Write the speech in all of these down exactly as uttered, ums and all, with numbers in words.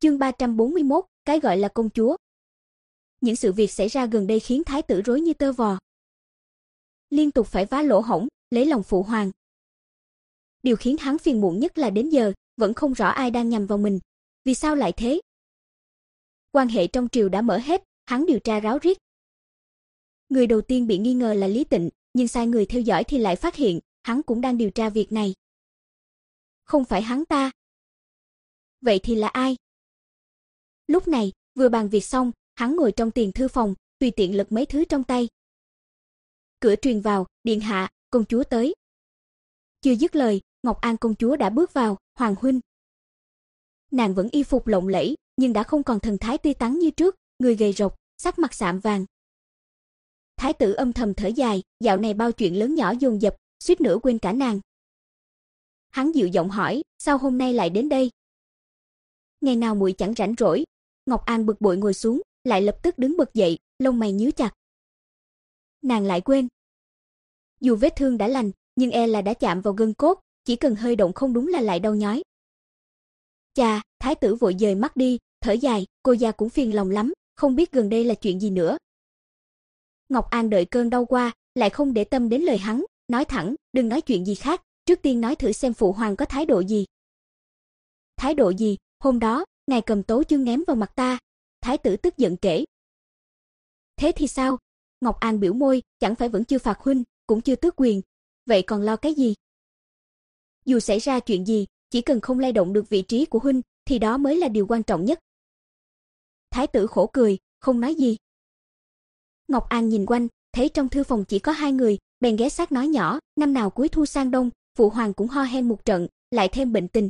Chương ba trăm bốn mươi mốt, cái gọi là công chúa. Những sự việc xảy ra gần đây khiến thái tử rối như tơ vò. Liên tục phải vá lỗ hổng, lấy lòng phụ hoàng. Điều khiến hắn phiền muộn nhất là đến giờ, vẫn không rõ ai đang nhằm vào mình. Vì sao lại thế? Quan hệ trong triều đã mở hết, hắn điều tra ráo riết. Người đầu tiên bị nghi ngờ là Lý Tịnh, nhưng sai người theo dõi thì lại phát hiện, hắn cũng đang điều tra việc này. Không phải hắn ta. Vậy thì là ai? Lúc này, vừa bàn việc xong, hắn ngồi trong tiền thư phòng, tùy tiện lật mấy thứ trong tay. Cửa truyền vào, điện hạ, công chúa tới. Chưa dứt lời, Ngọc An công chúa đã bước vào, hoàng huynh. Nàng vẫn y phục lộng lẫy, nhưng đã không còn thần thái tươi tắn như trước, người gầy rộc, sắc mặt sạm vàng. Thái tử âm thầm thở dài, dạo này bao chuyện lớn nhỏ dồn dập, suýt nữa quên cả nàng. Hắn dịu giọng hỏi, sao hôm nay lại đến đây? Ngày nào muội chẳng rảnh rỗi. Ngọc An bực bội ngồi xuống, lại lập tức đứng bật dậy, lông mày nhíu chặt. Nàng lại quên. Dù vết thương đã lành, nhưng e là đã chạm vào gân cốt, chỉ cần hơi động không đúng là lại đau nhói. Chà, thái tử vội dời mắt đi, thở dài, cô gia cũng phiền lòng lắm, không biết gần đây là chuyện gì nữa. Ngọc An đợi cơn đau qua, lại không để tâm đến lời hắn, nói thẳng, đừng nói chuyện gì khác, trước tiên nói thử xem phụ hoàng có thái độ gì. Thái độ gì? Hôm đó, ngài cầm tấu chương ném vào mặt ta. Thái tử tức giận kể. Thế thì sao? Ngọc An biểu môi, chẳng phải vẫn chưa phạt huynh, cũng chưa tước quyền, vậy còn lo cái gì? Dù xảy ra chuyện gì, chỉ cần không lay động được vị trí của huynh, thì đó mới là điều quan trọng nhất. Thái tử khổ cười, không nói gì. Ngọc An nhìn quanh, thấy trong thư phòng chỉ có hai người, bèn ghé sát nói nhỏ, năm nào cuối thu sang đông, phụ hoàng cũng ho hen một trận, lại thêm bệnh tình.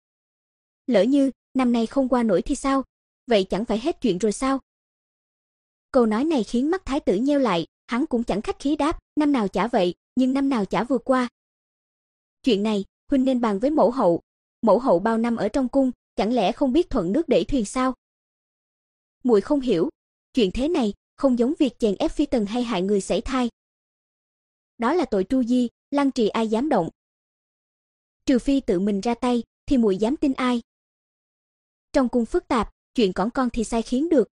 Lỡ như, năm nay không qua nổi thì sao? Vậy chẳng phải hết chuyện rồi sao? Câu nói này khiến mắt thái tử nheo lại, hắn cũng chẳng khách khí đáp, năm nào chả vậy, nhưng năm nào chả vừa qua. Chuyện này, huynh nên bàn với mẫu hậu. Mẫu hậu bao năm ở trong cung, chẳng lẽ không biết thuận nước đẩy thuyền sao? Muội không hiểu, chuyện thế này không giống việc chèn ép phi tần hay hại người sảy thai. Đó là tội tru di, lăng trì ai dám động. Trừ phi tự mình ra tay, thì muội dám tin ai? Trong cung phức tạp, chuyện cỏn con thì sai khiến được.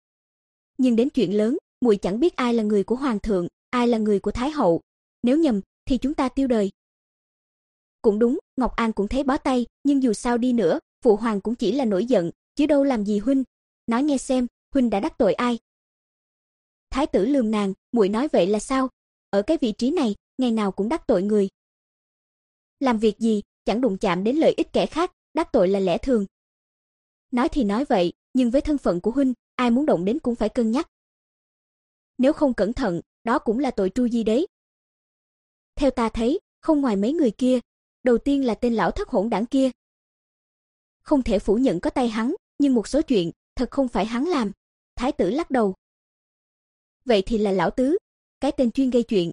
Nhưng đến chuyện lớn, muội chẳng biết ai là người của hoàng thượng, ai là người của thái hậu. Nếu nhầm, thì chúng ta tiêu đời. Cũng đúng, Ngọc An cũng thấy bó tay, nhưng dù sao đi nữa, phụ hoàng cũng chỉ là nổi giận, chứ đâu làm gì huynh. Nói nghe xem, huynh đã đắc tội ai? Thái tử lườm nàng, muội nói vậy là sao? Ở cái vị trí này, ngày nào cũng đắc tội người. Làm việc gì, chẳng đụng chạm đến lợi ích kẻ khác, đắc tội là lẽ thường. Nói thì nói vậy, nhưng với thân phận của huynh, ai muốn động đến cũng phải cân nhắc. Nếu không cẩn thận, đó cũng là tội tru di đấy. Theo ta thấy, không ngoài mấy người kia, đầu tiên là tên lão thất hỗn đảng kia. Không thể phủ nhận có tay hắn, nhưng một số chuyện, thật không phải hắn làm. Thái tử lắc đầu. Vậy thì là lão tứ, cái tên chuyên gây chuyện.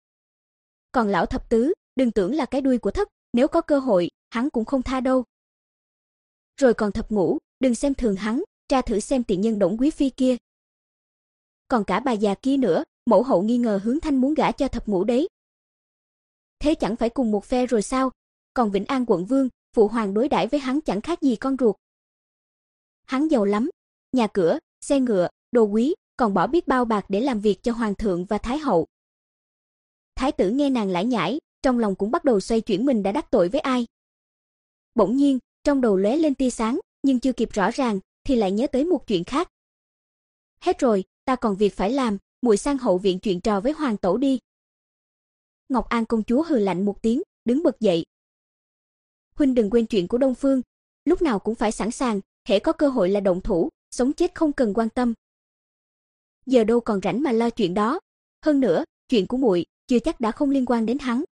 Còn lão thập tứ, đừng tưởng là cái đuôi của thất, nếu có cơ hội, hắn cũng không tha đâu. Rồi còn thập ngũ, đừng xem thường hắn, tra thử xem tiện nhân Đổng quý phi kia. Còn cả bà già kia nữa, mẫu hậu nghi ngờ Hướng Thanh muốn gả cho thập ngũ đấy. Thế chẳng phải cùng một phe rồi sao? Còn Vĩnh An quận vương, phụ hoàng đối đãi với hắn chẳng khác gì con ruột. Hắn giàu lắm, nhà cửa, xe ngựa, đồ quý, còn bỏ biết bao bạc để làm việc cho hoàng thượng và thái hậu. Thái tử nghe nàng lải nhải, trong lòng cũng bắt đầu xoay chuyển mình đã đắc tội với ai. Bỗng nhiên, trong đầu lóe lên tia sáng, nhưng chưa kịp rõ ràng, thì lại nhớ tới một chuyện khác. Hết rồi, ta còn việc phải làm, muội sang hậu viện chuyện trò với hoàng tổ đi. Ngọc An công chúa hừ lạnh một tiếng, đứng bật dậy. Huynh đừng quên chuyện của Đông Phương, lúc nào cũng phải sẵn sàng, hễ có cơ hội là động thủ, sống chết không cần quan tâm. Giờ đâu còn rảnh mà lo chuyện đó, hơn nữa, chuyện của muội chưa chắc đã không liên quan đến hắn.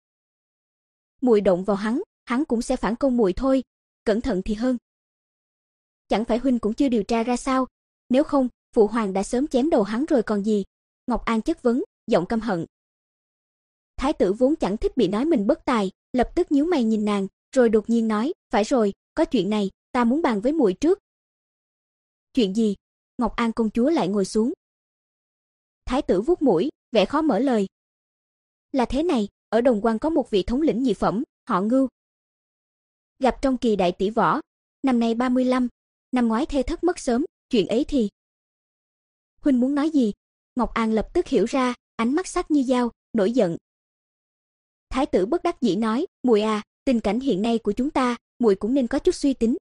Muội động vào hắn, hắn cũng sẽ phản công muội thôi, cẩn thận thì hơn. Chẳng phải huynh cũng chưa điều tra ra sao, nếu không, phụ hoàng đã sớm chém đầu hắn rồi còn gì. Ngọc An chất vấn, giọng căm hận. Thái tử vốn chẳng thích bị nói mình bất tài, lập tức nhíu mày nhìn nàng, rồi đột nhiên nói, phải rồi, có chuyện này, ta muốn bàn với muội trước. Chuyện gì? Ngọc An công chúa lại ngồi xuống. Thái tử vuốt mũi, vẻ khó mở lời. Là thế này, ở Đồng Quan có một vị thống lĩnh nhị phẩm, họ Ngưu. Gặp trong kỳ đại tỷ võ, năm nay ba mươi lăm, năm ngoái thê thất mất sớm, chuyện ấy thì... Huynh muốn nói gì? Ngọc An lập tức hiểu ra, ánh mắt sắc như dao, nổi giận. Thái tử bất đắc dĩ nói, muội à, tình cảnh hiện nay của chúng ta, muội cũng nên có chút suy tính.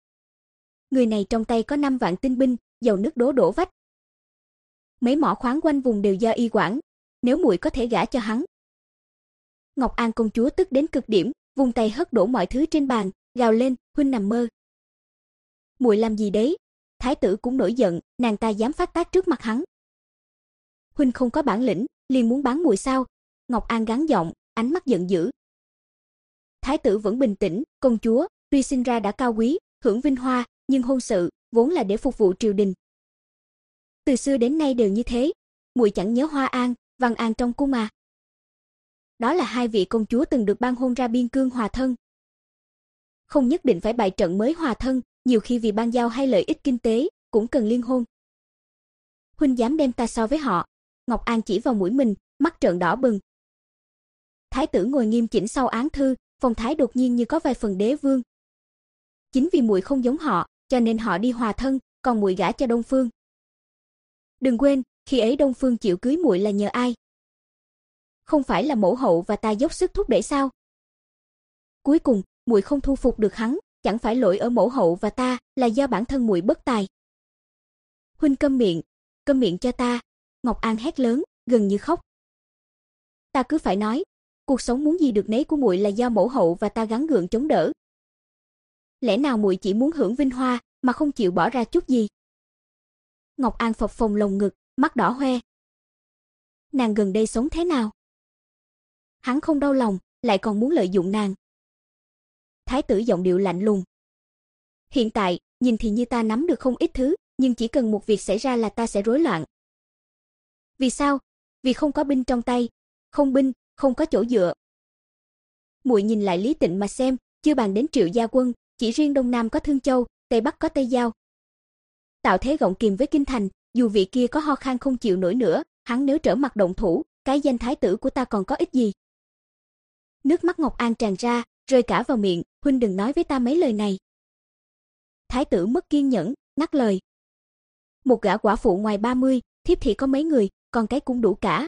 Người này trong tay có năm vạn tinh binh, dầu nước đổ đổ vách. Mấy mỏ khoáng quanh vùng đều do y quản, nếu muội có thể gả cho hắn. Ngọc An công chúa tức đến cực điểm, vung tay hất đổ mọi thứ trên bàn, gào lên, huynh nằm mơ. Muội làm gì đấy? Thái tử cũng nổi giận, nàng ta dám phát tác trước mặt hắn. Huynh không có bản lĩnh, liền muốn bán muội sao? Ngọc An gắng giọng, ánh mắt giận dữ. Thái tử vẫn bình tĩnh, công chúa, tuy sinh ra đã cao quý, hưởng vinh hoa, nhưng hôn sự vốn là để phục vụ triều đình. Từ xưa đến nay đều như thế, muội chẳng nhớ Hoa An, Văn An trong cung à? Đó là hai vị công chúa từng được ban hôn ra biên cương hòa thân. Không nhất định phải bày trận mới hòa thân, nhiều khi vì ban giao hay lợi ích kinh tế, cũng cần liên hôn. Huynh dám đem ta so với họ? Ngọc An chỉ vào mũi mình, mắt trợn đỏ bừng. Thái tử ngồi nghiêm chỉnh sau án thư, phong thái đột nhiên như có vài phần đế vương. Chính vì muội không giống họ, cho nên họ đi hòa thân, còn muội gả cho Đông Phương. Đừng quên, khi ấy Đông Phương chịu cưới muội là nhờ ai? Không phải là mẫu hậu và ta dốc sức thúc đẩy sao? Cuối cùng, muội không thu phục được hắn, chẳng phải lỗi ở mẫu hậu và ta, là do bản thân muội bất tài. Huynh câm miệng, câm miệng cho ta, Ngọc An hét lớn, gần như khóc. Ta cứ phải nói, cuộc sống muốn gì được nấy của muội là do mẫu hậu và ta gắng gượng chống đỡ. Lẽ nào muội chỉ muốn hưởng vinh hoa mà không chịu bỏ ra chút gì? Ngọc An phập phồng lồng ngực, mắt đỏ hoe. Nàng gần đây sống thế nào? Hắn không đau lòng, lại còn muốn lợi dụng nàng. Thái tử giọng điệu lạnh lùng. Hiện tại, nhìn thì như ta nắm được không ít thứ, nhưng chỉ cần một việc xảy ra là ta sẽ rối loạn. Vì sao? Vì không có binh trong tay, không binh, không có chỗ dựa. Muội nhìn lại Lý Tịnh mà xem, chưa bàn đến Triệu gia quân, chỉ riêng Đông Nam có Thương Châu, Tây Bắc có Tây Giao. Tạo thế gọng kìm với kinh thành, dù vị kia có ho khan không chịu nổi nữa, hắn nếu trở mặt động thủ, cái danh thái tử của ta còn có ích gì? Nước mắt Ngọc An tràn ra, rơi cả vào miệng, huynh đừng nói với ta mấy lời này. Thái tử mất kiên nhẫn, ngắt lời. Một gã quả phụ ngoài ba mươi, thiếp thì có mấy người, còn cái cũng đủ cả.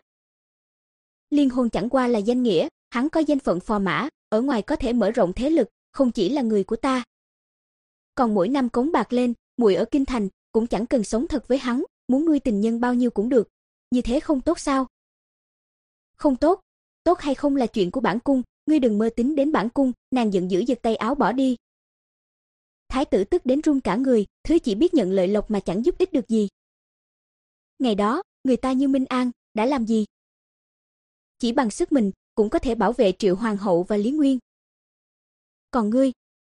Liên hôn chẳng qua là danh nghĩa, hắn có danh phận phò mã, ở ngoài có thể mở rộng thế lực, không chỉ là người của ta. Còn mỗi năm cống bạc lên, muội ở kinh thành cũng chẳng cần sống thật với hắn, muốn nuôi tình nhân bao nhiêu cũng được, như thế không tốt sao? Không tốt, tốt hay không là chuyện của bản cung, ngươi đừng mơ tính đến bản cung. Nàng giận dữ giật tay áo bỏ đi. Thái tử tức đến run cả người, thứ chỉ biết nhận lợi lộc mà chẳng giúp ích được gì. Ngày đó, người ta như Minh An đã làm gì? Chỉ bằng sức mình cũng có thể bảo vệ Triệu hoàng hậu và Lý Nguyên. Còn ngươi?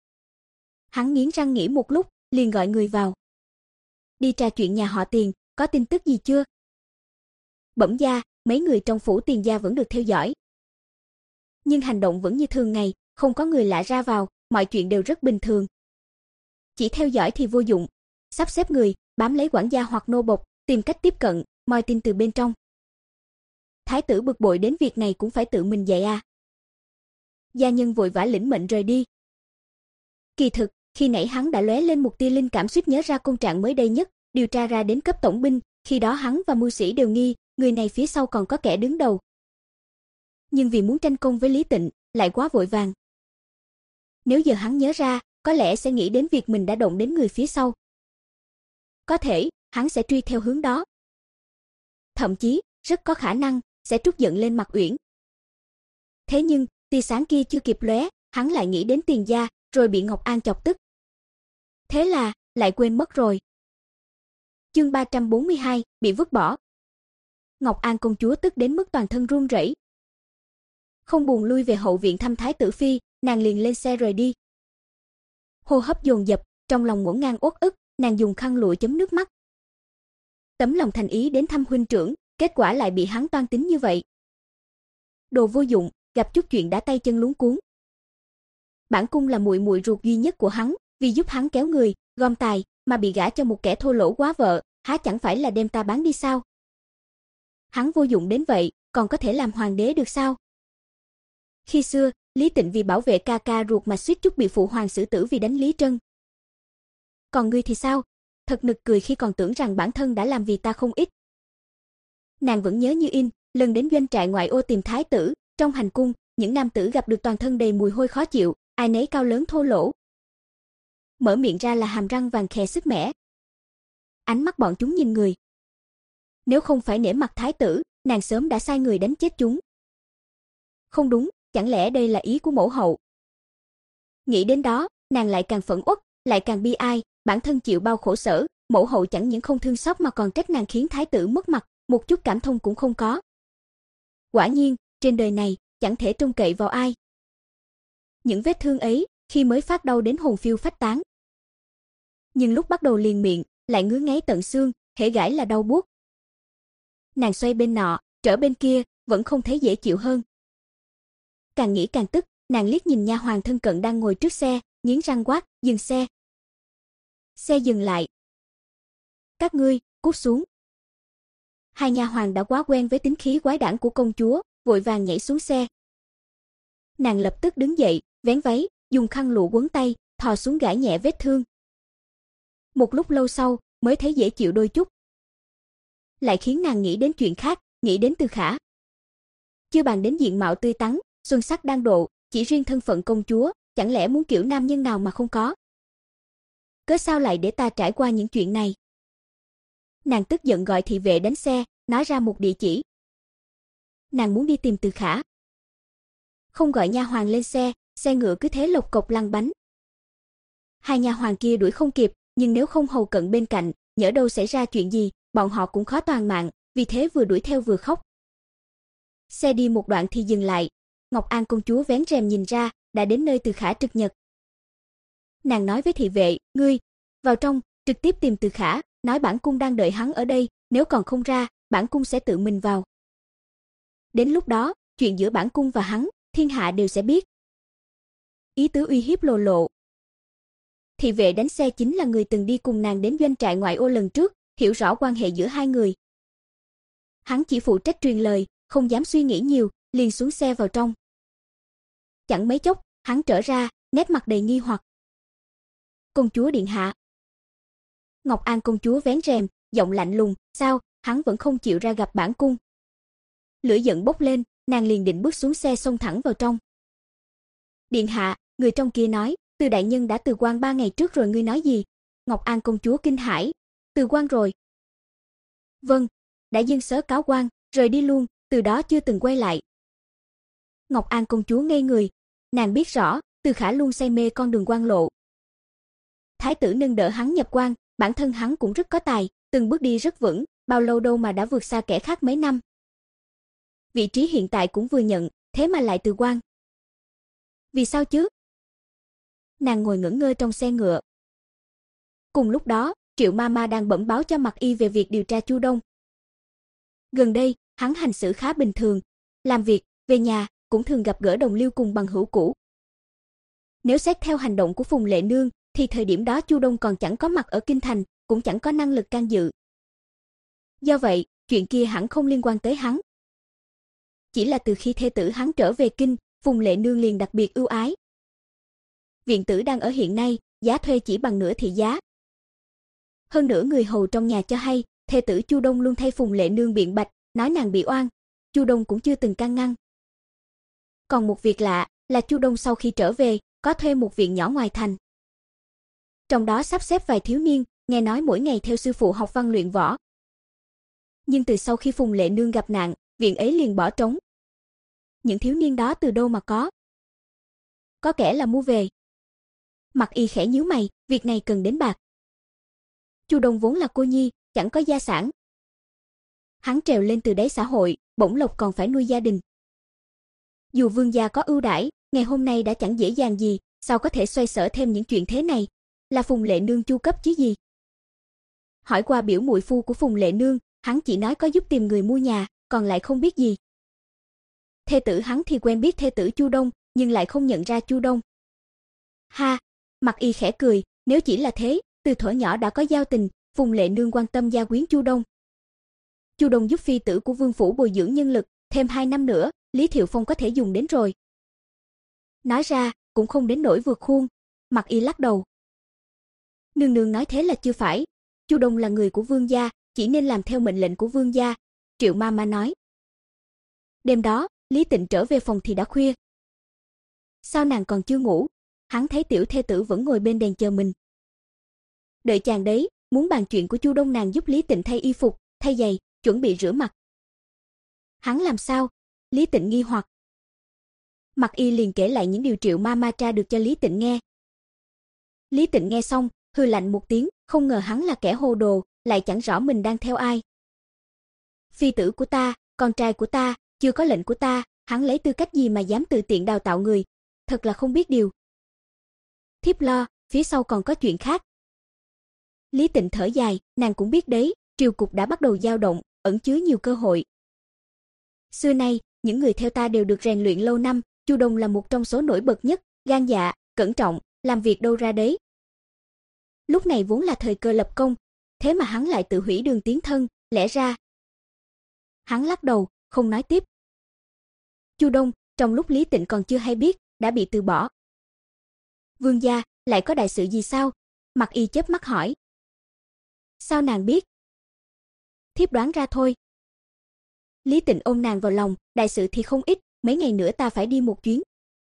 Hắn nghiến răng nghĩ một lúc, liền gọi người vào. Đi tra chuyện nhà họ Tiền, có tin tức gì chưa? Bẩm gia, mấy người trong phủ Tiền gia vẫn được theo dõi. Nhưng hành động vẫn như thường ngày, không có người lạ ra vào, mọi chuyện đều rất bình thường. Chỉ theo dõi thì vô dụng, sắp xếp người, bám lấy quản gia hoặc nô bộc, tìm cách tiếp cận, moi tin từ bên trong. Thái tử bực bội đến việc này cũng phải tự mình dạy à. Gia nhân vội vã lĩnh mệnh rời đi. Kỳ thực, khi nãy hắn đã lóe lên một tia linh cảm, suýt nhớ ra công trạng mới đây nhất, điều tra ra đến cấp tổng binh, khi đó hắn và mưu sĩ đều nghi, người này phía sau còn có kẻ đứng đầu. Nhưng vì muốn tranh công với Lý Tịnh, lại quá vội vàng. Nếu giờ hắn nhớ ra, có lẽ sẽ nghĩ đến việc mình đã động đến người phía sau. Có thể, hắn sẽ truy theo hướng đó. Thậm chí, rất có khả năng, sẽ trút giận lên Mạc Uyển. Thế nhưng, tia sáng kia chưa kịp lóe, hắn lại nghĩ đến Tiền gia, rồi bị Ngọc An chọc tức. Thế là, lại quên mất rồi. Chương ba trăm bốn mươi hai, bị vứt bỏ. Ngọc An công chúa tức đến mức toàn thân run rẩy. Không buồn lui về hậu viện thăm thái tử phi, nàng liền lên xe rời đi. Hô hấp dồn dập, trong lòng ngổn ngang uất ức, nàng dùng khăn lụa chấm nước mắt. Tấm lòng thành ý đến thăm huynh trưởng, kết quả lại bị hắn toan tính như vậy. Đồ vô dụng, gặp chút chuyện đã tay chân luống cuống. Bản cung là muội muội ruột duy nhất của hắn, vì giúp hắn kéo người, gom tài, mà bị gả cho một kẻ thô lỗ quá vợ, há chẳng phải là đem ta bán đi sao? Hắn vô dụng đến vậy, còn có thể làm hoàng đế được sao? Khi xưa, Lý Tịnh vì bảo vệ ca ca ruột mà suýt chút bị phụ hoàng xử tử vì đánh Lý Trân. còn ngươi thì sao? Thật nực cười khi còn tưởng rằng bản thân đã làm vì ta không ít. Nàng vẫn nhớ như in, lần đến doanh trại ngoại ô tìm thái tử, trong hành cung, những nam tử gặp được toàn thân đầy mùi hôi khó chịu, ai nấy cao lớn thô lỗ. Mở miệng ra là hàm răng vàng khè sứt mẻ. Ánh mắt bọn chúng nhìn người. Nếu không phải nể mặt thái tử, nàng sớm đã sai người đánh chết chúng. Không đúng, chẳng lẽ đây là ý của mẫu hậu? Nghĩ đến đó, nàng lại càng phẫn uất, lại càng bi ai, bản thân chịu bao khổ sở, mẫu hậu chẳng những không thương xót mà còn trách nàng khiến thái tử mất mặt, một chút cảm thông cũng không có. Quả nhiên, trên đời này, chẳng thể trông cậy vào ai. Những vết thương ấy, khi mới phát đau đến hồn phiêu phách tán. Nhưng lúc bắt đầu liền miệng, lại ngứa ngáy tận xương, hễ gãi là đau buốt. Nàng xoay bên nọ, trở bên kia, vẫn không thấy dễ chịu hơn. Càng nghĩ càng tức, nàng liếc nhìn nha hoàn thân cận đang ngồi trước xe, nghiến răng quát, dừng xe. Xe dừng lại. Các ngươi, cút xuống. Hai nha hoàn đã quá quen với tính khí quái đản của công chúa, vội vàng nhảy xuống xe. Nàng lập tức đứng dậy, vén váy, dùng khăn lụa quấn tay, thò xuống gãi nhẹ vết thương. Một lúc lâu sau, mới thấy dễ chịu đôi chút. Lại khiến nàng nghĩ đến chuyện khác, nghĩ đến Từ Khả. Chưa bàn đến diện mạo tươi tắn, xuân sắc đang độ, chỉ riêng thân phận công chúa, chẳng lẽ muốn kiểu nam nhân nào mà không có? Cớ sao lại để ta trải qua những chuyện này? Nàng tức giận gọi thị vệ đánh xe, nói ra một địa chỉ. Nàng muốn đi tìm Từ Khả. Không gọi nha hoàn lên xe, xe ngựa cứ thế lộc cộc lăn bánh. Hai nha hoàn kia đuổi không kịp, nhưng nếu không hầu cận bên cạnh, nhỡ đâu xảy ra chuyện gì, bọn họ cũng khó toàn mạng, vì thế vừa đuổi theo vừa khóc. Xe đi một đoạn thì dừng lại, Ngọc An công chúa vén rèm nhìn ra, đã đến nơi Từ Khả trực nhật. Nàng nói với thị vệ, ngươi, vào trong, trực tiếp tìm Từ Khả, nói bản cung đang đợi hắn ở đây, nếu còn không ra, bản cung sẽ tự mình vào. Đến lúc đó, chuyện giữa bản cung và hắn, thiên hạ đều sẽ biết. Ý tứ uy hiếp lộ lộ. Thị vệ đánh xe chính là người từng đi cùng nàng đến doanh trại ngoại ô lần trước, hiểu rõ quan hệ giữa hai người. Hắn chỉ phụ trách truyền lời, không dám suy nghĩ nhiều, liền xuống xe vào trong. Chẳng mấy chốc, hắn trở ra, nét mặt đầy nghi hoặc. Công chúa điện hạ. Ngọc An công chúa vén rèm, giọng lạnh lùng, sao, hắn vẫn không chịu ra gặp bản cung. Lửa giận bốc lên, nàng liền định bước xuống xe xông thẳng vào trong. Điện hạ, người trong kia nói, Từ đại nhân đã từ quan ba ngày trước rồi, ngươi nói gì? Ngọc An công chúa kinh hãi, từ quan rồi. Vâng, đã dâng sớ cáo quan, rời đi luôn, từ đó chưa từng quay lại. Ngọc An công chúa ngây người, nàng biết rõ, Từ Khả luôn say mê con đường quan lộ. Thái tử nâng đỡ hắn nhập quan, bản thân hắn cũng rất có tài, từng bước đi rất vững, bao lâu đâu mà đã vượt xa kẻ khác mấy năm. Vị trí hiện tại cũng vừa nhận, thế mà lại từ quan. Vì sao chứ? Nàng ngồi ngẩn ngơ trong xe ngựa. Cùng lúc đó, Triệu Mama đang bẩm báo cho Mặc Y về việc điều tra Chu Đông. Gần đây, hắn hành xử khá bình thường, làm việc, về nhà, cũng thường gặp gỡ đồng liêu cùng bằng hữu cũ. Nếu xét theo hành động của Phùng Lệ Nương, thì thời điểm đó Chu Đông còn chẳng có mặt ở kinh thành, cũng chẳng có năng lực can dự. Do vậy, chuyện kia hẳn không liên quan tới hắn. Chỉ là từ khi thê tử hắn trở về kinh, Phùng Lệ Nương liền đặc biệt ưu ái. Viện tử đang ở hiện nay, giá thuê chỉ bằng nửa thị giá. Hơn nữa người hầu trong nhà cho hay, thê tử Chu Đông luôn thay Phùng Lệ Nương biện bạch, nói nàng bị oan, Chu Đông cũng chưa từng can ngăn. Còn một việc lạ là Chu Đông sau khi trở về, có thuê một viện nhỏ ngoài thành. Trong đó sắp xếp vài thiếu niên, nghe nói mỗi ngày theo sư phụ học văn luyện võ. Nhưng từ sau khi Phùng Lệ Nương gặp nạn, viện ấy liền bỏ trống. Những thiếu niên đó từ đâu mà có? Có kẻ là mua về. Mặc Y khẽ nhíu mày, việc này cần đến bạc. Chu Đông vốn là cô nhi, chẳng có gia sản. Hắn trèo lên từ đáy xã hội, bổng lộc còn phải nuôi gia đình. Dù vương gia có ưu đãi, ngày hôm nay đã chẳng dễ dàng gì, sao có thể xoay sở thêm những chuyện thế này? Là Phùng Lệ Nương chu cấp chứ gì? Hỏi qua biểu muội phu của Phùng Lệ Nương, hắn chỉ nói có giúp tìm người mua nhà, còn lại không biết gì. Thê tử hắn thì quen biết thê tử Chu Đông, nhưng lại không nhận ra Chu Đông. Ha, Mặc Y khẽ cười, nếu chỉ là thế, từ thuở nhỏ đã có giao tình, Phùng Lệ Nương quan tâm gia quyến Chu Đông. Chu Đông giúp phi tử của vương phủ bồi dưỡng nhân lực, thêm hai năm nữa, Lý Thiệu Phong có thể dùng đến rồi. Nói ra, cũng không đến nỗi vượt khuôn, Mặc Y lắc đầu. Nương nương nói thế là chưa phải. Chu Đông là người của vương gia, chỉ nên làm theo mệnh lệnh của vương gia, Triệu ma ma nói. Đêm đó, Lý Tịnh trở về phòng thì đã khuya. Sao nàng còn chưa ngủ? Hắn thấy tiểu thê tử vẫn ngồi bên đèn chờ mình. Đợi chàng đấy, muốn bàn chuyện của Chu Đông. Nàng giúp Lý Tịnh thay y phục, thay giày, chuẩn bị rửa mặt. Hắn làm sao? Lý Tịnh nghi hoặc. Mặc Y liền kể lại những điều Triệu ma ma tra được cho Lý Tịnh nghe. Lý Tịnh nghe xong, hừ lạnh một tiếng, không ngờ hắn là kẻ hồ đồ, lại chẳng rõ mình đang theo ai. Phi tử của ta, con trai của ta, chưa có lệnh của ta, hắn lấy tư cách gì mà dám tự tiện đào tạo người, thật là không biết điều. Thiếp lo, phía sau còn có chuyện khác. Lý Tịnh thở dài, nàng cũng biết đấy, triều cục đã bắt đầu dao động, ẩn chứa nhiều cơ hội. Xưa nay, những người theo ta đều được rèn luyện lâu năm, Chu Đông là một trong số nổi bật nhất, gan dạ, cẩn trọng, làm việc đâu ra đấy. Lúc này vốn là thời cơ lập công, thế mà hắn lại tự hủy đường tiến thân, lẽ ra. Hắn lắc đầu, không nói tiếp. Chu Đông, trong lúc Lý Tịnh còn chưa hay biết, đã bị từ bỏ. Vương gia, lại có đại sự gì sao? Mặc Y chớp mắt hỏi. Sao nàng biết? Thiếp đoán ra thôi. Lý Tịnh ôm nàng vào lòng, đại sự thì không ít, mấy ngày nữa ta phải đi một chuyến.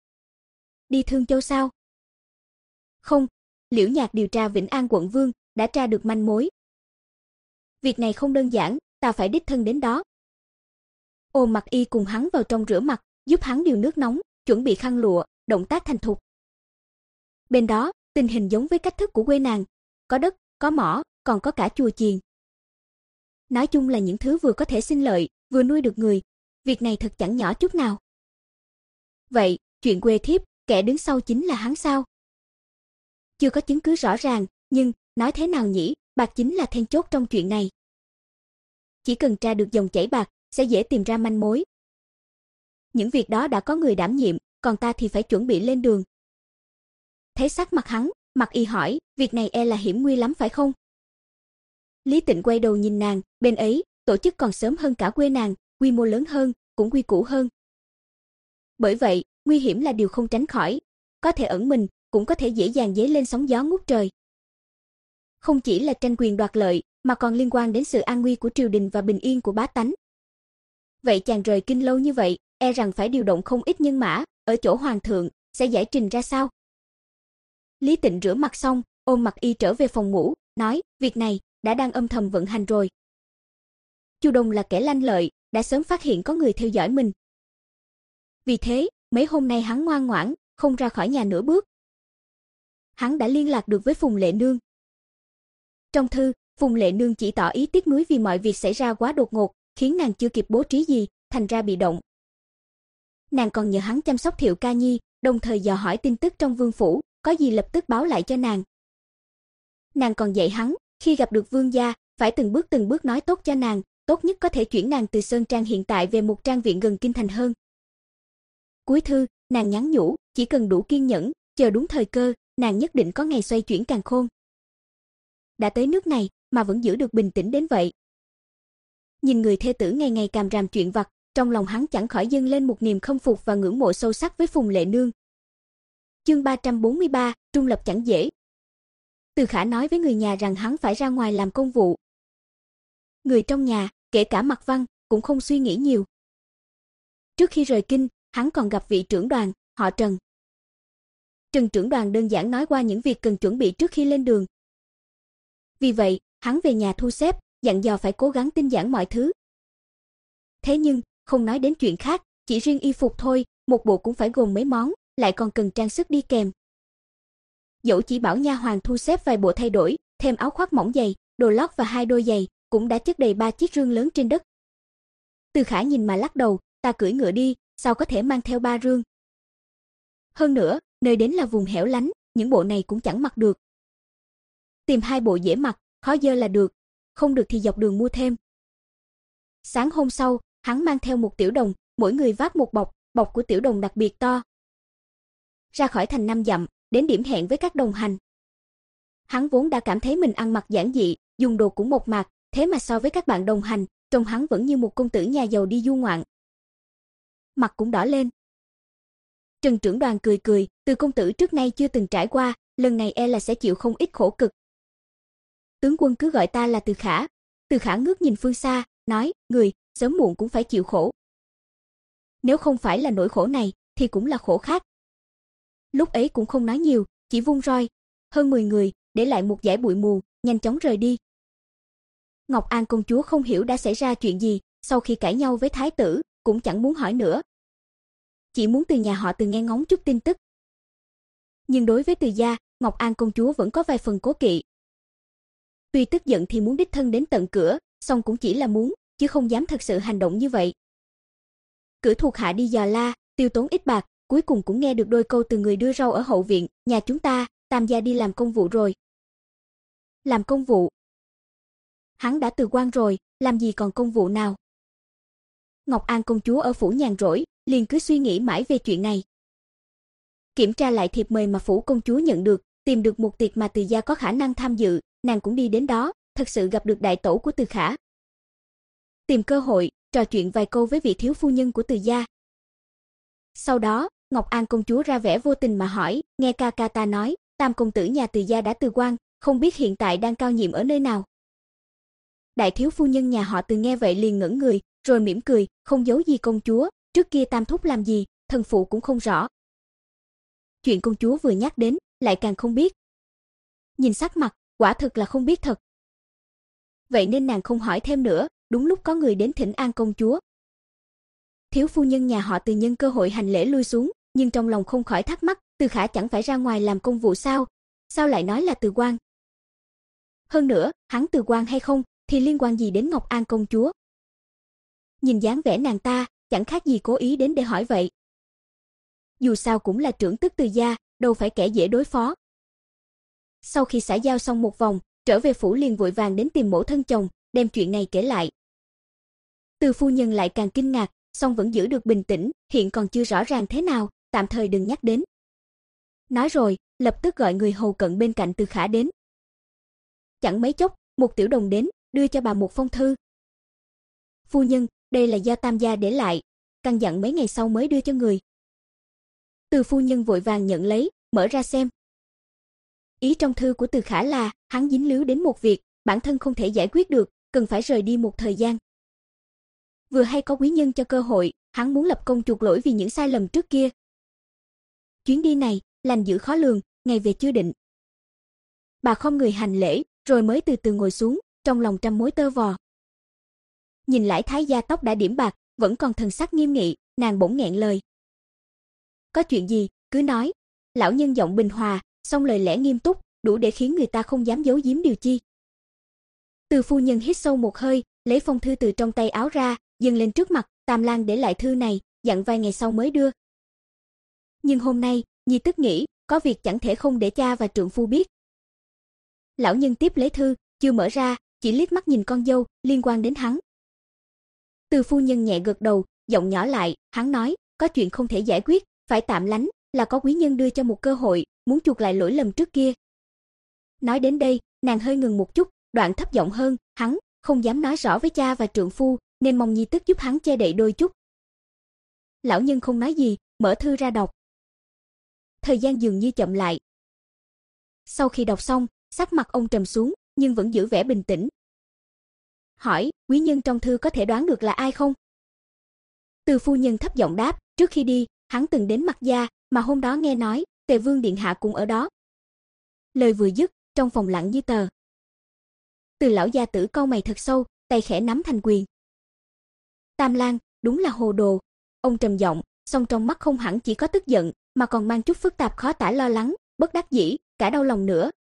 Đi Thương Châu sao? Không, Liễu Nhạc điều tra Vĩnh An quận vương, đã tra được manh mối. Việc này không đơn giản, ta phải đích thân đến đó. Ôm Mặc Y cùng hắn vào trong rửa mặt, giúp hắn điều nước nóng, chuẩn bị khăn lụa, động tác thành thục. Bên đó, tình hình giống với cách thức của quê nàng, có đất, có mỏ, còn có cả chùa chiền. Nói chung là những thứ vừa có thể sinh lợi, vừa nuôi được người, việc này thật chẳng nhỏ chút nào. Vậy, chuyện quê thiếp, kẻ đứng sau chính là hắn sao? Chưa có chứng cứ rõ ràng, nhưng, nói thế nào nhỉ, bạc chính là then chốt trong chuyện này. Chỉ cần tra được dòng chảy bạc, sẽ dễ tìm ra manh mối. Những việc đó đã có người đảm nhiệm, còn ta thì phải chuẩn bị lên đường. Thấy sắc mặt hắn, Mặc Y hỏi, việc này e là hiểm nguy lắm phải không? Lý Tịnh quay đầu nhìn nàng, bên ấy, tổ chức còn sớm hơn cả quê nàng, quy mô lớn hơn, cũng quy củ hơn. Bởi vậy, nguy hiểm là điều không tránh khỏi, có thể ẩn mình, cũng có thể dễ dàng dấy lên sóng gió ngút trời. Không chỉ là tranh quyền đoạt lợi, mà còn liên quan đến sự an nguy của triều đình và bình yên của bá tánh. Vậy chàng rời kinh lâu như vậy, e rằng phải điều động không ít nhân mã, ở chỗ hoàng thượng, sẽ giải trình ra sao? Lý Tịnh rửa mặt xong, ôm Mặc Y trở về phòng ngủ, nói, việc này đã đang âm thầm vận hành rồi. Chu Đông là kẻ lanh lợi, đã sớm phát hiện có người theo dõi mình. Vì thế, mấy hôm nay hắn ngoan ngoãn, không ra khỏi nhà nửa bước. Hắn đã liên lạc được với Phùng Lệ Nương. Trong thư, Phùng Lệ Nương chỉ tỏ ý tiếc nuối vì mọi việc xảy ra quá đột ngột, khiến nàng chưa kịp bố trí gì, thành ra bị động. Nàng còn nhờ hắn chăm sóc Thiệu Ca Nhi, đồng thời dò hỏi tin tức trong vương phủ, có gì lập tức báo lại cho nàng. Nàng còn dạy hắn, khi gặp được vương gia, phải từng bước từng bước nói tốt cho nàng, tốt nhất có thể chuyển nàng từ Sơn Trang hiện tại về một trang viện gần kinh thành hơn. Cuối thư, nàng nhắn nhủ, chỉ cần đủ kiên nhẫn, chờ đúng thời cơ, nàng nhất định có ngày xoay chuyển càn khôn. Đã tới nước này mà vẫn giữ được bình tĩnh đến vậy. Nhìn người thê tử ngày ngày càm ràm chuyện vặt, trong lòng hắn chẳng khỏi dâng lên một niềm khâm phục và ngưỡng mộ sâu sắc với Phùng Lệ Nương. Chương ba trăm bốn mươi ba, trung lập chẳng dễ. Từ Khả nói với người nhà rằng hắn phải ra ngoài làm công vụ. Người trong nhà, kể cả Mạc Văn, cũng không suy nghĩ nhiều. Trước khi rời kinh, hắn còn gặp vị trưởng đoàn, họ Trần. Trần trưởng đoàn đơn giản nói qua những việc cần chuẩn bị trước khi lên đường. Vì vậy, hắn về nhà thu xếp, dặn dò phải cố gắng tinh giản mọi thứ. Thế nhưng, không nói đến chuyện khác, chỉ riêng y phục thôi, một bộ cũng phải gồm mấy món, lại còn cần trang sức đi kèm. Dẫu chỉ bảo nha hoàn thu xếp vài bộ thay đổi, thêm áo khoác mỏng dày, đồ lót và hai đôi giày, cũng đã chất đầy ba chiếc rương lớn trên đất. Từ Khả nhìn mà lắc đầu, ta cưỡi ngựa đi, sao có thể mang theo ba rương? Hơn nữa, nơi đến là vùng hẻo lánh, những bộ này cũng chẳng mặc được. Tìm hai bộ dễ mặc, khó dơ là được, không được thì dọc đường mua thêm. Sáng hôm sau, hắn mang theo một tiểu đồng, mỗi người vác một bọc, bọc của tiểu đồng đặc biệt to. Ra khỏi thành năm dặm, đến điểm hẹn với các đồng hành. Hắn vốn đã cảm thấy mình ăn mặc giản dị, dùng đồ cũng mộc mạc, thế mà so với các bạn đồng hành, trông hắn vẫn như một công tử nhà giàu đi du ngoạn. Mặt cũng đỏ lên. Trần trưởng đoàn cười cười, Từ công tử trước nay chưa từng trải qua, lần này e là sẽ chịu không ít khổ cực. tướng quân cứ gọi ta là Từ Khả. Từ Khả ngước nhìn phương xa, nói, người, sớm muộn cũng phải chịu khổ. Nếu không phải là nỗi khổ này, thì cũng là khổ khác. Lúc ấy cũng không nói nhiều, chỉ vung roi, hơn mười người, để lại một dải bụi mù, nhanh chóng rời đi. Ngọc An công chúa không hiểu đã xảy ra chuyện gì, sau khi cãi nhau với thái tử, cũng chẳng muốn hỏi nữa. Chỉ muốn từ nhà họ Từ nghe ngóng chút tin tức. Nhưng đối với Từ gia, Ngọc An công chúa vẫn có vài phần cố kỵ. Tuy tức giận thì muốn đích thân đến tận cửa, song cũng chỉ là muốn, chứ không dám thật sự hành động như vậy. Cử thuộc hạ đi dò la, tiêu tốn ít bạc, cuối cùng cũng nghe được đôi câu từ người đưa rau ở hậu viện, nhà chúng ta, Tam gia đi làm công vụ rồi. Làm công vụ? Hắn đã từ quan rồi, làm gì còn công vụ nào? Ngọc An công chúa ở phủ nhàn rỗi, liền cứ suy nghĩ mãi về chuyện này. Kiểm tra lại thiệp mời mà phủ công chúa nhận được, tìm được một tiệc mà Từ gia có khả năng tham dự, nàng cũng đi đến đó, thật sự gặp được đại tẩu của Từ Khả. Tìm cơ hội, trò chuyện vài câu với vị thiếu phu nhân của Từ gia. Sau đó, Ngọc An công chúa ra vẻ vô tình mà hỏi, nghe ca ca ta nói, Tam công tử nhà Từ gia đã từ quan, không biết hiện tại đang cao nhiệm ở nơi nào. Đại thiếu phu nhân nhà họ Từ nghe vậy liền ngẩn người, rồi mỉm cười, không giấu gì công chúa, trước kia Tam thúc làm gì, thần phụ cũng không rõ. Chuyện công chúa vừa nhắc đến, lại càng không biết. Nhìn sắc mặt, quả thực là không biết thật. Vậy nên nàng không hỏi thêm nữa, đúng lúc có người đến thỉnh an công chúa. Thiếu phu nhân nhà họ Từ nhân cơ hội hành lễ lui xuống, nhưng trong lòng không khỏi thắc mắc, Từ Khả chẳng phải ra ngoài làm công vụ sao? Sao lại nói là từ quan? Hơn nữa, hắn từ quan hay không, thì liên quan gì đến Ngọc An công chúa? Nhìn dáng vẻ nàng ta, chẳng khác gì cố ý đến để hỏi vậy. Dù sao cũng là trưởng tức Từ gia, đâu phải kẻ dễ đối phó. Sau khi xã giao xong một vòng, trở về phủ liền vội vàng đến tìm mẫu thân chồng, đem chuyện này kể lại. Từ phu nhân lại càng kinh ngạc, song vẫn giữ được bình tĩnh, hiện còn chưa rõ ràng thế nào, tạm thời đừng nhắc đến. Nói rồi, lập tức gọi người hầu cận bên cạnh Từ Khả đến. Chẳng mấy chốc, một tiểu đồng đến, đưa cho bà một phong thư. Phu nhân, đây là do Tam gia để lại, căn dặn mấy ngày sau mới đưa cho người. Từ phu nhân vội vàng nhận lấy, mở ra xem. Ý trong thư của Từ Khả là, hắn dính líu đến một việc, bản thân không thể giải quyết được, cần phải rời đi một thời gian. Vừa hay có quý nhân cho cơ hội, hắn muốn lập công chuộc lỗi vì những sai lầm trước kia. Chuyến đi này, lành dữ khó lường, ngày về chưa định. Bà không người hành lễ, rồi mới từ từ ngồi xuống, trong lòng trăm mối tơ vò. Nhìn Lãi Thái gia tóc đã điểm bạc, vẫn còn thần sắc nghiêm nghị, nàng bỗng nghẹn lời. Có chuyện gì, cứ nói. Lão nhân giọng bình hòa, song lời lẽ nghiêm túc, đủ để khiến người ta không dám giấu giếm điều chi. Từ phu nhân hít sâu một hơi, lấy phong thư từ trong tay áo ra, dâng lên trước mặt, Tam Lang để lại thư này, dặn vài ngày sau mới đưa. Nhưng hôm nay, nhi tức nghĩ, có việc chẳng thể không để cha và trượng phu biết. Lão nhân tiếp lấy thư, chưa mở ra, chỉ liếc mắt nhìn con dâu, liên quan đến hắn. Từ phu nhân nhẹ gật đầu, giọng nhỏ lại, hắn nói, có chuyện không thể giải quyết, phải tạm lánh, là có quý nhân đưa cho một cơ hội, muốn chuộc lại lỗi lầm trước kia. Nói đến đây, nàng hơi ngừng một chút, đoạn thấp giọng hơn, hắn không dám nói rõ với cha và trượng phu, nên mong nhi tức giúp hắn che đậy đôi chút. Lão nhân không nói gì, mở thư ra đọc. Thời gian dường như chậm lại. Sau khi đọc xong, sắc mặt ông trầm xuống, nhưng vẫn giữ vẻ bình tĩnh. Hỏi, quý nhân trong thư có thể đoán được là ai không? Từ phu nhân thấp giọng đáp, trước khi đi, hắn từng đến Mặc gia, mà hôm đó nghe nói, Tề Vương điện hạ cũng ở đó. Lời vừa dứt, trong phòng lặng như tờ. Từ lão gia tử cau mày thật sâu, tay khẽ nắm thành quyền. Tam Lang, đúng là hồ đồ. Ông trầm giọng, song trong mắt không hẳn chỉ có tức giận, mà còn mang chút phức tạp khó tả lo lắng, bất đắc dĩ, cả đau lòng nữa.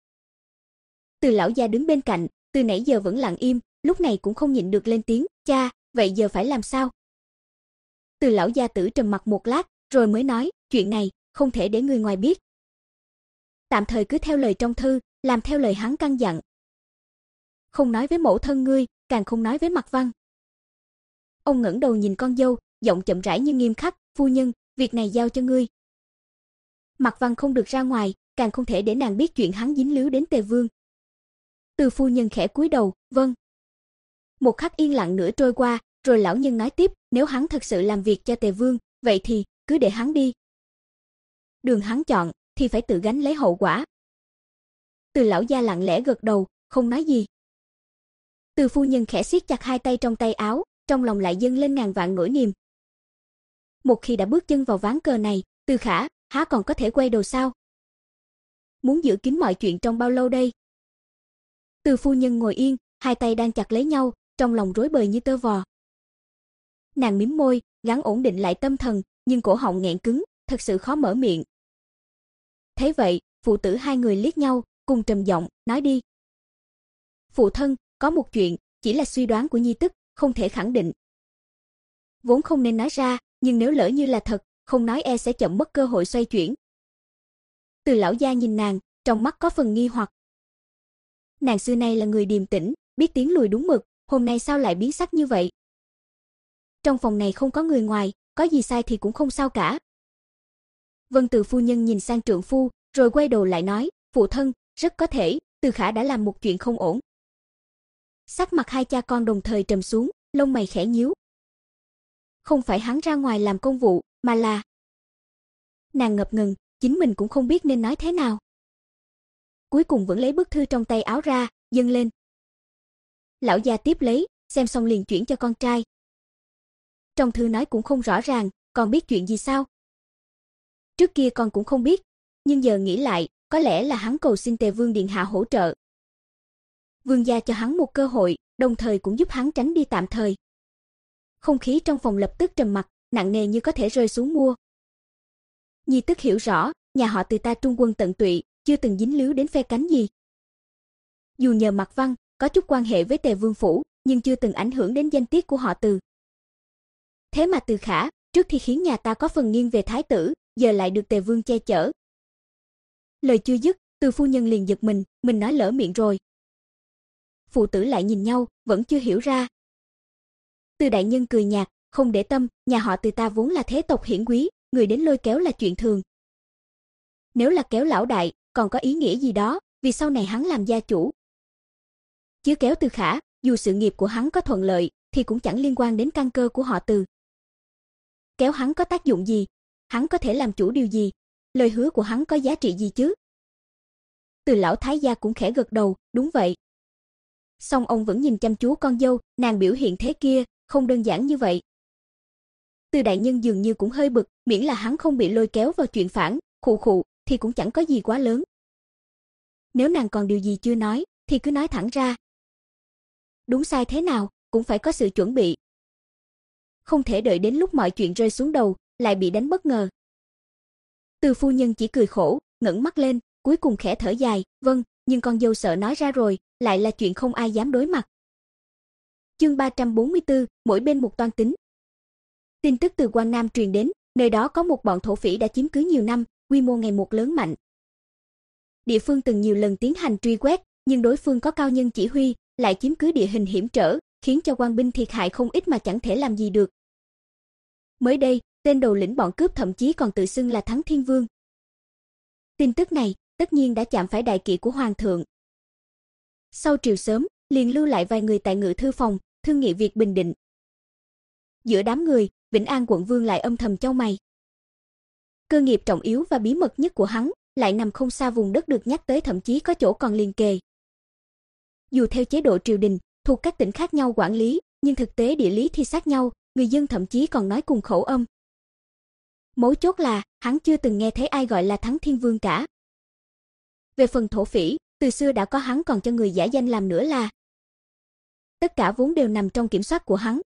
Từ lão gia đứng bên cạnh, từ nãy giờ vẫn lặng im, lúc này cũng không nhịn được lên tiếng, cha, vậy giờ phải làm sao? Từ lão gia tử trầm mặc một lát, rồi mới nói, chuyện này, không thể để người ngoài biết. Tạm thời cứ theo lời trong thư, làm theo lời hắn căn dặn. Không nói với mẫu thân ngươi, càng không nói với Mạc Văn. Ông ngẩng đầu nhìn con dâu, giọng chậm rãi nhưng nghiêm khắc, phu nhân, việc này giao cho ngươi. Mạc Văn không được ra ngoài, càng không thể để nàng biết chuyện hắn dính líu đến Tề Vương. Từ phu nhân khẽ cúi đầu, vâng. Một khắc yên lặng nữa trôi qua, rồi lão nhân nói tiếp, nếu hắn thật sự làm việc cho Tề Vương, vậy thì, cứ để hắn đi. Đường hắn chọn, thì phải tự gánh lấy hậu quả. Từ lão gia lặng lẽ gật đầu, không nói gì. Từ phu nhân khẽ siết chặt hai tay trong tay áo, trong lòng lại dâng lên ngàn vạn nỗi niềm. Một khi đã bước chân vào ván cờ này, Từ Khả há còn có thể quay đầu sao? Muốn giữ kín mọi chuyện trong bao lâu đây? Từ phu nhân ngồi yên, hai tay đang chặt lấy nhau, trong lòng rối bời như tơ vò. Nàng mím môi, gắng ổn định lại tâm thần, nhưng cổ họng nghẹn cứng, thật sự khó mở miệng. Thế vậy, phụ tử hai người liếc nhau, cùng trầm giọng, nói đi. Phụ thân, có một chuyện, chỉ là suy đoán của nhi tức, không thể khẳng định. Vốn không nên nói ra, nhưng nếu lỡ như là thật, không nói e sẽ chậm mất cơ hội xoay chuyển. Từ lão gia nhìn nàng, trong mắt có phần nghi hoặc. Nàng xưa nay là người điềm tĩnh, biết tiến lùi đúng mực, hôm nay sao lại biến sắc như vậy? Trong phòng này không có người ngoài, có gì sai thì cũng không sao cả. Vân Từ phu nhân nhìn sang trượng phu, rồi quay đầu lại nói, phụ thân, rất có thể, Từ Khả đã làm một chuyện không ổn. Sắc mặt hai cha con đồng thời trầm xuống, lông mày khẽ nhíu. Không phải hắn ra ngoài làm công vụ, mà là... Nàng ngập ngừng, chính mình cũng không biết nên nói thế nào. Cuối cùng vẫn lấy bức thư trong tay áo ra, dâng lên. Lão gia tiếp lấy, xem xong liền chuyển cho con trai. Trong thư nói cũng không rõ ràng, còn biết chuyện gì sao? Trước kia con cũng không biết, nhưng giờ nghĩ lại, có lẽ là hắn cầu xin Tề Vương điện hạ hỗ trợ. Vương gia cho hắn một cơ hội, đồng thời cũng giúp hắn tránh đi tạm thời. Không khí trong phòng lập tức trầm mặc, nặng nề như có thể rơi xuống mua. Nhi tức hiểu rõ, nhà họ Từ ta trung quân tận tụy, chưa từng dính líu đến phe cánh gì. Dù nhờ Mạc Văn có chút quan hệ với Tề Vương phủ, nhưng chưa từng ảnh hưởng đến danh tiết của họ Từ. Thế mà Từ Khả, trước thì khiến nhà ta có phần nghiêng về thái tử, giờ lại được Tề Vương che chở. Lời chưa dứt, Từ phu nhân liền giật mình, mình nói lỡ miệng rồi. Phụ tử lại nhìn nhau, vẫn chưa hiểu ra. Từ đại nhân cười nhạt, không để tâm, nhà họ Từ ta vốn là thế tộc hiển quý, người đến lôi kéo là chuyện thường. Nếu là kéo lão đại, còn có ý nghĩa gì đó, vì sau này hắn làm gia chủ. Chứ kéo Từ Khả, dù sự nghiệp của hắn có thuận lợi, thì cũng chẳng liên quan đến căn cơ của họ Từ. Kéo hắn có tác dụng gì? Hắn có thể làm chủ điều gì? Lời hứa của hắn có giá trị gì chứ? Từ lão thái gia cũng khẽ gật đầu, đúng vậy. Song ông vẫn nhìn chăm chú con dâu, nàng biểu hiện thế kia, không đơn giản như vậy. Từ đại nhân dường như cũng hơi bực, miễn là hắn không bị lôi kéo vào chuyện phản, khụ khụ, thì cũng chẳng có gì quá lớn. Nếu nàng còn điều gì chưa nói, thì cứ nói thẳng ra. Đúng sai thế nào, cũng phải có sự chuẩn bị. Không thể đợi đến lúc mọi chuyện rơi xuống đầu, lại bị đánh bất ngờ. Từ phu nhân chỉ cười khổ, ngẩng mắt lên, cuối cùng khẽ thở dài, vâng, nhưng con dâu sợ nói ra rồi, lại là chuyện không ai dám đối mặt. Chương ba trăm bốn mươi tư, mỗi bên một toan tính. Tin tức từ Quang Nam truyền đến, nơi đó có một bọn thổ phỉ đã chiếm cứ nhiều năm, quy mô ngày một lớn mạnh. Địa phương từng nhiều lần tiến hành truy quét, nhưng đối phương có cao nhân chỉ huy, lại chiếm cứ địa hình hiểm trở, khiến cho quan binh thiệt hại không ít mà chẳng thể làm gì được. Mới đây, tên đầu lĩnh bọn cướp thậm chí còn tự xưng là Thắng Thiên Vương. Tin tức này, tất nhiên đã chạm phải đại kỵ của hoàng thượng. Sau triều sớm, liền lưu lại vài người tại ngự thư phòng, thương nghị việc bình định. Giữa đám người, Vĩnh An quận vương lại âm thầm chau mày. Cơ nghiệp trọng yếu và bí mật nhất của hắn, lại nằm không xa vùng đất được nhắc tới, thậm chí có chỗ còn liền kề. Dù theo chế độ triều đình, thuộc các tỉnh khác nhau quản lý, nhưng thực tế địa lý thì sát nhau, người dân thậm chí còn nói cùng khẩu âm. Mấu chốt là, hắn chưa từng nghe thấy ai gọi là Thắng Thiên Vương cả. Về phần thổ phỉ, từ xưa đã có, hắn còn cho người giả danh làm nữa là. Tất cả vốn đều nằm trong kiểm soát của hắn.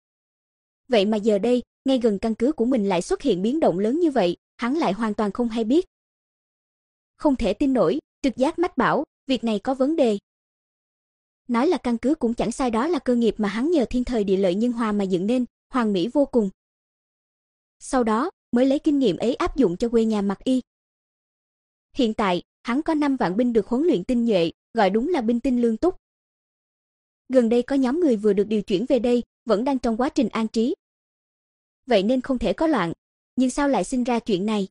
Vậy mà giờ đây, ngay gần căn cứ của mình lại xuất hiện biến động lớn như vậy, hắn lại hoàn toàn không hay biết. Không thể tin nổi, trực giác mách bảo, việc này có vấn đề. Nói là căn cứ cũng chẳng sai, đó là cơ nghiệp mà hắn nhờ thiên thời địa lợi nhân hòa mà dựng nên, hoàn mỹ vô cùng. Sau đó, mới lấy kinh nghiệm ấy áp dụng cho quê nhà Mạc Y. Hiện tại, hắn có năm vạn binh được huấn luyện tinh nhuệ, gọi đúng là binh tinh lương túc. Gần đây có nhóm người vừa được điều chuyển về đây, vẫn đang trong quá trình an trí. Vậy nên không thể có loạn, nhưng sao lại sinh ra chuyện này?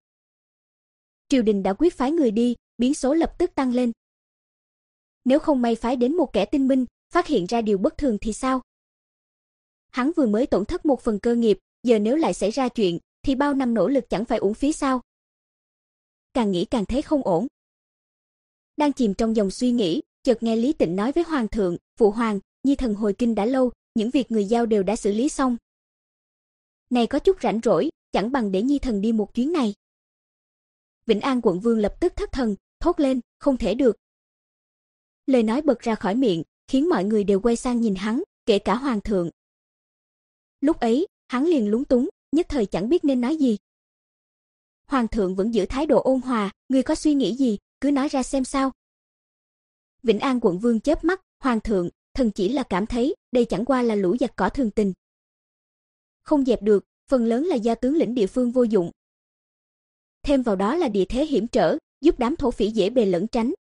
Triều đình đã quyết phái người đi, biến số lập tức tăng lên. Nếu không may phái đến một kẻ tinh minh, phát hiện ra điều bất thường thì sao? Hắn vừa mới tổn thất một phần cơ nghiệp, giờ nếu lại xảy ra chuyện, thì bao năm nỗ lực chẳng phải uổng phí sao? Càng nghĩ càng thấy không ổn. Đang chìm trong dòng suy nghĩ, chợt nghe Lý Tịnh nói với hoàng thượng, phụ hoàng, nhi thần hồi kinh đã lâu, những việc người giao đều đã xử lý xong. Này có chút rảnh rỗi, chẳng bằng để nhi thần đi một chuyến này. Vĩnh An quận vương lập tức thất thần, thốt lên, không thể được. Lời nói bật ra khỏi miệng, khiến mọi người đều quay sang nhìn hắn, kể cả hoàng thượng. Lúc ấy, hắn liền lúng túng, nhất thời chẳng biết nên nói gì. Hoàng thượng vẫn giữ thái độ ôn hòa, ngươi có suy nghĩ gì, cứ nói ra xem sao. Vĩnh An quận vương chớp mắt, hoàng thượng, thần chỉ là cảm thấy, đây chẳng qua là lũ giặc cỏ thường tình. Không dẹp được, phần lớn là do tướng lĩnh địa phương vô dụng. Thêm vào đó là địa thế hiểm trở, giúp đám thổ phỉ dễ bề lẩn tránh.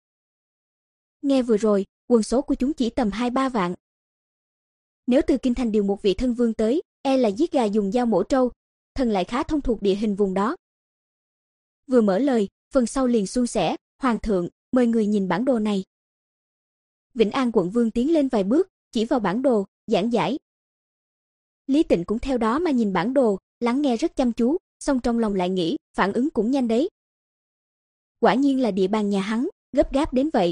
Nghe vừa rồi, quân số của chúng chỉ tầm hai ba vạn. Nếu từ kinh thành điều một vị thân vương tới, e là giết gà dùng dao mổ trâu, thần lại khá thông thuộc địa hình vùng đó. Vừa mở lời, phần sau liền suôn sẻ, hoàng thượng, mời người nhìn bản đồ này. Vĩnh An quận vương tiến lên vài bước, chỉ vào bản đồ, giảng giải. Lý Tịnh cũng theo đó mà nhìn bản đồ, lắng nghe rất chăm chú, song trong lòng lại nghĩ, phản ứng cũng nhanh đấy. Quả nhiên là địa bàn nhà hắn, gấp gáp đến vậy.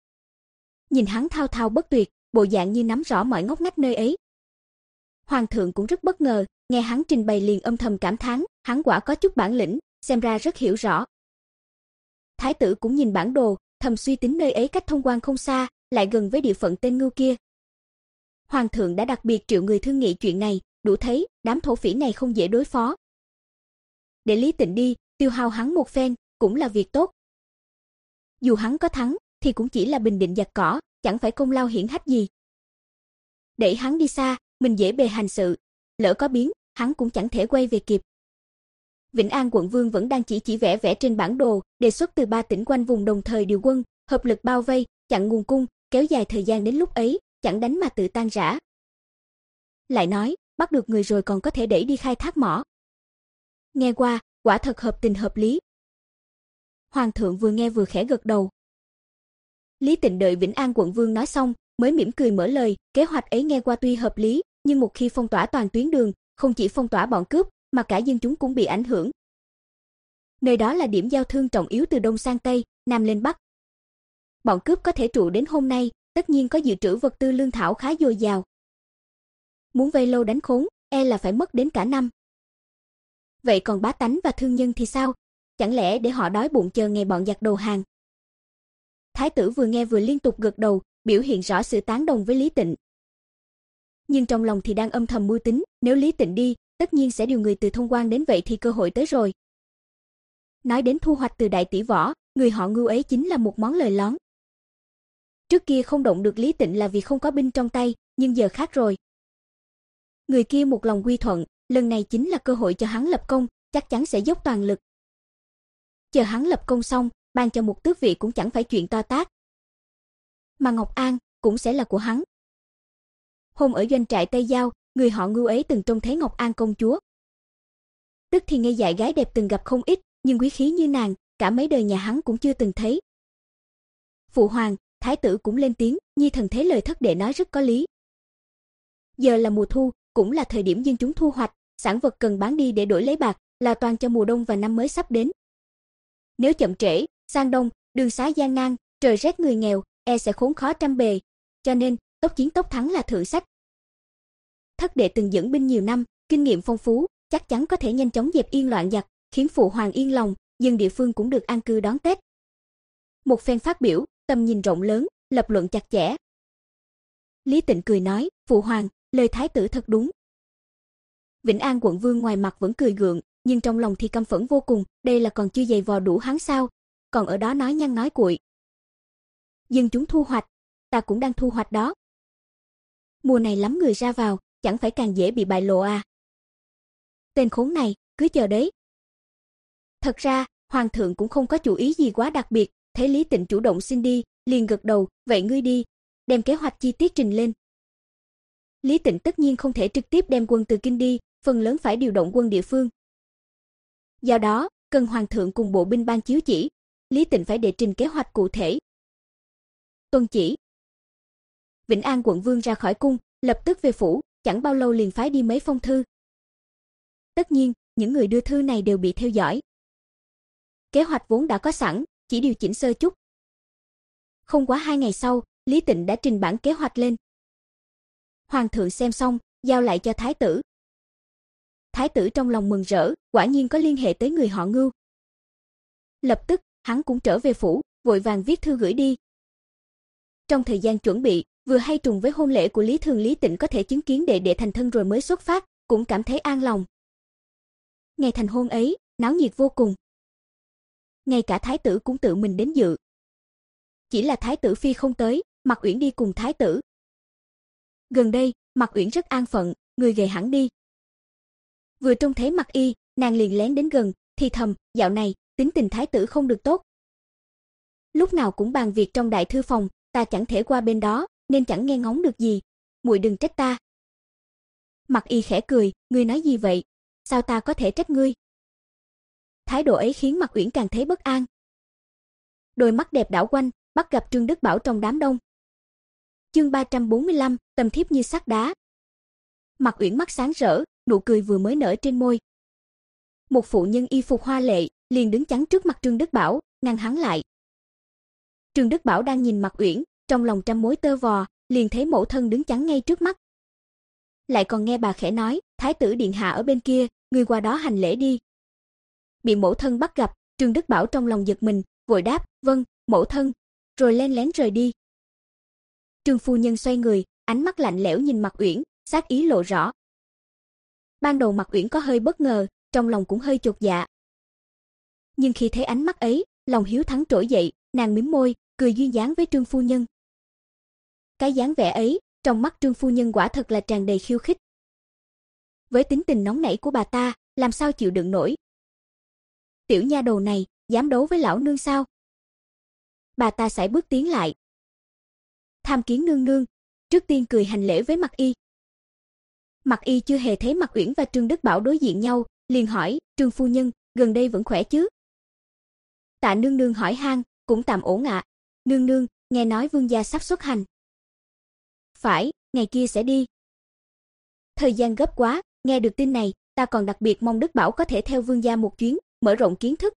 Nhìn hắn thao thao bất tuyệt, bộ dạng như nắm rõ mọi ngóc ngách nơi ấy. Hoàng thượng cũng rất bất ngờ, nghe hắn trình bày liền âm thầm cảm thán, hắn quả có chút bản lĩnh, xem ra rất hiểu rõ. Thái tử cũng nhìn bản đồ, thầm suy tính nơi ấy cách thông quan không xa, lại gần với địa phận tên Ngưu kia. Hoàng thượng đã đặc biệt triệu người thương nghị chuyện này, đủ thấy đám thổ phỉ này không dễ đối phó. Để Lý Tịnh đi, tiêu hao hắn một phen, cũng là việc tốt. Dù hắn có thắng, thì cũng chỉ là bình định giặc cỏ, chẳng phải công lao hiển hách gì. Đẩy hắn đi xa, mình dễ bề hành sự, lỡ có biến, hắn cũng chẳng thể quay về kịp. Vĩnh An quận vương vẫn đang chỉ chỉ vẽ vẽ trên bản đồ, đề xuất từ ba tỉnh quanh vùng đồng thời điều quân, hợp lực bao vây, chặn nguồn cung, kéo dài thời gian đến lúc ấy, chẳng đánh mà tự tan rã. Lại nói, bắt được người rồi còn có thể đẩy đi khai thác mỏ. Nghe qua, quả thật hợp tình hợp lý. Hoàng thượng vừa nghe vừa khẽ gật đầu. Lý Tịnh đợi Vĩnh An quận vương nói xong, mới mỉm cười mở lời, kế hoạch ấy nghe qua tuy hợp lý, nhưng một khi phong tỏa toàn tuyến đường, không chỉ phong tỏa bọn cướp, mà cả dân chúng cũng bị ảnh hưởng. Nơi đó là điểm giao thương trọng yếu từ đông sang tây, nam lên bắc. Bọn cướp có thể trụ đến hôm nay, tất nhiên có dự trữ vật tư lương thảo khá dồi dào. Muốn vây lâu đánh khốn, e là phải mất đến cả năm. Vậy còn bá tánh và thương nhân thì sao? Chẳng lẽ để họ đói bụng chờ ngày bọn giặc đầu hàng? Thái tử vừa nghe vừa liên tục gật đầu, biểu hiện rõ sự tán đồng với Lý Tịnh. Nhưng trong lòng thì đang âm thầm mưu tính, nếu Lý Tịnh đi, tất nhiên sẽ điều người từ thông quan đến, vậy thì cơ hội tới rồi. Nói đến thu hoạch từ đại tỷ võ, người họ Ngưu ấy chính là một món lời lón. Trước kia không động được Lý Tịnh là vì không có binh trong tay, nhưng giờ khác rồi. Người kia một lòng quy thuận, lần này chính là cơ hội cho hắn lập công, chắc chắn sẽ dốc toàn lực. Chờ hắn lập công xong, ban cho một tước vị cũng chẳng phải chuyện to tát. Mà Ngọc An cũng sẽ là của hắn. Hôm ở doanh trại Tây Giao, người họ Ngưu ấy từng trông thấy Ngọc An công chúa. Tức thì ngây dại gái đẹp từng gặp không ít, nhưng quý khí như nàng, cả mấy đời nhà hắn cũng chưa từng thấy. Phụ hoàng, thái tử cũng lên tiếng, nhi thần thấy lời thất đệ nói rất có lý. Giờ là mùa thu, cũng là thời điểm dân chúng thu hoạch, sản vật cần bán đi để đổi lấy bạc, là toàn cho mùa đông và năm mới sắp đến. Nếu chậm trễ, sang đông, đường xá gian nan, trời rét người nghèo, e sẽ khốn khó trăm bề, cho nên tốc chiến tốc thắng là thượng sách. Thất đệ từng dẫn binh nhiều năm, kinh nghiệm phong phú, chắc chắn có thể nhanh chóng dẹp yên loạn giặc, khiến phụ hoàng yên lòng, dân địa phương cũng được an cư đón Tết. Một phen phát biểu, tầm nhìn rộng lớn, lập luận chặt chẽ. Lý Tịnh cười nói, phụ hoàng, lời thái tử thật đúng. Vĩnh An quận vương ngoài mặt vẫn cười gượng, nhưng trong lòng thì căm phẫn vô cùng, đây là còn chưa dày vò đủ hắn sao, còn ở đó nói nhăng nói cuội. Dân chúng thu hoạch, ta cũng đang thu hoạch đó. Mùa này lắm người ra vào, chẳng phải càng dễ bị bại lộ à. Tên khốn này, cứ chờ đấy. Thật ra, hoàng thượng cũng không có chủ ý gì quá đặc biệt, thấy Lý Tịnh chủ động xin đi, liền gật đầu, vậy ngươi đi, đem kế hoạch chi tiết trình lên. Lý Tịnh tất nhiên không thể trực tiếp đem quân từ kinh đi, phần lớn phải điều động quân địa phương. Do đó, cần hoàng thượng cùng bộ binh ban chiếu chỉ, Lý Tịnh phải đệ trình kế hoạch cụ thể. Tuân chỉ. Vĩnh An quận vương ra khỏi cung, lập tức về phủ, chẳng bao lâu liền phái đi mấy phong thư. Tất nhiên, những người đưa thư này đều bị theo dõi. Kế hoạch vốn đã có sẵn, chỉ điều chỉnh sơ chút. Không quá hai ngày sau, Lý Tịnh đã trình bản kế hoạch lên. Hoàng thượng xem xong, giao lại cho thái tử. Thái tử trong lòng mừng rỡ, quả nhiên có liên hệ tới người họ Ngưu. Lập tức, hắn cũng trở về phủ, vội vàng viết thư gửi đi. Trong thời gian chuẩn bị, vừa hay trùng với hôn lễ của Lý Thường, Lý Tịnh có thể chứng kiến đệ đệ thành thân rồi mới xuất phát, cũng cảm thấy an lòng. Ngày thành hôn ấy, náo nhiệt vô cùng. Ngay cả thái tử cũng tự mình đến dự. Chỉ là thái tử phi không tới, Mạc Uyển đi cùng thái tử. Gần đây, Mạc Uyển rất an phận, người gầy hẳn đi. Vừa trông thấy Mạc Y, nàng liền lén đến gần, thì thầm, dạo này, tính tình thái tử không được tốt. Lúc nào cũng bàn việc trong đại thư phòng, ta chẳng thể qua bên đó, nên chẳng nghe ngóng được gì. Muội đừng trách ta. Mạc Y khẽ cười, ngươi nói gì vậy? Sao ta có thể trách ngươi? Thái độ ấy khiến Mạc Uyển càng thấy bất an. Đôi mắt đẹp đảo quanh, bắt gặp Trương Đức Bảo trong đám đông. Chương ba trăm bốn mươi lăm, tầm thiếp như sắt đá. Mạc Uyển mắt sáng rỡ, nụ cười vừa mới nở trên môi. Một phụ nhân y phục hoa lệ, liền đứng chắn trước mặt Trương Đức Bảo, ngăn hắn lại. Trương Đức Bảo đang nhìn Mạc Uyển, trong lòng trăm mối tơ vò, liền thấy mẫu thân đứng chắn ngay trước mắt. Lại còn nghe bà khẽ nói, thái tử điện hạ ở bên kia, ngươi qua đó hành lễ đi. Bị mẫu thân bắt gặp, Trương Đức Bảo trong lòng giật mình, vội đáp, vâng, mẫu thân, rồi len lén rời đi. Trương phu nhân xoay người, ánh mắt lạnh lẽo nhìn Mạc Uyển, sát ý lộ rõ. Ban đầu Mạc Uyển có hơi bất ngờ, trong lòng cũng hơi chột dạ. Nhưng khi thấy ánh mắt ấy, lòng hiếu thắng trỗi dậy, nàng mím môi, cười duyên dáng với Trương phu nhân. Cái dáng vẻ ấy, trong mắt Trương phu nhân quả thật là tràn đầy khiêu khích. Với tính tình nóng nảy của bà ta, làm sao chịu đựng nổi. Tiểu nha đầu này, dám đấu với lão nương sao? Bà ta sải bước tiến lại. Tham kiến nương nương, trước tiên cười hành lễ với Mạc Y. Mạc Y chưa hề thấy Mạc Uyển và Trương Đức Bảo đối diện nhau, liền hỏi, Trương phu nhân, gần đây vẫn khỏe chứ? Tạ nương nương hỏi han, cũng tạm ổn ạ. À. Nương nương, nghe nói vương gia sắp xuất hành. Phải, ngày kia sẽ đi. Thời gian gấp quá, nghe được tin này, ta còn đặc biệt mong Đức Bảo có thể theo vương gia một chuyến, mở rộng kiến thức.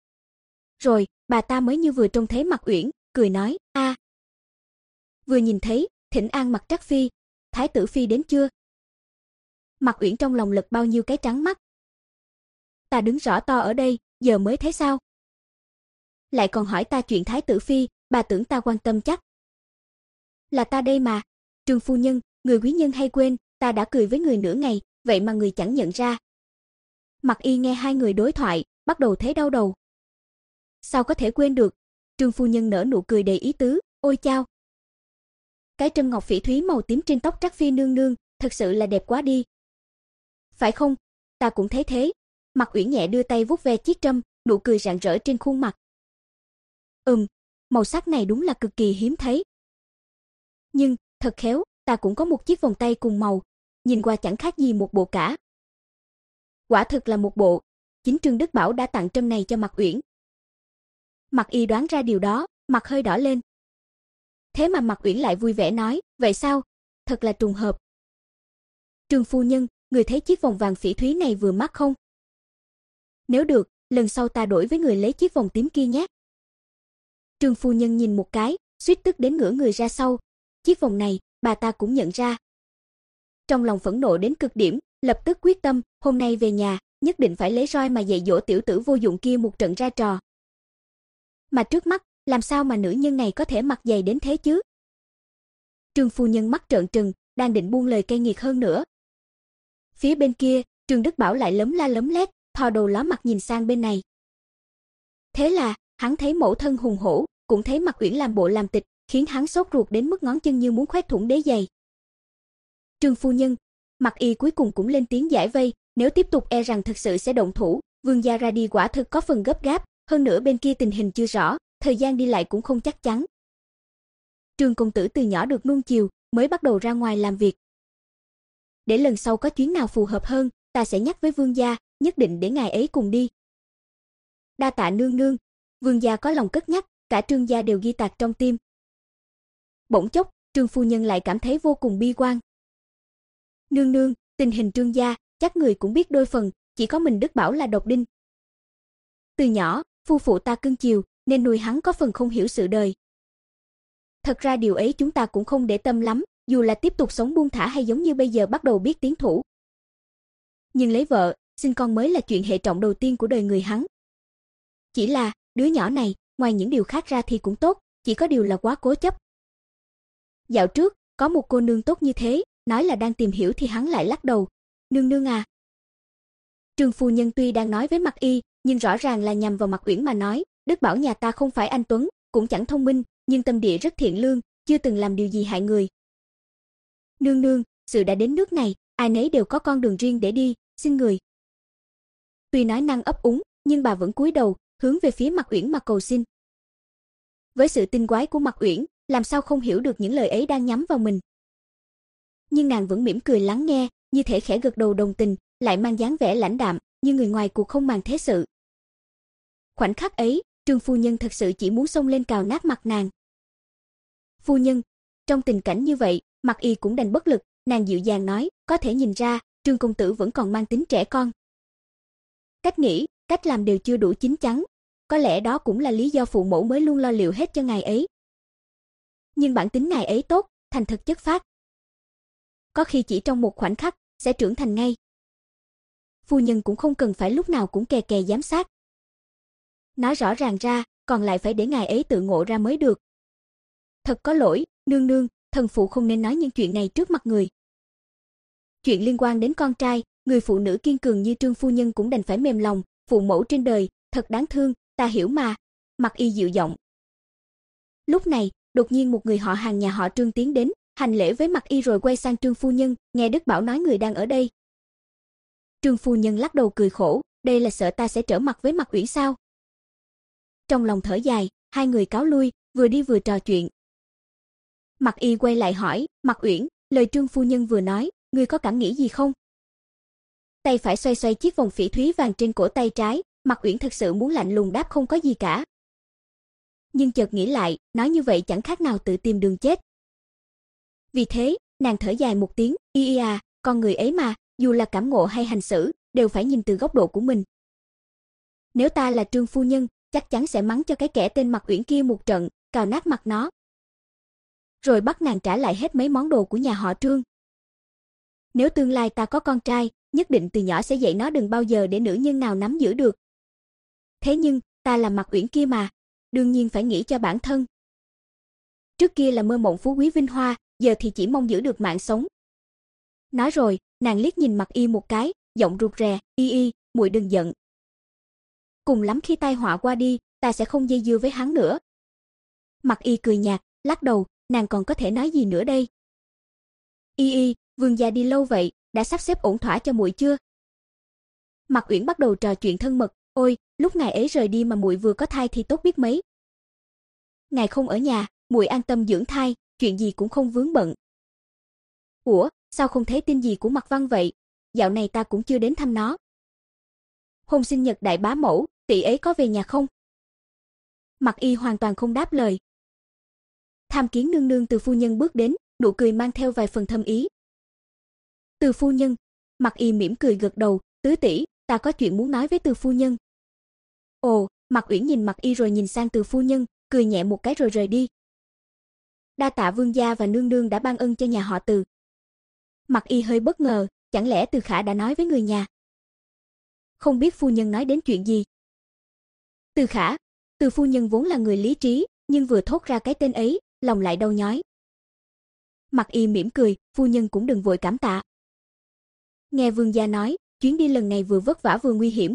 Rồi, bà ta mới như vừa trông thấy Mạc Uyển, cười nói, a. À. Vừa nhìn thấy, thỉnh an Mạc Trắc phi, thái tử phi đến chưa? Mạc Uyển trong lòng lật bao nhiêu cái trắng mắt. Ta đứng rõ to ở đây, giờ mới thấy sao? Lại còn hỏi ta chuyện thái tử phi, bà tưởng ta quan tâm chắc. Là ta đây mà, Trương phu nhân, người quý nhân hay quên, ta đã cười với người nửa ngày, vậy mà người chẳng nhận ra. Mạc Y nghe hai người đối thoại, bắt đầu thấy đau đầu. Sao có thể quên được? Trương phu nhân nở nụ cười đầy ý tứ, ôi chao. Cái trâm ngọc phỉ thúy màu tím trên tóc Trắc phi nương nương, thật sự là đẹp quá đi. Phải không? Ta cũng thấy thế. Mạc Uyển nhẹ đưa tay vuốt ve chiếc trâm, nụ cười rạng rỡ trên khuôn mặt. Ừm, màu sắc này đúng là cực kỳ hiếm thấy. Nhưng, thật khéo, ta cũng có một chiếc vòng tay cùng màu, nhìn qua chẳng khác gì một bộ cả. Quả thực là một bộ, chính Trương Đức Bảo đã tặng trâm này cho Mạc Uyển. Mạc Y đoán ra điều đó, mặt hơi đỏ lên. Thế mà Mạc Uyển lại vui vẻ nói, vậy sao? Thật là trùng hợp. Trương phu nhân, người thấy chiếc vòng vàng phỉ thúy này vừa mắt không? Nếu được, lần sau ta đổi với người lấy chiếc vòng tím kia nhé. Trương phu nhân nhìn một cái, suýt tức đến ngửa người ra sau. Chiếc vòng này, bà ta cũng nhận ra. Trong lòng phẫn nộ đến cực điểm, lập tức quyết tâm, hôm nay về nhà, nhất định phải lấy roi mà dạy dỗ tiểu tử vô dụng kia một trận ra trò. Mà trước mắt, làm sao mà nữ nhân này có thể mặc dày đến thế chứ? Trương phu nhân mắt trợn trừng, đang định buông lời cay nghiệt hơn nữa. Phía bên kia, Trương Đức Bảo lại lấm la lấm lét, thò đầu ló mặt nhìn sang bên này. Thế là, hắn thấy mẫu thân hùng hổ, cũng thấy Mạc Uyển làm bộ làm tịch, khiến hắn sốt ruột đến mức ngón chân như muốn khoét thủng đế giày. Trương phu nhân, Mạc Y cuối cùng cũng lên tiếng giải vây, nếu tiếp tục e rằng thực sự sẽ động thủ, vương gia ra đi quả thực có phần gấp gáp, hơn nữa bên kia tình hình chưa rõ, thời gian đi lại cũng không chắc chắn. Trương công tử từ nhỏ được nuông chiều, mới bắt đầu ra ngoài làm việc. Để lần sau có chuyến nào phù hợp hơn, ta sẽ nhắc với vương gia, nhất định để ngài ấy cùng đi. Đa tạ nương nương, vương gia có lòng cất nhắc, cả Trương gia đều ghi tạc trong tim. Bỗng chốc, Trương phu nhân lại cảm thấy vô cùng bi quan. Nương nương, tình hình Trương gia, chắc người cũng biết đôi phần, chỉ có mình Đức Bảo là độc đinh. Từ nhỏ, phu phụ ta cưng chiều, nên nuôi hắn có phần không hiểu sự đời. Thật ra điều ấy chúng ta cũng không để tâm lắm, dù là tiếp tục sống buông thả hay giống như bây giờ bắt đầu biết tiến thủ. Nhưng lấy vợ, sinh con mới là chuyện hệ trọng đầu tiên của đời người hắn. Chỉ là, đứa nhỏ này, ngoài những điều khác ra thì cũng tốt, chỉ có điều là quá cố chấp. Dạo trước, có một cô nương tốt như thế, nói là đang tìm hiểu thì hắn lại lắc đầu. Nương nương à. Trương phu nhân tuy đang nói với Mặc Y, nhưng rõ ràng là nhằm vào Mặc Uyển mà nói, Đức Bảo nhà ta không phải anh tuấn, cũng chẳng thông minh, nhưng tâm địa rất thiện lương, chưa từng làm điều gì hại người. Nương nương, sự đã đến nước này, ai nấy đều có con đường riêng để đi, xin người. Tuy nói năng ấp úng, nhưng bà vẫn cúi đầu, hướng về phía Mặc Uyển mà cầu xin. Với sự tinh quái của Mặc Uyển, làm sao không hiểu được những lời ấy đang nhắm vào mình. Nhưng nàng vẫn mỉm cười lắng nghe, như thể khẽ gật đầu đồng tình, lại mang dáng vẻ lãnh đạm, như người ngoài cuộc không màng thế sự. Khoảnh khắc ấy, Trương phu nhân thật sự chỉ muốn xông lên cào nát mặt nàng. Phu nhân, trong tình cảnh như vậy, Mặc Y cũng đành bất lực, nàng dịu dàng nói, có thể nhìn ra, Trương công tử vẫn còn mang tính trẻ con. Cách nghĩ, cách làm đều chưa đủ chín chắn, có lẽ đó cũng là lý do phụ mẫu mới luôn lo liệu hết cho ngài ấy. Nhưng bản tính ngài ấy tốt, thành thật chất phác. Có khi chỉ trong một khoảnh khắc, sẽ trưởng thành ngay. Phu nhân cũng không cần phải lúc nào cũng kè kè giám sát. Nói rõ ràng ra, còn lại phải để ngài ấy tự ngộ ra mới được. Thật có lỗi, nương nương, thần phụ không nên nói những chuyện này trước mặt người. Chuyện liên quan đến con trai, người phụ nữ kiên cường như Trương phu nhân cũng đành phải mềm lòng, phụ mẫu trên đời, thật đáng thương, ta hiểu mà. Mặc Y dịu giọng. Lúc này, đột nhiên một người họ hàng nhà họ Trương tiến đến, hành lễ với Mặc Y rồi quay sang Trương phu nhân, nghe Đức Bảo nói người đang ở đây. Trương phu nhân lắc đầu cười khổ, đây là sợ ta sẽ trở mặt với Mặc Uyển sao? Trong lòng thở dài, hai người cáo lui, vừa đi vừa trò chuyện. Mặc Y quay lại hỏi, Mặc Uyển, lời Trương phu nhân vừa nói, ngươi có cảm nghĩ gì không? Tay phải xoay xoay chiếc vòng phỉ thúy vàng trên cổ tay trái, Mặc Uyển thật sự muốn lạnh lùng đáp không có gì cả. Nhưng chợt nghĩ lại, nói như vậy chẳng khác nào tự tìm đường chết. Vì thế, nàng thở dài một tiếng, y y à, con người ấy mà, dù là cảm ngộ hay hành xử, đều phải nhìn từ góc độ của mình. Nếu ta là Trương phu nhân, chắc chắn sẽ mắng cho cái kẻ tên Mặc Uyển kia một trận, cào nát mặt nó. Rồi bắt nàng trả lại hết mấy món đồ của nhà họ Trương. Nếu tương lai ta có con trai, nhất định từ nhỏ sẽ dạy nó đừng bao giờ để nữ nhân nào nắm giữ được. Thế nhưng, ta là Mặc Uyển kia mà, đương nhiên phải nghĩ cho bản thân. Trước kia là mơ mộng phú quý vinh hoa, giờ thì chỉ mong giữ được mạng sống. Nói rồi, nàng liếc nhìn Mặc Y một cái, giọng rụt rè, y y, muội đừng giận. Cùng lắm khi tai họa qua đi, ta sẽ không dây dưa với hắn nữa. Mặc Y cười nhạt, lắc đầu, nàng còn có thể nói gì nữa đây? Y y, vương gia đi lâu vậy, đã sắp xếp ổn thỏa cho muội chưa? Mặc Uyển bắt đầu trò chuyện thân mật, ôi, lúc ngài ấy rời đi mà muội vừa có thai thì tốt biết mấy. Ngài không ở nhà, muội an tâm dưỡng thai, chuyện gì cũng không vướng bận. Ủa, sao không thấy tin gì của Mặc Văn vậy? Dạo này ta cũng chưa đến thăm nó. Hôm sinh nhật đại bá mẫu, tỷ ấy có về nhà không? Mặc Y hoàn toàn không đáp lời. Tham kiến nương nương từ phu nhân bước đến, nụ cười mang theo vài phần thâm ý. Từ phu nhân, Mặc Y mỉm cười gật đầu, tứ tỷ, ta có chuyện muốn nói với Từ phu nhân. Ồ, Mặc Uyển nhìn Mặc Y rồi nhìn sang Từ phu nhân, cười nhẹ một cái rồi rời đi. Đa tạ vương gia và nương nương đã ban ân cho nhà họ Từ. Mặc Y hơi bất ngờ, chẳng lẽ Từ Khả đã nói với người nhà? Không biết phu nhân nói đến chuyện gì? Từ Khả, Từ phu nhân vốn là người lý trí, nhưng vừa thốt ra cái tên ấy, lòng lại đau nhói. Mặc Y mỉm cười, phu nhân cũng đừng vội cảm tạ. Nghe vương gia nói, chuyến đi lần này vừa vất vả vừa nguy hiểm.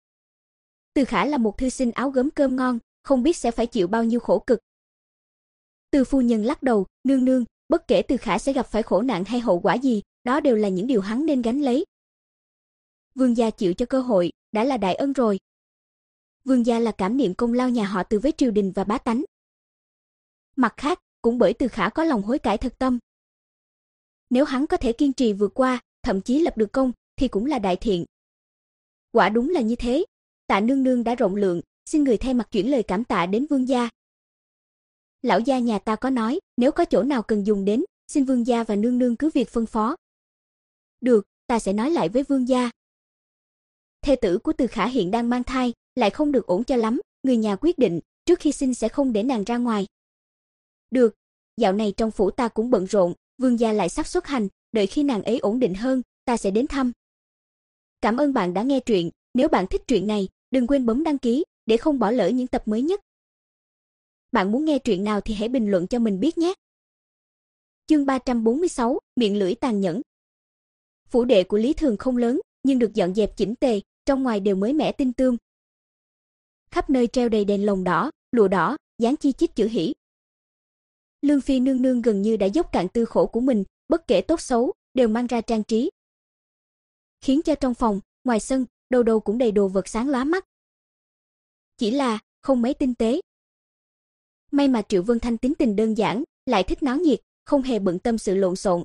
Từ Khả là một thư sinh áo gấm cơm ngon, không biết sẽ phải chịu bao nhiêu khổ cực. Từ phu nhân lắc đầu, nương nương, bất kể Từ Khả sẽ gặp phải khổ nạn hay hậu quả gì, đó đều là những điều hắn nên gánh lấy. Vương gia chịu cho cơ hội, đã là đại ân rồi. Vương gia là cảm niệm công lao nhà họ Từ với triều đình và bá tánh. Mặt khác, cũng bởi Từ Khả có lòng hối cải thật tâm. Nếu hắn có thể kiên trì vượt qua, thậm chí lập được công, thì cũng là đại thiện. Quả đúng là như thế. Tạ nương nương đã rộng lượng, xin người thay mặt chuyển lời cảm tạ đến vương gia. Lão gia nhà ta có nói, nếu có chỗ nào cần dùng đến, xin vương gia và nương nương cứ việc phân phó. Được, ta sẽ nói lại với vương gia. Thê tử của Từ Khả hiện đang mang thai, lại không được ổn cho lắm, người nhà quyết định, trước khi sinh sẽ không để nàng ra ngoài. Được, dạo này trong phủ ta cũng bận rộn, vương gia lại sắp xuất hành, đợi khi nàng ấy ổn định hơn, ta sẽ đến thăm. Cảm ơn bạn đã nghe truyện, nếu bạn thích truyện này, đừng quên bấm đăng ký để không bỏ lỡ những tập mới nhất. Bạn muốn nghe truyện nào thì hãy bình luận cho mình biết nhé. Chương ba trăm bốn mươi sáu, miệng lưỡi tàn nhẫn. Phủ đệ của Lý Thường không lớn, nhưng được dọn dẹp chỉnh tề, trong ngoài đều mới mẻ tinh tươm. Khắp nơi treo đầy đèn lồng đỏ, lụa đỏ, dán chi chít chữ hỷ. Lương phi nương nương gần như đã dốc cạn tư khổ của mình, bất kể tốt xấu, đều mang ra trang trí, khiến cho trong phòng, ngoài sân, đâu đâu cũng đầy đồ vật sáng lóa mắt. Chỉ là không mấy tinh tế. May mà Triệu Vân Thanh tính tình đơn giản, lại thích náo nhiệt, không hề bận tâm sự lộn xộn.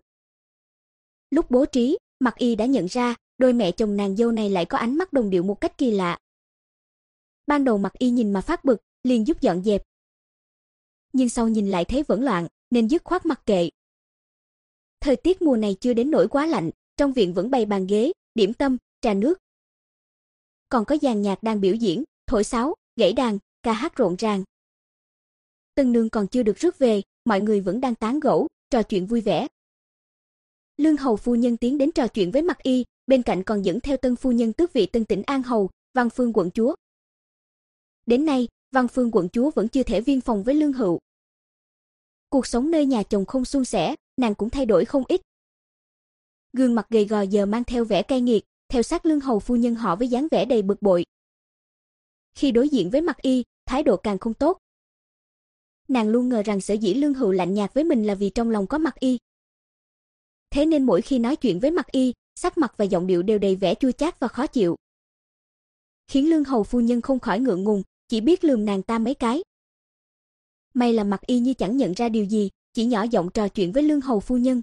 Lúc bố trí, Mặc Y đã nhận ra, đôi mẹ chồng nàng dâu này lại có ánh mắt đồng điệu một cách kỳ lạ. Ban đầu Mặc Y nhìn mà phát bực, liền giúp dọn dẹp. Nhưng sau nhìn lại thấy vẫn loạn, nên dứt khoát mặc kệ. Thời tiết mùa này chưa đến nỗi quá lạnh, trong viện vẫn bày bàn ghế, điểm tâm, trà nước. Còn có dàn nhạc đang biểu diễn, thổi sáo, gảy đàn, ca hát rộn ràng. Tân nương còn chưa được rước về, mọi người vẫn đang tán gẫu, trò chuyện vui vẻ. Lương hầu phu nhân tiến đến trò chuyện với Mặc Y, bên cạnh còn dẫn theo tân phu nhân tước vị Tân Tĩnh An hầu, Văn Phương quận chúa. Đến nay, Văn Phương quận chúa vẫn chưa thể viên phòng với Lương Hựu. Cuộc sống nơi nhà chồng không suôn sẻ, nàng cũng thay đổi không ít. Gương mặt gầy gò giờ mang theo vẻ cay nghiệt, theo sát Lương hầu phu nhân họ với dáng vẻ đầy bực bội. Khi đối diện với Mặc Y, thái độ càng không tốt. Nàng luôn ngờ rằng sở dĩ Lương Hựu lạnh nhạt với mình là vì trong lòng có Mặc Y. Thế nên mỗi khi nói chuyện với Mặc Y, sắc mặt và giọng điệu đều đầy vẻ chua chát và khó chịu. Khiến Lương hầu phu nhân không khỏi ngượng ngùng, chỉ biết lườm nàng ta mấy cái. May là Mặc Y như chẳng nhận ra điều gì, chỉ nhỏ giọng trò chuyện với Lương hầu phu nhân.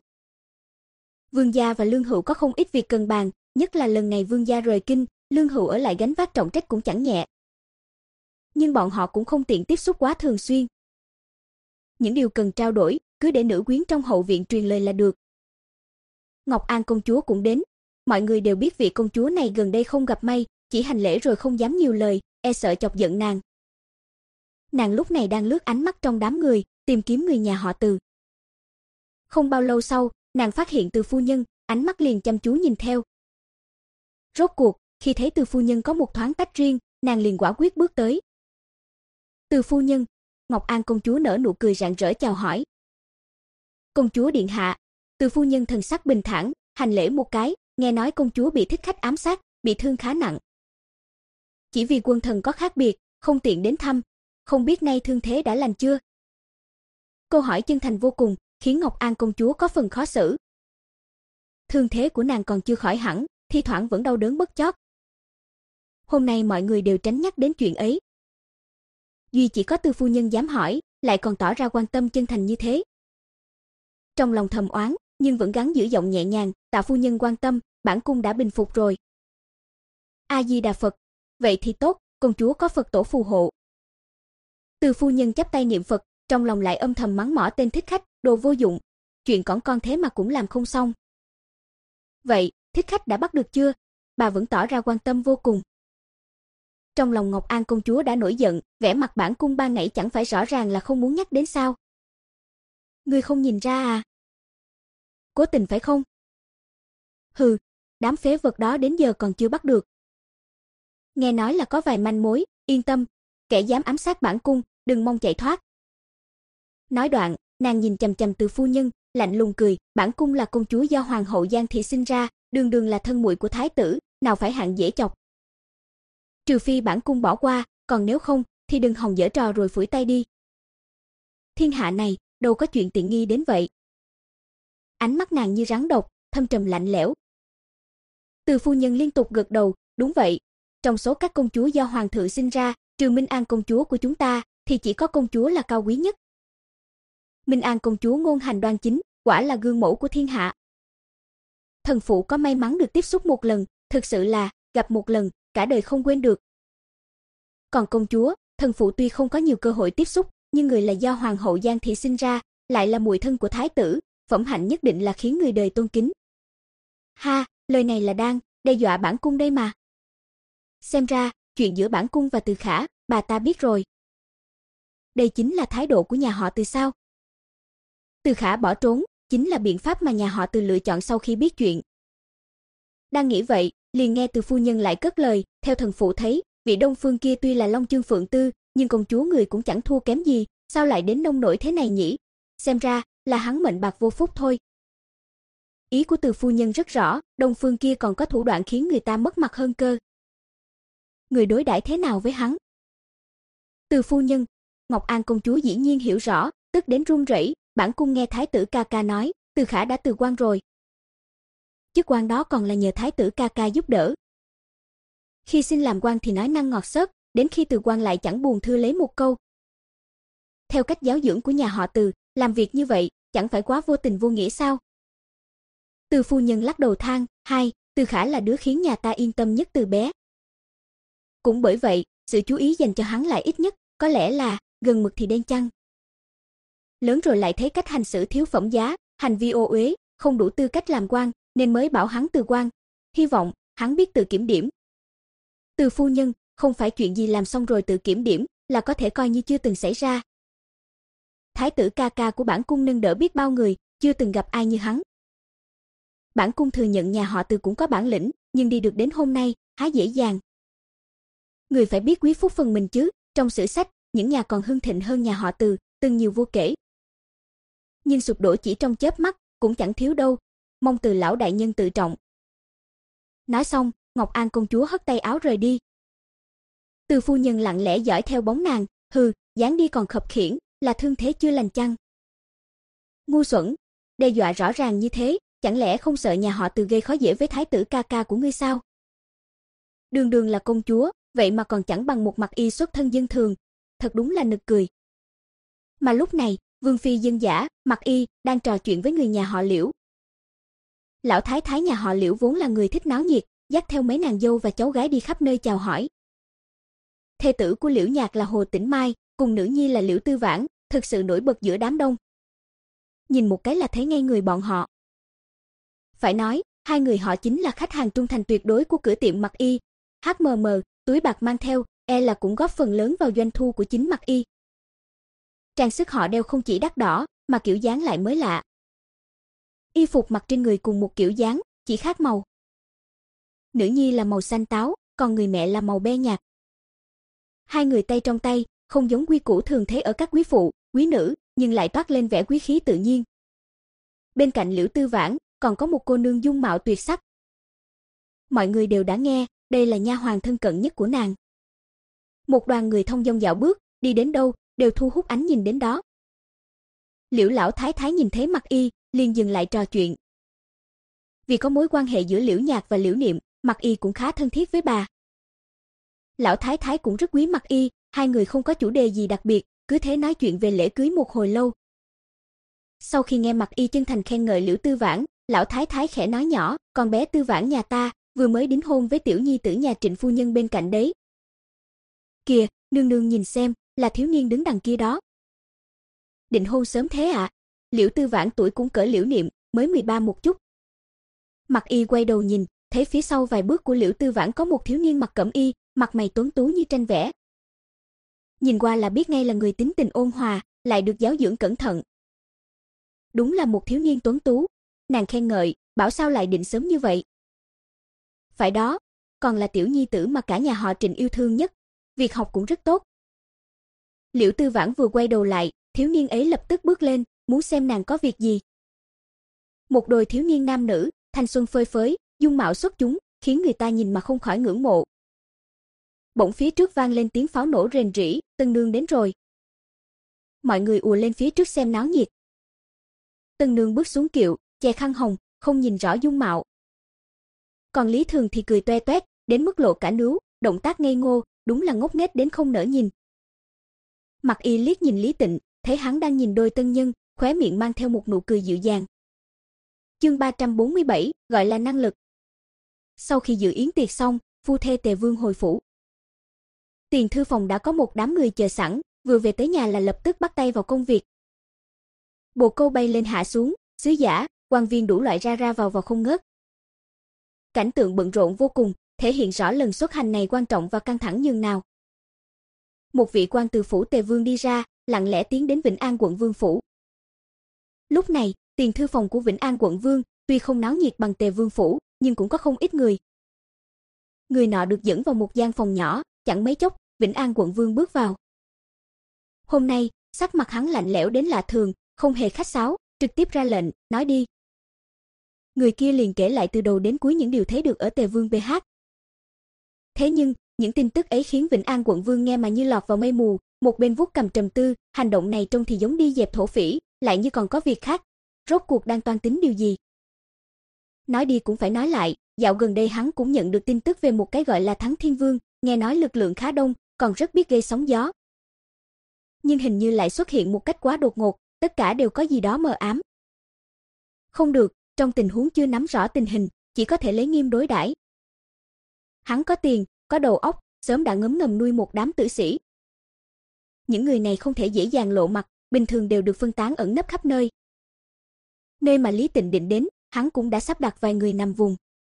Vương gia và Lương Hựu có không ít việc cần bàn, nhất là lần này vương gia rời kinh, Lương Hựu ở lại gánh vác trọng trách cũng chẳng nhẹ. Nhưng bọn họ cũng không tiện tiếp xúc quá thường xuyên. Những điều cần trao đổi, cứ để nữ quyến trong hậu viện truyền lời là được. Ngọc An công chúa cũng đến, mọi người đều biết vị công chúa này gần đây không gặp may, chỉ hành lễ rồi không dám nhiều lời, e sợ chọc giận nàng. Nàng lúc này đang lướt ánh mắt trong đám người, tìm kiếm người nhà họ Từ. Không bao lâu sau, nàng phát hiện Từ phu nhân, ánh mắt liền chăm chú nhìn theo. Rốt cuộc, khi thấy Từ phu nhân có một thoáng tách riêng, nàng liền quả quyết bước tới. Từ phu nhân, Ngọc An công chúa nở nụ cười rạng rỡ chào hỏi. Công chúa điện hạ. Từ phu nhân thần sắc bình thản, hành lễ một cái, nghe nói công chúa bị thích khách ám sát, bị thương khá nặng. Chỉ vì quân thần có khác biệt, không tiện đến thăm, không biết nay thương thế đã lành chưa? Câu hỏi chân thành vô cùng, khiến Ngọc An công chúa có phần khó xử. Thương thế của nàng còn chưa khỏi hẳn, thi thoảng vẫn đau đớn bất chót. Hôm nay mọi người đều tránh nhắc đến chuyện ấy. Duy chỉ có Từ phu nhân dám hỏi, lại còn tỏ ra quan tâm chân thành như thế. Trong lòng thầm oán, nhưng vẫn gắng giữ giọng nhẹ nhàng, tạ phu nhân quan tâm, bản cung đã bình phục rồi. A Di Đà Phật, vậy thì tốt, công chúa có Phật tổ phù hộ. Từ phu nhân chắp tay niệm Phật, trong lòng lại âm thầm mắng mỏ tên thích khách, đồ vô dụng, chuyện cỏn con thế mà cũng làm không xong. Vậy, thích khách đã bắt được chưa? Bà vẫn tỏ ra quan tâm vô cùng. Trong lòng Ngọc An công chúa đã nổi giận, vẻ mặt bản cung ban nãy chẳng phải rõ ràng là không muốn nhắc đến sao? Ngươi không nhìn ra à? Cố tình phải không? Hừ, đám phế vật đó đến giờ còn chưa bắt được. Nghe nói là có vài manh mối, yên tâm, kẻ dám ám sát bản cung, đừng mong chạy thoát. Nói đoạn, nàng nhìn chằm chằm Từ phu nhân, lạnh lùng cười, bản cung là công chúa do hoàng hậu Giang thị sinh ra, đường đường là thân muội của thái tử, nào phải hạng dễ chọc. Trừ phi bản cung bỏ qua, còn nếu không thì đừng hòng giở trò rồi phủi tay đi. Thiên hạ này, đâu có chuyện tiện nghi đến vậy. Ánh mắt nàng như rắn độc, thâm trầm lạnh lẽo. Từ phu nhân liên tục gật đầu, đúng vậy, trong số các công chúa do hoàng thượng sinh ra, trừ Minh An công chúa của chúng ta, thì chỉ có công chúa là cao quý nhất. Minh An công chúa ngôn hành đoan chính, quả là gương mẫu của thiên hạ. Thần phụ có may mắn được tiếp xúc một lần, thực sự là gặp một lần, cả đời không quên được. Còn công chúa, thần phụ tuy không có nhiều cơ hội tiếp xúc, nhưng người là do hoàng hậu Giang thị sinh ra, lại là muội thân của thái tử, phẩm hạnh nhất định là khiến người đời tôn kính. Ha, lời này là đang đe dọa bản cung đây mà. Xem ra, chuyện giữa bản cung và Từ Khả, bà ta biết rồi. Đây chính là thái độ của nhà họ Từ sao? Từ Khả bỏ trốn, chính là biện pháp mà nhà họ Từ lựa chọn sau khi biết chuyện. Đang nghĩ vậy, liền nghe Từ phu nhân lại cất lời, theo thần phụ thấy, vị Đông Phương kia tuy là Long Chương Phượng Tư, nhưng công chúa người cũng chẳng thua kém gì, sao lại đến nông nỗi thế này nhỉ? Xem ra là hắn mệnh bạc vô phúc thôi. Ý của Từ phu nhân rất rõ, Đông Phương kia còn có thủ đoạn khiến người ta mất mặt hơn cơ. Người đối đãi thế nào với hắn? Từ phu nhân, Ngọc An công chúa dĩ nhiên hiểu rõ, tức đến run rẩy, bản cung nghe thái tử ca ca nói, Từ Khả đã từ quan rồi. Chức quan đó còn là nhờ thái tử ca ca giúp đỡ. Khi xin làm quan thì nói năng ngọt xớt, đến khi từ quan lại chẳng buồn thưa lấy một câu. Theo cách giáo dưỡng của nhà họ Từ, làm việc như vậy chẳng phải quá vô tình vô nghĩa sao? Từ phu nhân lắc đầu than, hai, Từ Khả là đứa khiến nhà ta yên tâm nhất từ bé. Cũng bởi vậy, sự chú ý dành cho hắn lại ít nhất, có lẽ là gần mực thì đen chăng. Lớn rồi lại thấy cách hành xử thiếu phẩm giá, hành vi ô uế, không đủ tư cách làm quan, nên mới bảo hắn từ quan. Hy vọng hắn biết tự kiểm điểm. Từ phu nhân, không phải chuyện gì làm xong rồi tự kiểm điểm, là có thể coi như chưa từng xảy ra. Thái tử ca ca của bản cung nâng đỡ biết bao người, chưa từng gặp ai như hắn. Bản cung thừa nhận nhà họ Từ cũng có bản lĩnh, nhưng đi được đến hôm nay, há dễ dàng. Người phải biết quý phúc phần mình chứ, trong sử sách, những nhà còn hưng thịnh hơn nhà họ Từ, từng nhiều vô kể. Nhưng sụp đổ chỉ trong chớp mắt, cũng chẳng thiếu đâu, mong Từ lão đại nhân tự trọng. Nói xong, Ngọc An công chúa hất tay áo rời đi. Từ phu nhân lặng lẽ dõi theo bóng nàng, hừ, dáng đi còn khập khiễng, là thương thế chưa lành chăng? Ngu xuẩn, đe dọa rõ ràng như thế, chẳng lẽ không sợ nhà họ Từ gây khó dễ với thái tử ca ca của ngươi sao? Đường đường là công chúa, vậy mà còn chẳng bằng một Mặc Y xuất thân dân thường, thật đúng là nực cười. Mà lúc này, vương phi dân giả, Mặc Y đang trò chuyện với người nhà họ Liễu. Lão thái thái nhà họ Liễu vốn là người thích náo nhiệt, dắt theo mấy nàng dâu và cháu gái đi khắp nơi chào hỏi. Thê tử của Liễu Nhạc là Hồ Tĩnh Mai, cùng nữ nhi là Liễu Tư Vãn, thực sự nổi bật giữa đám đông. Nhìn một cái là thấy ngay người bọn họ. Phải nói, hai người họ chính là khách hàng trung thành tuyệt đối của cửa tiệm Mặc Y. hát em em, túi bạc mang theo, e là cũng góp phần lớn vào doanh thu của chính Mặc Y. Trang sức họ đeo không chỉ đắt đỏ, mà kiểu dáng lại mới lạ. Y phục mặc trên người cùng một kiểu dáng, chỉ khác màu. Nữ nhi là màu xanh táo, còn người mẹ là màu be nhạt. Hai người tay trong tay, không giống quy củ thường thấy ở các quý phụ, quý nữ, nhưng lại toát lên vẻ quý khí tự nhiên. Bên cạnh Liễu Tư Vãn, còn có một cô nương dung mạo tuyệt sắc. Mọi người đều đã nghe, đây là nha hoàn thân cận nhất của nàng. Một đoàn người thông dong dạo bước, đi đến đâu, đều thu hút ánh nhìn đến đó. Liễu lão thái thái nhìn thấy Mặc Y, liền dừng lại trò chuyện. Vì có mối quan hệ giữa Liễu Nhạc và Liễu Niệm, Mặc Y cũng khá thân thiết với bà. Lão thái thái cũng rất quý Mặc Y, hai người không có chủ đề gì đặc biệt, cứ thế nói chuyện về lễ cưới một hồi lâu. Sau khi nghe Mặc Y chân thành khen ngợi Liễu Tư Vãn, lão thái thái khẽ nói nhỏ, con bé Tư Vãn nhà ta vừa mới đính hôn với tiểu nhi tử nhà Trịnh phu nhân bên cạnh đấy. Kìa, nương nương nhìn xem, là thiếu niên đứng đằng kia đó. Định hôn sớm thế ạ? À? Liễu Tư Vãn tuổi cũng cỡ Liễu Niệm, mới mười ba một chút. Mặc Y quay đầu nhìn, thấy phía sau vài bước của Liễu Tư Vãn có một thiếu niên mặc cẩm y, mặt mày tuấn tú như tranh vẽ. Nhìn qua là biết ngay là người tính tình ôn hòa, lại được giáo dưỡng cẩn thận. Đúng là một thiếu niên tuấn tú, nàng khen ngợi, bảo sao lại định sớm như vậy. Phải đó, còn là tiểu nhi tử mà cả nhà họ Trịnh yêu thương nhất, việc học cũng rất tốt. Liễu Tư Vãn vừa quay đầu lại, thiếu niên ấy lập tức bước lên, muốn xem nàng có việc gì. Một đôi thiếu niên nam nữ, thanh xuân phơi phới, dung mạo xuất chúng, khiến người ta nhìn mà không khỏi ngưỡng mộ. Bỗng phía trước vang lên tiếng pháo nổ rền rĩ, Tân nương đến rồi. Mọi người ùa lên phía trước xem náo nhiệt. Tân nương bước xuống kiệu, che khăn hồng, không nhìn rõ dung mạo. Còn Lý Thường thì cười toe toét, đến mức lộ cả nướu, động tác ngây ngô, đúng là ngốc nghếch đến không nỡ nhìn. Mặc Y liếc nhìn Lý Tịnh, thấy hắn đang nhìn đôi tân nhân, khóe miệng mang theo một nụ cười dịu dàng. Chương ba trăm bốn mươi bảy, gọi là năng lực. Sau khi dự yến tiệc xong, phu thê Tề Vương hồi phủ. Tiền thư phòng đã có một đám người chờ sẵn, vừa về tới nhà là lập tức bắt tay vào công việc. Bồ câu bay lên hạ xuống, sứ giả, quan viên đủ loại ra ra vào vào không ngớt. Cảnh tượng bận rộn vô cùng, thể hiện rõ lần xuất hành này quan trọng và căng thẳng nhường nào. Một vị quan từ phủ Tề Vương đi ra, lặng lẽ tiến đến Vĩnh An quận Vương phủ. Lúc này, tiền thư phòng của Vĩnh An quận vương, tuy không náo nhiệt bằng Tề Vương phủ, nhưng cũng có không ít người. Người nọ được dẫn vào một gian phòng nhỏ, chẳng mấy chốc, Vĩnh An quận vương bước vào. Hôm nay, sắc mặt hắn lạnh lẽo đến lạ thường, không hề khách sáo, trực tiếp ra lệnh, nói đi. Người kia liền kể lại từ đầu đến cuối những điều thấy được ở Tề Vương bê hát. Thế nhưng, những tin tức ấy khiến Vĩnh An quận vương nghe mà như lọt vào mây mù, một bên vuốt cầm trầm tư, hành động này trông thì giống đi dẹp thổ phỉ, lại như còn có việc khác, rốt cuộc đang toan tính điều gì. Nói đi cũng phải nói lại, dạo gần đây hắn cũng nhận được tin tức về một cái gọi là Thắng Thiên Vương, nghe nói lực lượng khá đông, còn rất biết gây sóng gió. Nhưng hình như lại xuất hiện một cách quá đột ngột, tất cả đều có gì đó mờ ám. Không được, trong tình huống chưa nắm rõ tình hình, chỉ có thể lấy nghiêm đối đãi. Hắn có tiền, có đầu óc, sớm đã ngấm ngầm nuôi một đám tử sĩ. Những người này không thể dễ dàng lộ mặt, bình thường đều được phân tán ẩn nấp khắp nơi. Nơi mà Lý Tịnh định đến, hắn cũng đã sắp đặt vài người nằm vùng.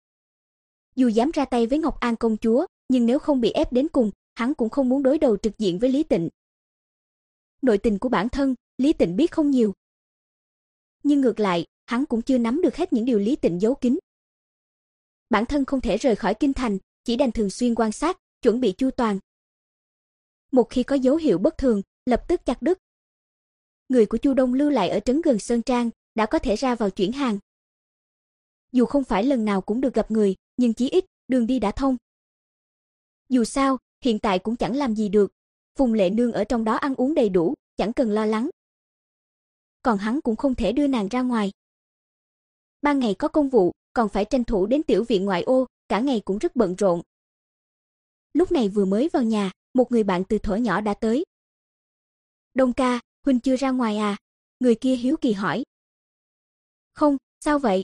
Dù dám ra tay với Ngọc An công chúa, nhưng nếu không bị ép đến cùng, hắn cũng không muốn đối đầu trực diện với Lý Tịnh. Nội tình của bản thân, Lý Tịnh biết không nhiều. Nhưng ngược lại, hắn cũng chưa nắm được hết những điều Lý Tịnh giấu kín. Bản thân không thể rời khỏi kinh thành, chỉ đành thường xuyên quan sát, chuẩn bị chu toàn. Một khi có dấu hiệu bất thường, lập tức chặt đứt. Người của Chu Đông lưu lại ở trấn gần Sơn Trang, đã có thể ra vào chuyển hàng. Dù không phải lần nào cũng được gặp người, nhưng chí ít, đường đi đã thông. Dù sao, hiện tại cũng chẳng làm gì được. Phùng Lệ Nương ở trong đó ăn uống đầy đủ, chẳng cần lo lắng. Còn hắn cũng không thể đưa nàng ra ngoài. Ban ngày có công vụ, còn phải tranh thủ đến tiểu viện ngoại ô, cả ngày cũng rất bận rộn. Lúc này vừa mới vào nhà, một người bạn từ thuở nhỏ đã tới. Đông ca, huynh chưa ra ngoài à? Người kia hiếu kỳ hỏi. Không, sao vậy?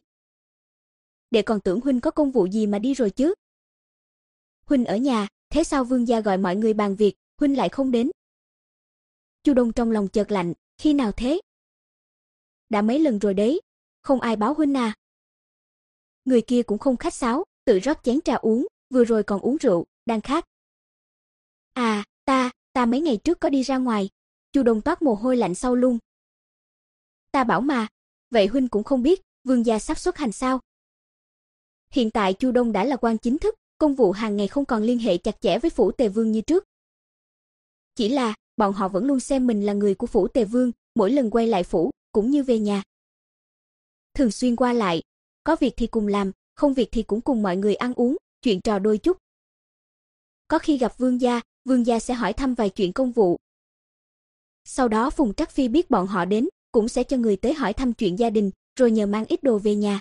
Đệ còn tưởng huynh có công vụ gì mà đi rồi chứ. Huynh ở nhà, thế sao vương gia gọi mọi người bàn việc, huynh lại không đến? Chu Đông trong lòng chợt lạnh, khi nào thế? Đã mấy lần rồi đấy, không ai báo huynh à? Người kia cũng không khách sáo, tự rót chén trà uống, vừa rồi còn uống rượu, đang khát. À, ta, ta mấy ngày trước có đi ra ngoài. Chu Đông toát mồ hôi lạnh sau lưng. Ta bảo mà, vậy huynh cũng không biết, vương gia sắp xuất hành sao? Hiện tại Chu Đông đã là quan chính thức, công vụ hàng ngày không còn liên hệ chặt chẽ với phủ Tề Vương như trước. Chỉ là, bọn họ vẫn luôn xem mình là người của phủ Tề Vương, mỗi lần quay lại phủ, cũng như về nhà. Thường xuyên qua lại, có việc thì cùng làm, không việc thì cũng cùng mọi người ăn uống, chuyện trò đôi chút. Có khi gặp vương gia, vương gia sẽ hỏi thăm vài chuyện công vụ. Sau đó Phùng Trắc Phi biết bọn họ đến, cũng sẽ cho người tới hỏi thăm chuyện gia đình, rồi nhờ mang ít đồ về nhà.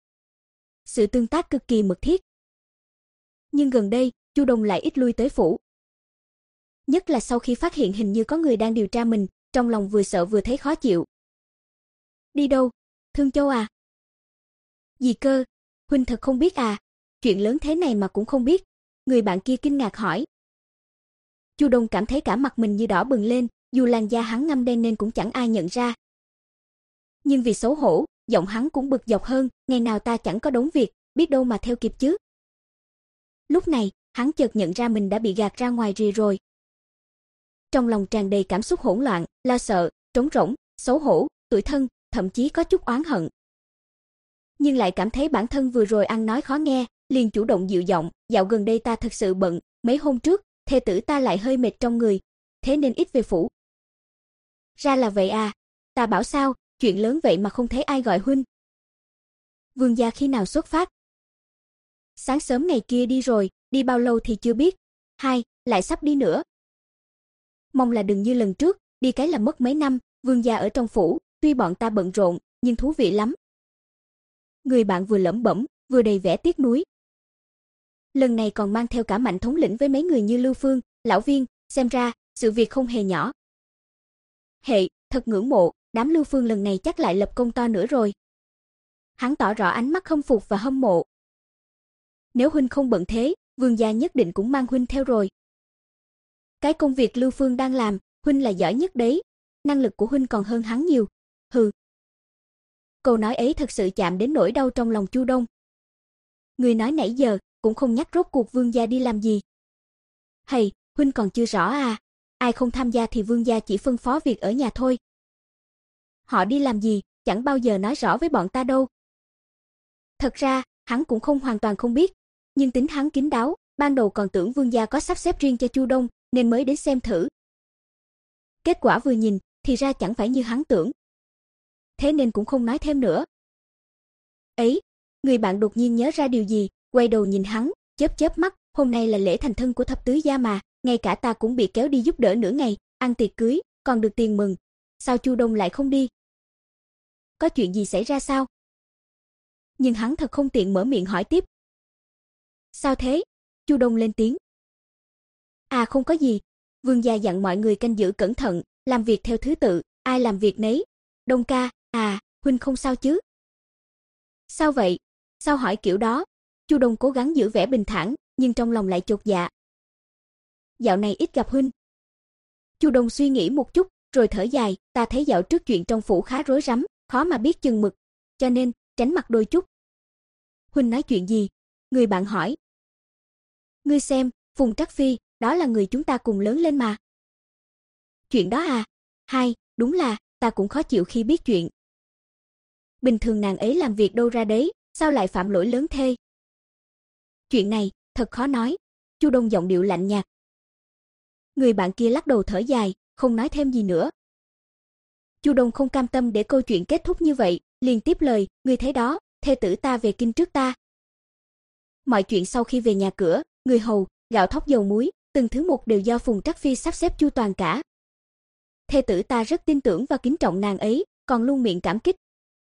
Sự tương tác cực kỳ mật thiết. Nhưng gần đây, Chu Đông lại ít lui tới phủ. Nhất là sau khi phát hiện hình như có người đang điều tra mình, trong lòng vừa sợ vừa thấy khó chịu. Đi đâu? Thương Châu à? Gì cơ? Huynh thật không biết à? Chuyện lớn thế này mà cũng không biết. Người bạn kia kinh ngạc hỏi. Chu Đông cảm thấy cả mặt mình như đỏ bừng lên, dù làn da hắn ngăm đen nên cũng chẳng ai nhận ra. Nhưng vì xấu hổ, giọng hắn cũng bực dọc hơn, ngày nào ta chẳng có đống việc, biết đâu mà theo kịp chứ. Lúc này, hắn chợt nhận ra mình đã bị gạt ra ngoài rìa rồi. Trong lòng tràn đầy cảm xúc hỗn loạn, lo sợ, trống rỗng, xấu hổ, tủi thân, thậm chí có chút oán hận. Nhưng lại cảm thấy bản thân vừa rồi ăn nói khó nghe, liền chủ động dịu giọng, dạo gần đây ta thật sự bận, mấy hôm trước, thê tử ta lại hơi mệt trong người, thế nên ít về phủ. Ra là vậy à, ta bảo sao, chuyện lớn vậy mà không thấy ai gọi huynh. Vương gia khi nào xuất phát? Sáng sớm ngày kia đi rồi, đi bao lâu thì chưa biết. Hai, lại sắp đi nữa. Mong là đừng như lần trước, đi cái là mất mấy năm, vương gia ở trong phủ, tuy bọn ta bận rộn, nhưng thú vị lắm. Người bạn vừa lẩm bẩm, vừa đầy vẻ tiếc nuối. Lần này còn mang theo cả Mạnh thống lĩnh với mấy người như Lưu Phương, Lão Viên, xem ra, sự việc không hề nhỏ. Hệ, thật ngưỡng mộ, đám Lưu Phương lần này chắc lại lập công to nữa rồi. Hắn tỏ rõ ánh mắt khâm phục và hâm mộ. Nếu huynh không bận thế, vương gia nhất định cũng mang huynh theo rồi. Cái công việc Lưu Phương đang làm, huynh là giỏi nhất đấy, năng lực của huynh còn hơn hắn nhiều. Hừ. Câu nói ấy thật sự chạm đến nỗi đau trong lòng Chu Đông. Người nói nãy giờ cũng không nhắc rốt cuộc vương gia đi làm gì. Hay, huynh còn chưa rõ à? Ai không tham gia thì vương gia chỉ phân phó việc ở nhà thôi. Họ đi làm gì, chẳng bao giờ nói rõ với bọn ta đâu. Thật ra, hắn cũng không hoàn toàn không biết, nhưng tính hắn kín đáo, ban đầu còn tưởng vương gia có sắp xếp riêng cho Chu Đông, nên mới đến xem thử. Kết quả vừa nhìn, thì ra chẳng phải như hắn tưởng. Thế nên cũng không nói thêm nữa. Ấy, người bạn đột nhiên nhớ ra điều gì, quay đầu nhìn hắn, chớp chớp mắt, hôm nay là lễ thành thân của thập tứ gia mà, ngay cả ta cũng bị kéo đi giúp đỡ nửa ngày, ăn tiệc cưới, còn được tiền mừng. Sao Chu Đông lại không đi? Có chuyện gì xảy ra sao? Nhưng hắn thật không tiện mở miệng hỏi tiếp. Sao thế? Chu Đông lên tiếng. À không có gì, vương gia dặn mọi người canh giữ cẩn thận, làm việc theo thứ tự, ai làm việc nấy. Đông ca, à, huynh không sao chứ? Sao vậy? Sao hỏi kiểu đó? Chu Đông cố gắng giữ vẻ bình thản, nhưng trong lòng lại chột dạ. Dạo này ít gặp huynh. Chu Đông suy nghĩ một chút, rồi thở dài, ta thấy dạo trước chuyện trong phủ khá rối rắm, khó mà biết chừng mực, cho nên tránh mặt đôi chút. Huynh nói chuyện gì? Người bạn hỏi. Ngươi xem, Phùng Trắc Phi, đó là người chúng ta cùng lớn lên mà. Chuyện đó à? Hai, đúng là, ta cũng khó chịu khi biết chuyện. Bình thường nàng ấy làm việc đâu ra đấy, sao lại phạm lỗi lớn thế? Chuyện này, thật khó nói. Chu Đông giọng điệu lạnh nhạt. Người bạn kia lắc đầu thở dài, không nói thêm gì nữa. Chu Đông không cam tâm để câu chuyện kết thúc như vậy, liền tiếp lời, ngươi thấy đó, thê tử ta về kinh trước ta. Mọi chuyện sau khi về nhà cửa, người hầu, gạo thóc dầu muối, từng thứ một đều do Phùng Trắc Phi sắp xếp chu toàn cả. Thê tử ta rất tin tưởng và kính trọng nàng ấy, còn luôn miệng cảm kích.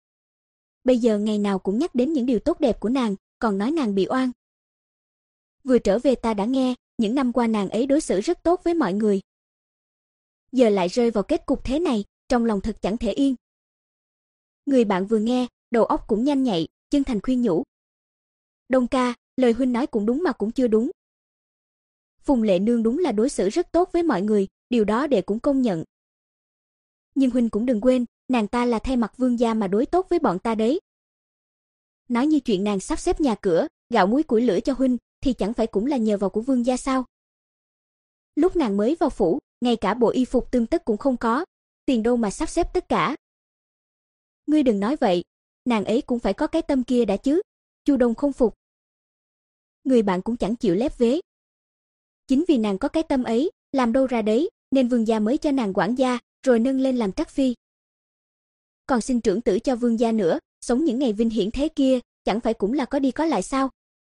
Bây giờ ngày nào cũng nhắc đến những điều tốt đẹp của nàng, còn nói nàng bị oan. Vừa trở về ta đã nghe, những năm qua nàng ấy đối xử rất tốt với mọi người. Giờ lại rơi vào kết cục thế này, trong lòng thật chẳng thể yên. Người bạn vừa nghe, đầu óc cũng nhanh nhạy, chân thành khuyên nhủ. Đông ca, lời huynh nói cũng đúng mà cũng chưa đúng. Phùng Lệ Nương đúng là đối xử rất tốt với mọi người, điều đó đệ cũng công nhận. Nhưng huynh cũng đừng quên, nàng ta là thay mặt vương gia mà đối tốt với bọn ta đấy. Nói như chuyện nàng sắp xếp nhà cửa, gạo muối củi lửa cho huynh, thì chẳng phải cũng là nhờ vào của vương gia sao? Lúc nàng mới vào phủ, ngay cả bộ y phục tươm tất cũng không có, tiền đâu mà sắp xếp tất cả. Ngươi đừng nói vậy, nàng ấy cũng phải có cái tâm kia đã chứ. Chu Đông không phục. Người bạn cũng chẳng chịu lép vế. Chính vì nàng có cái tâm ấy, làm đâu ra đấy, nên vương gia mới cho nàng quản gia, rồi nâng lên làm Trắc Phi. Còn xin trưởng tử cho vương gia nữa, sống những ngày vinh hiển thế kia, chẳng phải cũng là có đi có lại sao?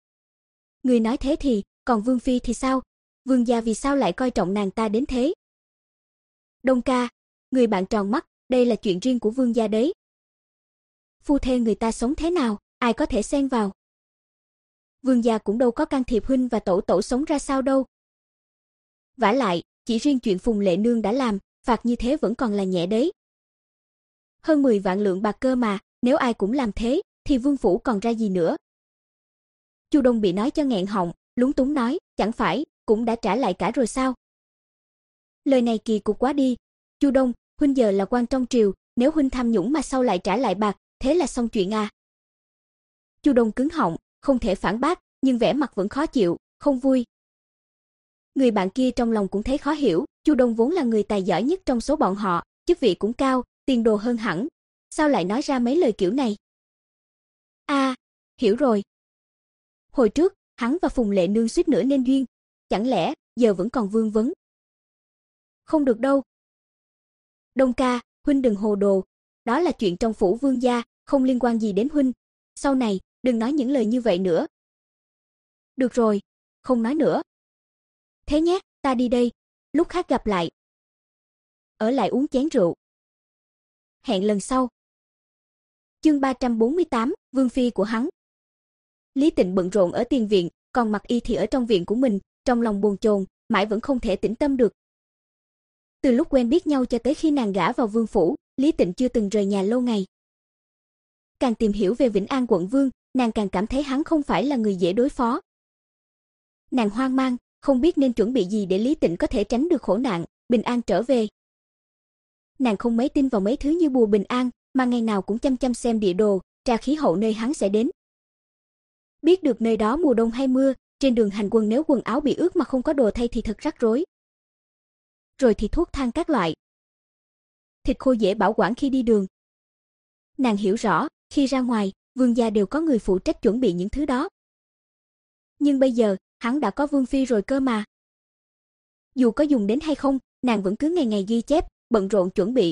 Người nói thế thì, còn vương phi thì sao? Vương gia vì sao lại coi trọng nàng ta đến thế? Đông ca, người bạn tròn mắt, đây là chuyện riêng của vương gia đấy. Phu thê người ta sống thế nào, ai có thể xen vào? Vương gia cũng đâu có can thiệp huynh và tổ tổ sống ra sao đâu. Vả lại, chỉ riêng chuyện Phùng Lệ Nương đã làm, phạt như thế vẫn còn là nhẹ đấy. Hơn mười vạn lượng bạc cơ mà, nếu ai cũng làm thế, thì vương phủ còn ra gì nữa? Chu Đông bị nói cho nghẹn họng, lúng túng nói, chẳng phải, cũng đã trả lại cả rồi sao? Lời này kỳ cục quá đi. Chu Đông, huynh giờ là quan trong triều, nếu huynh tham nhũng mà sau lại trả lại bạc, thế là xong chuyện à? Chu Đông cứng họng, không thể phản bác, nhưng vẻ mặt vẫn khó chịu, không vui. Người bạn kia trong lòng cũng thấy khó hiểu, Chu Đông vốn là người tài giỏi nhất trong số bọn họ, chức vị cũng cao, tiền đồ hơn hẳn, sao lại nói ra mấy lời kiểu này? À, hiểu rồi. Hồi trước, hắn và Phùng Lệ Nương suýt nữa nên duyên, chẳng lẽ giờ vẫn còn vương vấn? Không được đâu. Đông ca, huynh đừng hồ đồ, đó là chuyện trong phủ vương gia, không liên quan gì đến huynh, sau này đừng nói những lời như vậy nữa. Được rồi, không nói nữa. Thế nhé, ta đi đây, lúc khác gặp lại. Ở lại uống chén rượu. Hẹn lần sau. Chương ba trăm bốn mươi tám, vương phi của hắn. Lý Tịnh bận rộn ở tiền viện, còn Mặc Y thì ở trong viện của mình, trong lòng bồn chồn, mãi vẫn không thể tĩnh tâm được. Từ lúc quen biết nhau cho tới khi nàng gả vào vương phủ, Lý Tịnh chưa từng rời nhà lâu ngày. Càng tìm hiểu về Vĩnh An quận vương, nàng càng cảm thấy hắn không phải là người dễ đối phó. Nàng hoang mang, không biết nên chuẩn bị gì để Lý Tịnh có thể tránh được khổ nạn, bình an trở về. Nàng không mấy tin vào mấy thứ như bùa bình an, mà ngày nào cũng chăm chăm xem địa đồ, tra khí hậu nơi hắn sẽ đến. Biết được nơi đó mùa đông hay mưa, trên đường hành quân nếu quần áo bị ướt mà không có đồ thay thì thật rắc rối. Rồi thì thuốc thang các loại. Thịt khô dễ bảo quản khi đi đường. Nàng hiểu rõ, khi ra ngoài, vương gia đều có người phụ trách chuẩn bị những thứ đó. Nhưng bây giờ, hắn đã có vương phi rồi cơ mà. Dù có dùng đến hay không, nàng vẫn cứ ngày ngày ghi chép, bận rộn chuẩn bị.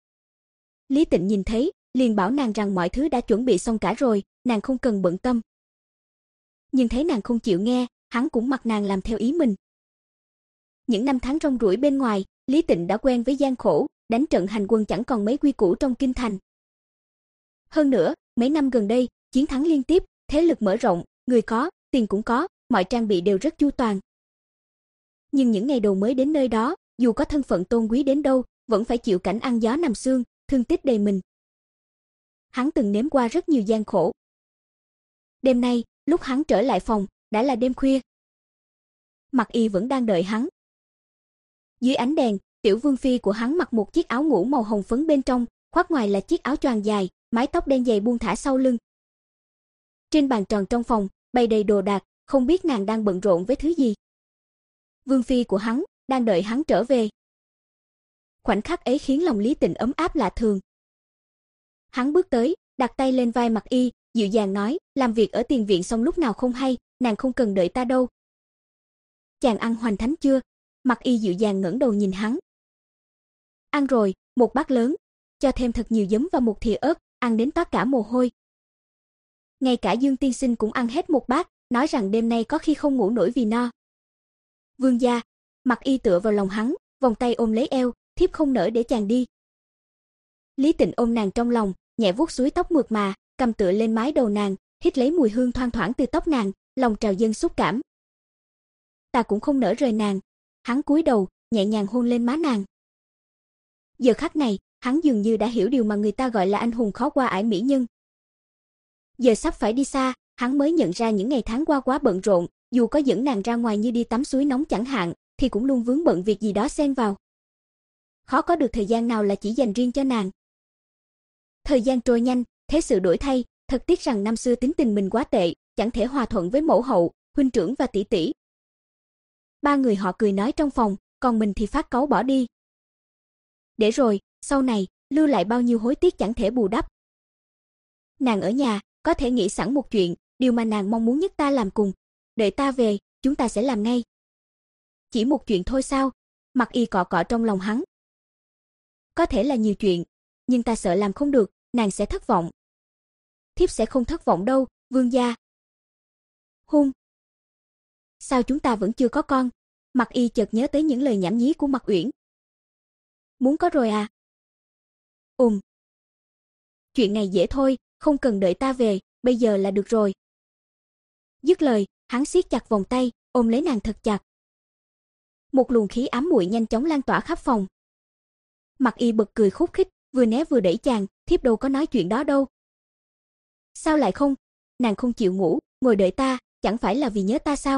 Lý Tịnh nhìn thấy, liền bảo nàng rằng mọi thứ đã chuẩn bị xong cả rồi, nàng không cần bận tâm. Nhưng thấy nàng không chịu nghe, hắn cũng mặc nàng làm theo ý mình. Những năm tháng rong ruổi bên ngoài, Lý Tịnh đã quen với gian khổ, đánh trận hành quân chẳng còn mấy quy củ trong kinh thành. Hơn nữa, mấy năm gần đây, chiến thắng liên tiếp, thế lực mở rộng, người có, tiền cũng có, mọi trang bị đều rất chu toàn. Nhưng những ngày đầu mới đến nơi đó, dù có thân phận tôn quý đến đâu, vẫn phải chịu cảnh ăn gió nằm sương, thương tích đầy mình. Hắn từng nếm qua rất nhiều gian khổ. Đêm nay, lúc hắn trở lại phòng, đã là đêm khuya. Mặc Y vẫn đang đợi hắn. Dưới ánh đèn, tiểu vương phi của hắn mặc một chiếc áo ngủ màu hồng phấn bên trong, khoác ngoài là chiếc áo choàng dài, mái tóc đen dày buông thả sau lưng. Trên bàn tròn trong phòng, bày đầy đồ đạc, không biết nàng đang bận rộn với thứ gì. Vương phi của hắn đang đợi hắn trở về. Khoảnh khắc ấy khiến lòng Lý Tịnh ấm áp lạ thường. Hắn bước tới, đặt tay lên vai Mặc Y, dịu dàng nói, làm việc ở tiền viện xong lúc nào không hay, nàng không cần đợi ta đâu. Chàng ăn hoành thánh chưa? Mặc Y dịu dàng ngẩng đầu nhìn hắn. Ăn rồi, một bát lớn, cho thêm thật nhiều giấm và một thìa ớt, ăn đến toát cả mồ hôi. Ngay cả Dương tiên sinh cũng ăn hết một bát, nói rằng đêm nay có khi không ngủ nổi vì no. Vương gia, Mặc Y tựa vào lòng hắn, vòng tay ôm lấy eo, thiếp không nỡ để chàng đi. Lý Tịnh ôm nàng trong lòng, nhẹ vuốt suối tóc mượt mà, cầm tựa lên mái đầu nàng, hít lấy mùi hương thoang thoảng từ tóc nàng, lòng trào dâng xúc cảm. Ta cũng không nỡ rời nàng. Hắn cúi đầu, nhẹ nhàng hôn lên má nàng. Giờ khắc này, hắn dường như đã hiểu điều mà người ta gọi là anh hùng khó qua ải mỹ nhân. Giờ sắp phải đi xa, hắn mới nhận ra những ngày tháng qua quá bận rộn, dù có dẫn nàng ra ngoài như đi tắm suối nóng chẳng hạn, thì cũng luôn vướng bận việc gì đó xen vào. Khó có được thời gian nào là chỉ dành riêng cho nàng. Thời gian trôi nhanh, thế sự đổi thay, thật tiếc rằng năm xưa tính tình mình quá tệ, chẳng thể hòa thuận với mẫu hậu, huynh trưởng và tỷ tỷ. Ba người họ cười nói trong phòng, còn mình thì phát cáu bỏ đi. Để rồi, sau này, lưu lại bao nhiêu hối tiếc chẳng thể bù đắp. Nàng ở nhà, có thể nghĩ sẵn một chuyện, điều mà nàng mong muốn nhất ta làm cùng. Đợi ta về, chúng ta sẽ làm ngay. Chỉ một chuyện thôi sao? Mặc Y cọ cọ trong lòng hắn. Có thể là nhiều chuyện, nhưng ta sợ làm không được, nàng sẽ thất vọng. Thiếp sẽ không thất vọng đâu, vương gia. Hôn. Sao chúng ta vẫn chưa có con? Mặc Y chợt nhớ tới những lời nhảm nhí của Mặc Uyển. Muốn có rồi à? Ừm. Chuyện này dễ thôi, không cần đợi ta về, bây giờ là được rồi. Dứt lời, hắn siết chặt vòng tay, ôm lấy nàng thật chặt. Một luồng khí ám muội nhanh chóng lan tỏa khắp phòng. Mặc Y bật cười khúc khích, vừa né vừa đẩy chàng, thiếp đâu có nói chuyện đó đâu. Sao lại không? Nàng không chịu ngủ, ngồi đợi ta, chẳng phải là vì nhớ ta sao?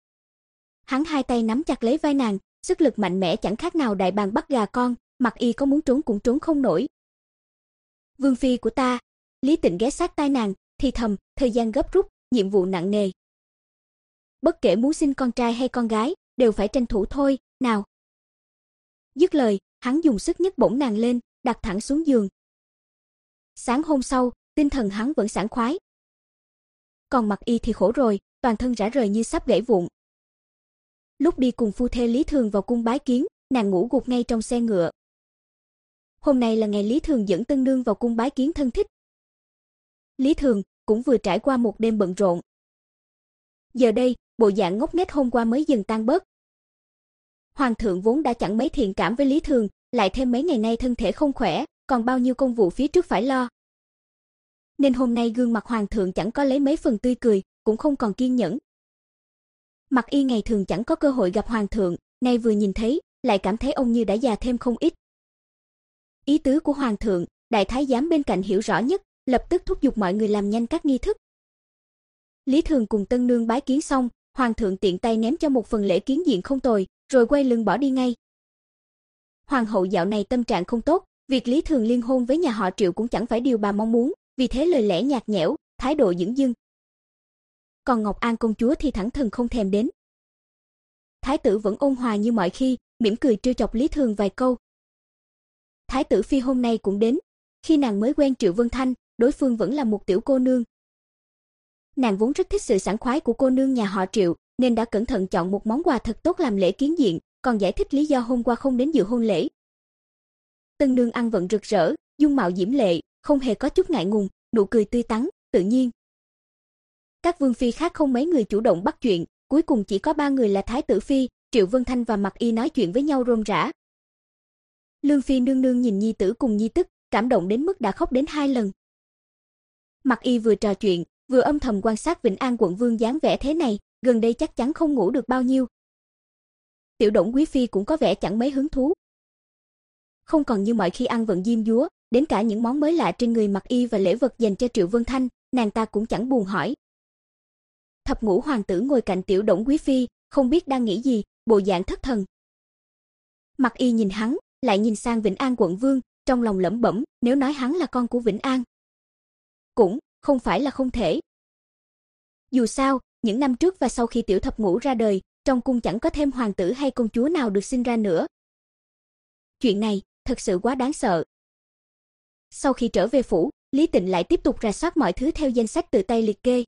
Hắn hai tay nắm chặt lấy vai nàng, sức lực mạnh mẽ chẳng khác nào đại bàng bắt gà con, Mặc Y có muốn trốn cũng trốn không nổi. Vương phi của ta. Lý Tịnh ghé sát tai nàng, thì thầm, thời gian gấp rút, nhiệm vụ nặng nề. Bất kể muốn sinh con trai hay con gái, đều phải tranh thủ thôi, nào. Dứt lời, hắn dùng sức nhấc bổng nàng lên, đặt thẳng xuống giường. Sáng hôm sau, tinh thần hắn vẫn sảng khoái. Còn Mặc Y thì khổ rồi, toàn thân rã rời như sắp gãy vụn. Lúc đi cùng phu thê Lý Thường vào cung bái kiến, nàng ngủ gục ngay trong xe ngựa. Hôm nay là ngày Lý Thường dẫn tân nương vào cung bái kiến thân thích. Lý Thường cũng vừa trải qua một đêm bận rộn. Giờ đây, bộ dạng ngốc nghếch hôm qua mới dần tan bớt. Hoàng thượng vốn đã chẳng mấy thiện cảm với Lý Thường, lại thêm mấy ngày nay thân thể không khỏe, còn bao nhiêu công vụ phía trước phải lo. Nên hôm nay gương mặt hoàng thượng chẳng có lấy mấy phần tươi cười, cũng không còn kiên nhẫn. Mặc Y ngày thường chẳng có cơ hội gặp hoàng thượng, nay vừa nhìn thấy, lại cảm thấy ông như đã già thêm không ít. Ý tứ của hoàng thượng, đại thái giám bên cạnh hiểu rõ nhất, lập tức thúc giục mọi người làm nhanh các nghi thức. Lý Thường cùng tân nương bái kiến xong, hoàng thượng tiện tay ném cho một phần lễ kiến diện không tồi, rồi quay lưng bỏ đi ngay. Hoàng hậu dạo này tâm trạng không tốt, việc Lý Thường liên hôn với nhà họ Triệu cũng chẳng phải điều bà mong muốn, vì thế lời lẽ nhạt nhẽo, thái độ dửng dưng. Còn Ngọc An công chúa thì thẳng thừng không thèm đến. Thái tử vẫn ôn hòa như mọi khi, mỉm cười trêu chọc Lý Thường vài câu. Thái tử phi hôm nay cũng đến, Khi nàng mới quen Triệu Vân Thanh, đối phương vẫn là một tiểu cô nương. Nàng vốn rất thích sự sảng khoái của cô nương nhà họ Triệu, nên đã cẩn thận chọn một món quà thật tốt làm lễ kiến diện, còn giải thích lý do hôm qua không đến dự hôn lễ. Tân nương ăn vận rực rỡ, dung mạo diễm lệ, không hề có chút ngại ngùng, nụ cười tươi tắn, tự nhiên. Các vương phi khác không mấy người chủ động bắt chuyện, cuối cùng chỉ có ba người là Thái tử phi, Triệu Vân Thanh và Mặc Y nói chuyện với nhau rôm rả. Lương phi nương nương nhìn nhi tử cùng nhi tức, cảm động đến mức đã khóc đến hai lần. Mặc Y vừa trò chuyện, vừa âm thầm quan sát Vĩnh An quận vương dáng vẻ thế này, gần đây chắc chắn không ngủ được bao nhiêu. Tiểu Đổng quý phi cũng có vẻ chẳng mấy hứng thú. Không còn như mọi khi ăn vận diêm dúa, đến cả những món mới lạ trên người Mặc Y và lễ vật dành cho Triệu Vân Thanh, nàng ta cũng chẳng buồn hỏi. Thập ngũ hoàng tử ngồi cạnh Tiểu Đổng quý phi, không biết đang nghĩ gì, bộ dạng thất thần. Mặc Y nhìn hắn, lại nhìn sang Vĩnh An quận vương, trong lòng lẩm bẩm, nếu nói hắn là con của Vĩnh An, cũng không phải là không thể. Dù sao, những năm trước và sau khi Tiểu thập ngũ ra đời, trong cung chẳng có thêm hoàng tử hay công chúa nào được sinh ra nữa. Chuyện này thật sự quá đáng sợ. Sau khi trở về phủ, Lý Tịnh lại tiếp tục rà soát mọi thứ theo danh sách tự tay liệt kê.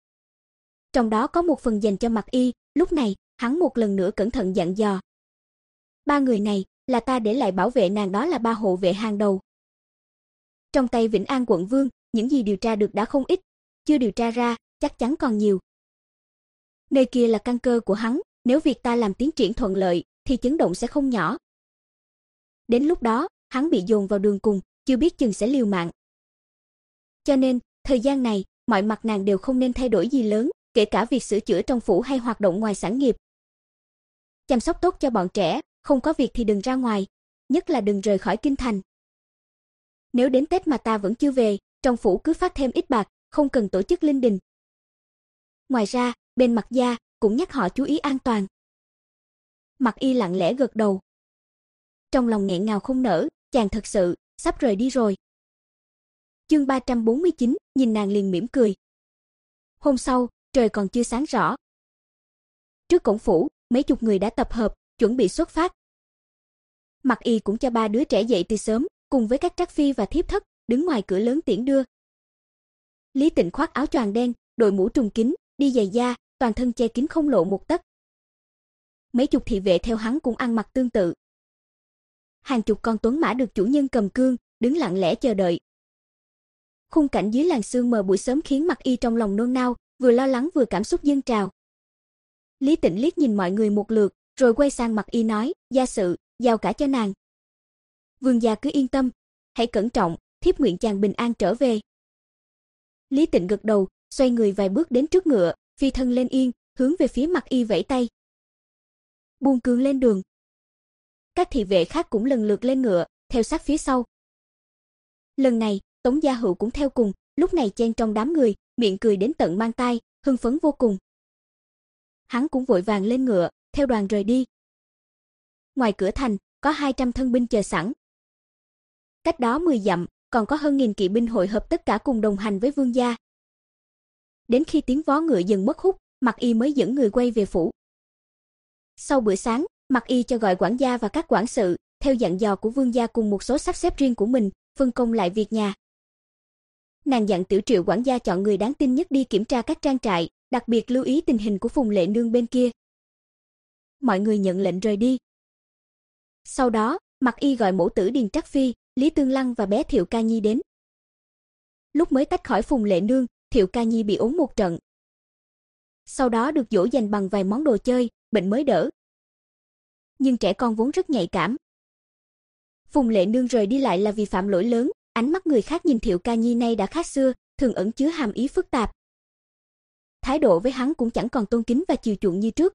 Trong đó có một phần dành cho Mặc Y, lúc này, hắn một lần nữa cẩn thận dặn dò. Ba người này, là ta để lại bảo vệ nàng, đó là ba hộ vệ hàng đầu. Trong tay Vĩnh An quận vương, những gì điều tra được đã không ít, chưa điều tra ra, chắc chắn còn nhiều. Nơi kia là căn cơ của hắn, nếu việc ta làm tiến triển thuận lợi, thì chấn động sẽ không nhỏ. Đến lúc đó, hắn bị dồn vào đường cùng, chưa biết chừng sẽ liều mạng. Cho nên, thời gian này, mọi mặt nàng đều không nên thay đổi gì lớn, kể cả việc sửa chữa trong phủ hay hoạt động ngoài sản nghiệp. Chăm sóc tốt cho bọn trẻ, không có việc thì đừng ra ngoài, nhất là đừng rời khỏi kinh thành. Nếu đến Tết mà ta vẫn chưa về, trong phủ cứ phát thêm ít bạc, không cần tổ chức linh đình. Ngoài ra, bên Mặc gia cũng nhắc họ chú ý an toàn. Mặc Y lặng lẽ gật đầu. Trong lòng nghẹn ngào không nở, chàng thật sự sắp rời đi rồi. Chương ba trăm bốn mươi chín, nhìn nàng liền mỉm cười. Hôm sau, trời còn chưa sáng rõ. Trước cổng phủ, mấy chục người đã tập hợp, chuẩn bị xuất phát. Mặc Y cũng cho ba đứa trẻ dậy từ sớm, cùng với các trắc phi và thiếp thất, đứng ngoài cửa lớn tiễn đưa. Lý Tịnh khoác áo choàng đen, đội mũ trùng kín, đi giày da, toàn thân che kín không lộ một tấc. Mấy chục thị vệ theo hắn cũng ăn mặc tương tự. Hàng chục con tuấn mã được chủ nhân cầm cương, đứng lặng lẽ chờ đợi. Khung cảnh dưới làn sương mờ buổi sớm khiến Mặc Y trong lòng nôn nao, vừa lo lắng vừa cảm xúc dâng trào. Lý Tịnh liếc nhìn mọi người một lượt, rồi quay sang Mặc Y nói, gia sự, giao cả cho nàng. Vương gia cứ yên tâm, hãy cẩn trọng, thiếp nguyện chàng bình an trở về. Lý Tịnh gật đầu, xoay người vài bước đến trước ngựa, phi thân lên yên, hướng về phía Mặc Y vẫy tay. Buông cương lên đường. Các thị vệ khác cũng lần lượt lên ngựa, theo sát phía sau. Lần này, Tống Gia Hữu cũng theo cùng, lúc này chen trong đám người, miệng cười đến tận mang tai, hưng phấn vô cùng. Hắn cũng vội vàng lên ngựa, theo đoàn rời đi. Ngoài cửa thành, có hai trăm thân binh chờ sẵn. Cách đó mười dặm, còn có hơn nghìn kỵ binh hội hợp tất cả cùng đồng hành với vương gia. Đến khi tiếng vó ngựa dần mất hút, Mặc Y mới dẫn người quay về phủ. Sau bữa sáng, Mặc Y cho gọi quản gia và các quản sự, theo dặn dò của vương gia cùng một số sắp xếp riêng của mình, phân công lại việc nhà. Nàng dặn Tiểu Triệu quản gia chọn người đáng tin nhất đi kiểm tra các trang trại, đặc biệt lưu ý tình hình của Phùng Lệ Nương bên kia. Mọi người nhận lệnh rời đi. Sau đó, Mặc Y gọi mẫu tử Điền Trắc Phi, Lý Tương Lăng và bé Thiệu Ca Nhi đến. Lúc mới tách khỏi Phùng Lệ Nương, Thiệu Ca Nhi bị ốm một trận. Sau đó được dỗ dành bằng vài món đồ chơi, bệnh mới đỡ. Nhưng trẻ con vốn rất nhạy cảm. Phùng Lệ Nương rời đi lại là vì phạm lỗi lớn, ánh mắt người khác nhìn Thiệu Ca Nhi nay đã khác xưa, thường ẩn chứa hàm ý phức tạp. Thái độ với hắn cũng chẳng còn tôn kính và chiều chuộng như trước.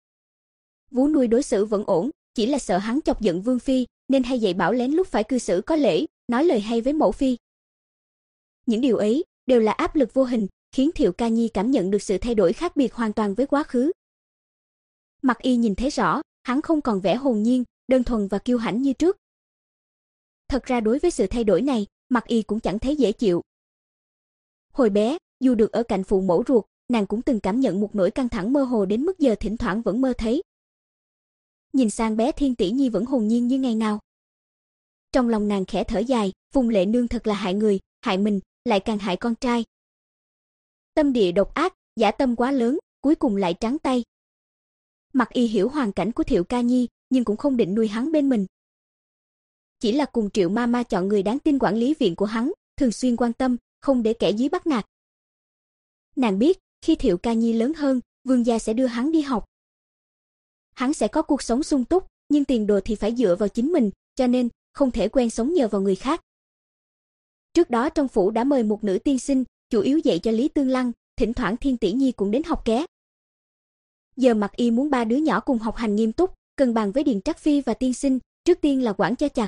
Vú nuôi đối xử vẫn ổn, chỉ là sợ hắn chọc giận vương phi, nên hay dạy bảo lén lúc phải cư xử có lễ, nói lời hay với mẫu phi. Những điều ấy đều là áp lực vô hình, khiến Thiệu Ca Nhi cảm nhận được sự thay đổi khác biệt hoàn toàn với quá khứ. Mặc Y nhìn thấy rõ, hắn không còn vẻ hồn nhiên, đơn thuần và kiêu hãnh như trước. Thật ra đối với sự thay đổi này, Mặc Y cũng chẳng thấy dễ chịu. Hồi bé, dù được ở cạnh phụ mẫu ruột, nàng cũng từng cảm nhận một nỗi căng thẳng mơ hồ đến mức giờ thỉnh thoảng vẫn mơ thấy. Nhìn sang bé Thiên Tỷ Nhi vẫn hồn nhiên như ngày nào. trong lòng nàng khẽ thở dài, Phùng Lệ Nương thật là hại người, hại mình, lại càng hại con trai. Tâm địa độc ác, dã tâm quá lớn, cuối cùng lại trắng tay. Mặc Y hiểu hoàn cảnh của Thiệu Ca Nhi, nhưng cũng không định nuôi hắn bên mình. Chỉ là cùng Triệu Mama chọn người đáng tin quản lý viện của hắn, thường xuyên quan tâm, không để kẻ dưới bắt nạt. Nàng biết, khi Thiệu Ca Nhi lớn hơn, Vương gia sẽ đưa hắn đi học. Hắn sẽ có cuộc sống sung túc, nhưng tiền đồ thì phải dựa vào chính mình, cho nên không thể quen sống nhờ vào người khác. Trước đó trong phủ đã mời một nữ tiên sinh, chủ yếu dạy cho Lý Tương Lăng, thỉnh thoảng Thiên Tỷ Nhi cũng đến học ké. Giờ Mặc Y muốn ba đứa nhỏ cùng học hành nghiêm túc, cân bằng với Điền Trắc Phi và tiên sinh, trước tiên là quản cho chặt.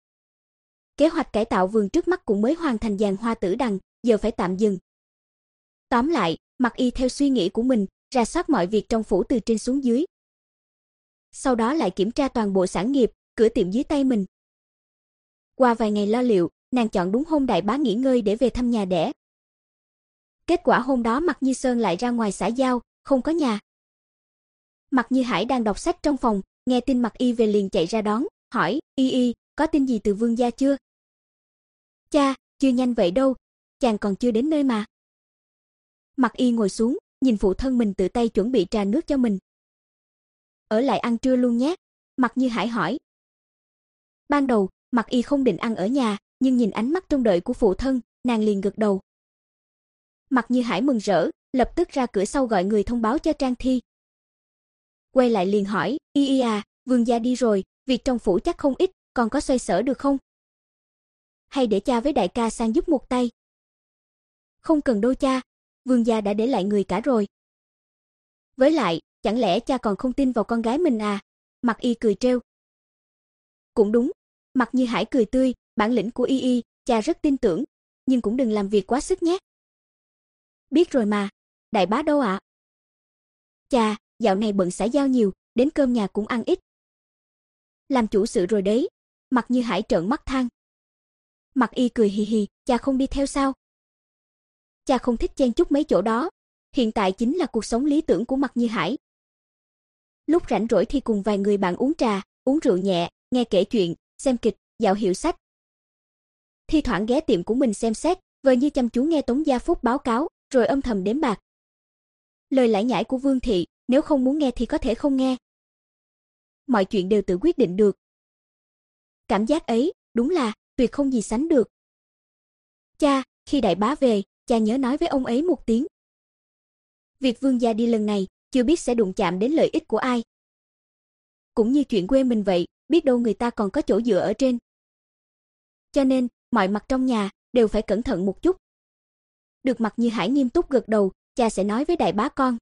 Kế hoạch cải tạo vườn trước mắt cũng mới hoàn thành giàn hoa tử đằng, giờ phải tạm dừng. Tóm lại, Mặc Y theo suy nghĩ của mình, rà soát mọi việc trong phủ từ trên xuống dưới. Sau đó lại kiểm tra toàn bộ sản nghiệp, cửa tiệm dưới tay mình. Qua vài ngày lo liệu, nàng chọn đúng hôm Đại Bá nghỉ ngơi để về thăm nhà đẻ. Kết quả hôm đó Mạc Như Sơn lại ra ngoài xã giao, không có nhà. Mạc Như Hải đang đọc sách trong phòng, nghe tin Mạc Y về liền chạy ra đón, hỏi, Y Y, có tin gì từ Vương gia chưa? Cha, chưa nhanh vậy đâu, chàng còn chưa đến nơi mà. Mạc Y ngồi xuống, nhìn phụ thân mình tự tay chuẩn bị trà nước cho mình. Ở lại ăn trưa luôn nhé, Mạc Như Hải hỏi. Ban đầu, Mạc Y không định ăn ở nhà, nhưng nhìn ánh mắt trông đợi của phụ thân, nàng liền gật đầu. Mạc Như Hải mừng rỡ, lập tức ra cửa sau gọi người thông báo cho Trang Thi. Quay lại liền hỏi, Y Y à, Vương gia đi rồi, việc trong phủ chắc không ít, còn có xoay sở được không? Hay để cha với đại ca sang giúp một tay? Không cần đâu cha, Vương gia đã để lại người cả rồi. Với lại, chẳng lẽ cha còn không tin vào con gái mình à? Mạc Y cười trêu. Cũng đúng, Mạc Như Hải cười tươi, bản lĩnh của Y Y, cha rất tin tưởng, nhưng cũng đừng làm việc quá sức nhé. Biết rồi mà, Đại Bá đâu ạ? À? Cha, dạo này bận xã giao nhiều, đến cơm nhà cũng ăn ít. Làm chủ sự rồi đấy, Mạc Như Hải trợn mắt than. Mạc Y cười hì hì, cha không đi theo sao? Cha không thích chen chúc mấy chỗ đó, hiện tại chính là cuộc sống lý tưởng của Mạc Như Hải. Lúc rảnh rỗi thì cùng vài người bạn uống trà, uống rượu nhẹ, nghe kể chuyện, xem kịch, dạo hiệu sách. Thi thoảng ghé tiệm của mình xem xét, vờ như chăm chú nghe Tống Gia Phúc báo cáo, rồi âm thầm đếm bạc. Lời lải nhải của Vương thị, nếu không muốn nghe thì có thể không nghe. Mọi chuyện đều tự quyết định được. Cảm giác ấy, đúng là tuyệt không gì sánh được. Cha, khi Đại Bá về, cha nhớ nói với ông ấy một tiếng. Việc Vương gia đi lần này, chưa biết sẽ đụng chạm đến lợi ích của ai. Cũng như chuyện quê mình vậy, biết đâu người ta còn có chỗ dựa ở trên. Cho nên, mọi mặt trong nhà đều phải cẩn thận một chút. Được Mạc Như Hải nghiêm túc gật đầu, cha sẽ nói với Đại Bá con.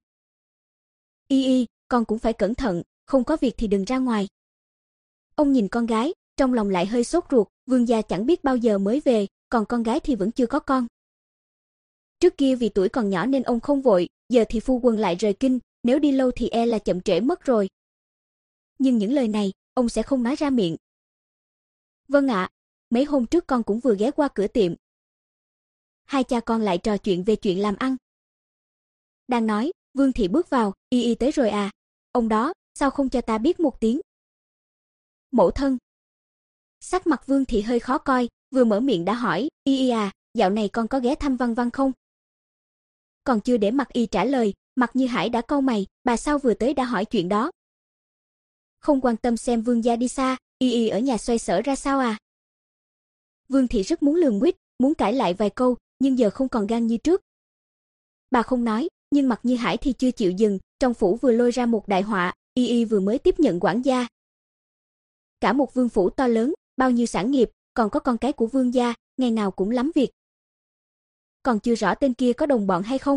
Y Y, con cũng phải cẩn thận, không có việc thì đừng ra ngoài. Ông nhìn con gái, trong lòng lại hơi sốt ruột, Vương gia chẳng biết bao giờ mới về, còn con gái thì vẫn chưa có con. Trước kia vì tuổi còn nhỏ nên ông không vội, giờ thì phu quân lại rời kinh, nếu đi lâu thì e là chậm trễ mất rồi. Nhưng những lời này, ông sẽ không nói ra miệng. Vâng ạ, mấy hôm trước con cũng vừa ghé qua cửa tiệm. Hai cha con lại trò chuyện về chuyện làm ăn. Đang nói, Vương thị bước vào, Y Y tới rồi à, ông đó, sao không cho ta biết một tiếng? Mẫu thân. Sắc mặt Vương thị hơi khó coi, vừa mở miệng đã hỏi, Y Y à, dạo này con có ghé thăm Văn Văn không? Còn chưa để Mạc Y trả lời, Mạc Như Hải đã cau mày, bà sao vừa tới đã hỏi chuyện đó? Không quan tâm xem Vương gia đi xa, Y Y ở nhà xoay sở ra sao à? Vương thị rất muốn lườm quýt, muốn cãi lại vài câu, nhưng giờ không còn gan như trước. Bà không nói, nhưng Mạc Như Hải thì chưa chịu dừng, trong phủ vừa lôi ra một đại họa, Y Y vừa mới tiếp nhận quản gia. Cả một vương phủ to lớn, bao nhiêu sản nghiệp, còn có con cái của vương gia, ngày nào cũng lắm việc. Còn chưa rõ tên kia có đồng bọn hay không.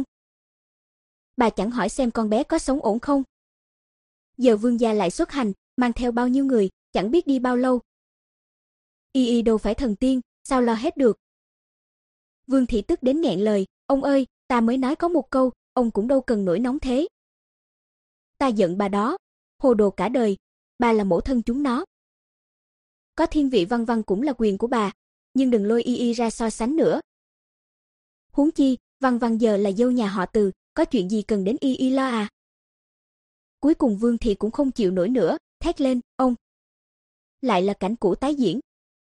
Bà chẳng hỏi xem con bé có sống ổn không. Giờ vương gia lại xuất hành, mang theo bao nhiêu người, chẳng biết đi bao lâu. Y Y đâu phải thần tiên, sao lo hết được. Vương thị tức đến nghẹn lời, ông ơi, ta mới nói có một câu, ông cũng đâu cần nổi nóng thế. Ta giận bà đó, hồ đồ cả đời, bà là mẫu thân chúng nó. Có thiên vị Văn Văn cũng là quyền của bà, nhưng đừng lôi Y Y ra so sánh nữa. Huống chi, Văn Văn giờ là dâu nhà họ Từ, có chuyện gì cần đến Y Y lo à? Cuối cùng Vương thị cũng không chịu nổi nữa, thét lên, ông. Lại là cảnh cũ tái diễn.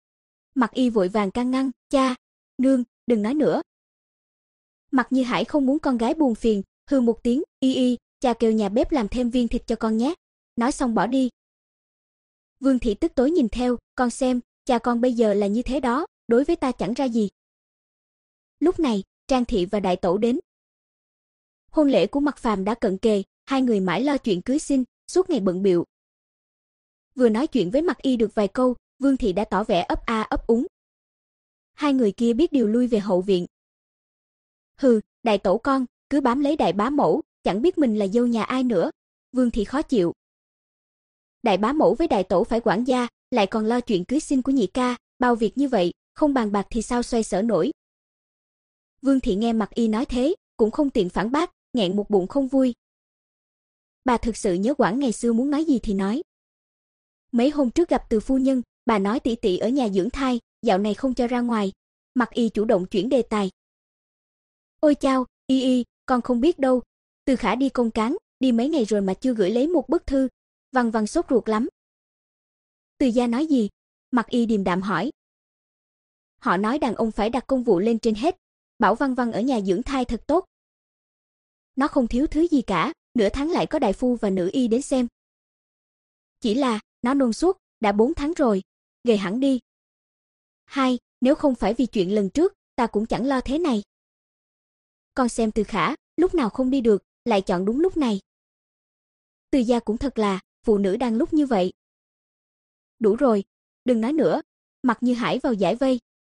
Mặc Y vội vàng can ngăn, cha, nương, đừng nói nữa. Mặc Như Hải không muốn con gái buồn phiền, hừ một tiếng, Y Y, cha kêu nhà bếp làm thêm viên thịt cho con nhé. Nói xong bỏ đi. Vương thị tức tối nhìn theo, con xem, cha con bây giờ là như thế đó, đối với ta chẳng ra gì. Lúc này, Trang thị và đại tẩu đến. Hôn lễ của Mạc Phàm đã cận kề, hai người mãi lo chuyện cưới xin, suốt ngày bận bịu. Vừa nói chuyện với Mặc Y được vài câu, Vương thị đã tỏ vẻ ấp a ấp úng. Hai người kia biết điều lui về hậu viện. Hừ, đại tẩu con, cứ bám lấy đại bá mẫu, chẳng biết mình là dâu nhà ai nữa. Vương thị khó chịu. Đại bá mẫu với đại tẩu phải quản gia, lại còn lo chuyện cưới xin của nhị ca, bao việc như vậy, không bàn bạc thì sao xoay sở nổi. Vương thị nghe Mặc Y nói thế, cũng không tiện phản bác, nghẹn một bụng không vui. Bà thực sự nhớ Quảng ngày xưa muốn nói gì thì nói. Mấy hôm trước gặp Từ phu nhân, bà nói tỷ tỷ ở nhà dưỡng thai, dạo này không cho ra ngoài. Mặc Y chủ động chuyển đề tài. Ôi chao, Y Y, con không biết đâu. Từ Khả đi công cán, đi mấy ngày rồi mà chưa gửi lấy một bức thư. Văn Văn sốt ruột lắm. Từ gia nói gì? Mặc Y điềm đạm hỏi. Họ nói đàn ông phải đặt công vụ lên trên hết, bảo Văn Văn ở nhà dưỡng thai thật tốt. Nó không thiếu thứ gì cả, nửa tháng lại có đại phu và nữ y đến xem. Chỉ là, nó nôn suốt, đã bốn tháng rồi, gầy hẳn đi. Hai, nếu không phải vì chuyện lần trước, ta cũng chẳng lo thế này. Con xem Từ Khả, lúc nào không đi được, lại chọn đúng lúc này. Từ gia cũng thật là, phụ nữ đang lúc như vậy. Đủ rồi, đừng nói nữa. Mặc Như Hải vào giải vây.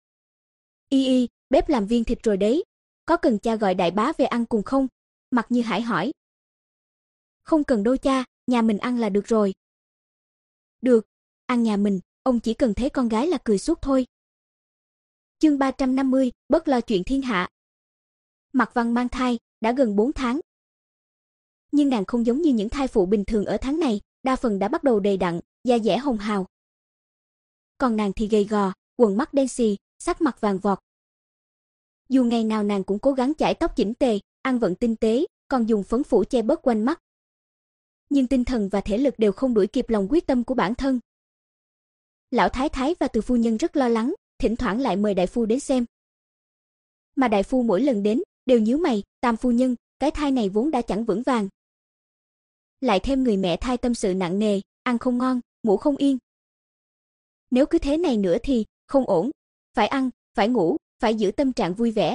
Y Y, bếp làm viên thịt rồi đấy, có cần cha gọi đại bá về ăn cùng không? Mặc Như Hải hỏi. Không cần đâu cha, nhà mình ăn là được rồi. Được, ăn nhà mình, ông chỉ cần thấy con gái là cười suốt thôi. Chương ba trăm năm mươi, bớt lo chuyện thiên hạ. Mạc Văn mang thai, đã gần bốn tháng. Nhưng nàng không giống như những thai phụ bình thường ở tháng này, đa phần đã bắt đầu đầy đặn, da dẻ hồng hào. Còn nàng thì gầy gò, quần mắt đen xì, sắc mặt vàng vọt. Dù ngày nào nàng cũng cố gắng chải tóc chỉnh tề, ăn vận tinh tế, còn dùng phấn phủ che bớt quanh mắt. Nhưng tinh thần và thể lực đều không đuổi kịp lòng quyết tâm của bản thân. Lão thái thái và Từ phu nhân rất lo lắng, thỉnh thoảng lại mời đại phu đến xem. Mà đại phu mỗi lần đến, đều nhíu mày, Tam phu nhân, cái thai này vốn đã chẳng vững vàng. Lại thêm người mẹ thai tâm sự nặng nề, ăn không ngon, ngủ không yên. Nếu cứ thế này nữa thì, không ổn, phải ăn, phải ngủ, phải giữ tâm trạng vui vẻ.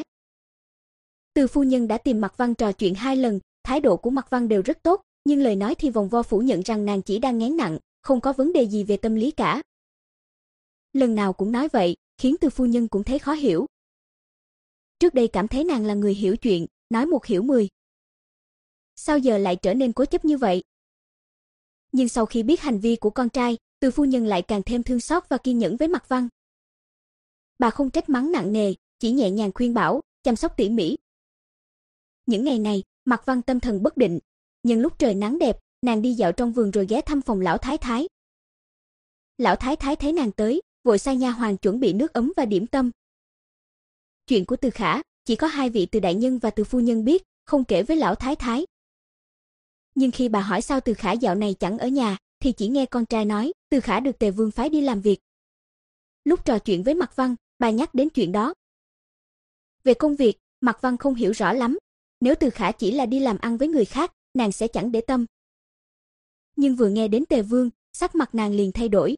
Từ phu nhân đã tìm Mạc Văn trò chuyện hai lần, thái độ của Mạc Văn đều rất tốt, nhưng lời nói thì vòng vo phủ nhận rằng nàng chỉ đang ngán nặng, không có vấn đề gì về tâm lý cả. Lần nào cũng nói vậy, khiến Từ phu nhân cũng thấy khó hiểu. Trước đây cảm thấy nàng là người hiểu chuyện, nói một hiểu mười. Sao giờ lại trở nên cố chấp như vậy? Nhưng sau khi biết hành vi của con trai, Từ phu nhân lại càng thêm thương xót và kiên nhẫn với Mạc Văn. Bà không trách mắng nặng nề, chỉ nhẹ nhàng khuyên bảo, chăm sóc tỉ mỉ. Những ngày này, Mạc Văn tâm thần bất định, nhưng lúc trời nắng đẹp, nàng đi dạo trong vườn rồi ghé thăm phòng lão thái thái. Lão thái thái thấy nàng tới, vội sai nha hoàn chuẩn bị nước ấm và điểm tâm. Chuyện của Từ Khả, chỉ có hai vị Từ đại nhân và Từ phu nhân biết, không kể với lão thái thái. Nhưng khi bà hỏi sao Từ Khả dạo này chẳng ở nhà, thì chỉ nghe con trai nói, Từ Khả được Tề Vương phái đi làm việc. Lúc trò chuyện với Mạc Văn, bà nhắc đến chuyện đó. Về công việc, Mạc Văn không hiểu rõ lắm. Nếu Từ Khả chỉ là đi làm ăn với người khác, nàng sẽ chẳng để tâm. Nhưng vừa nghe đến Tề Vương, sắc mặt nàng liền thay đổi.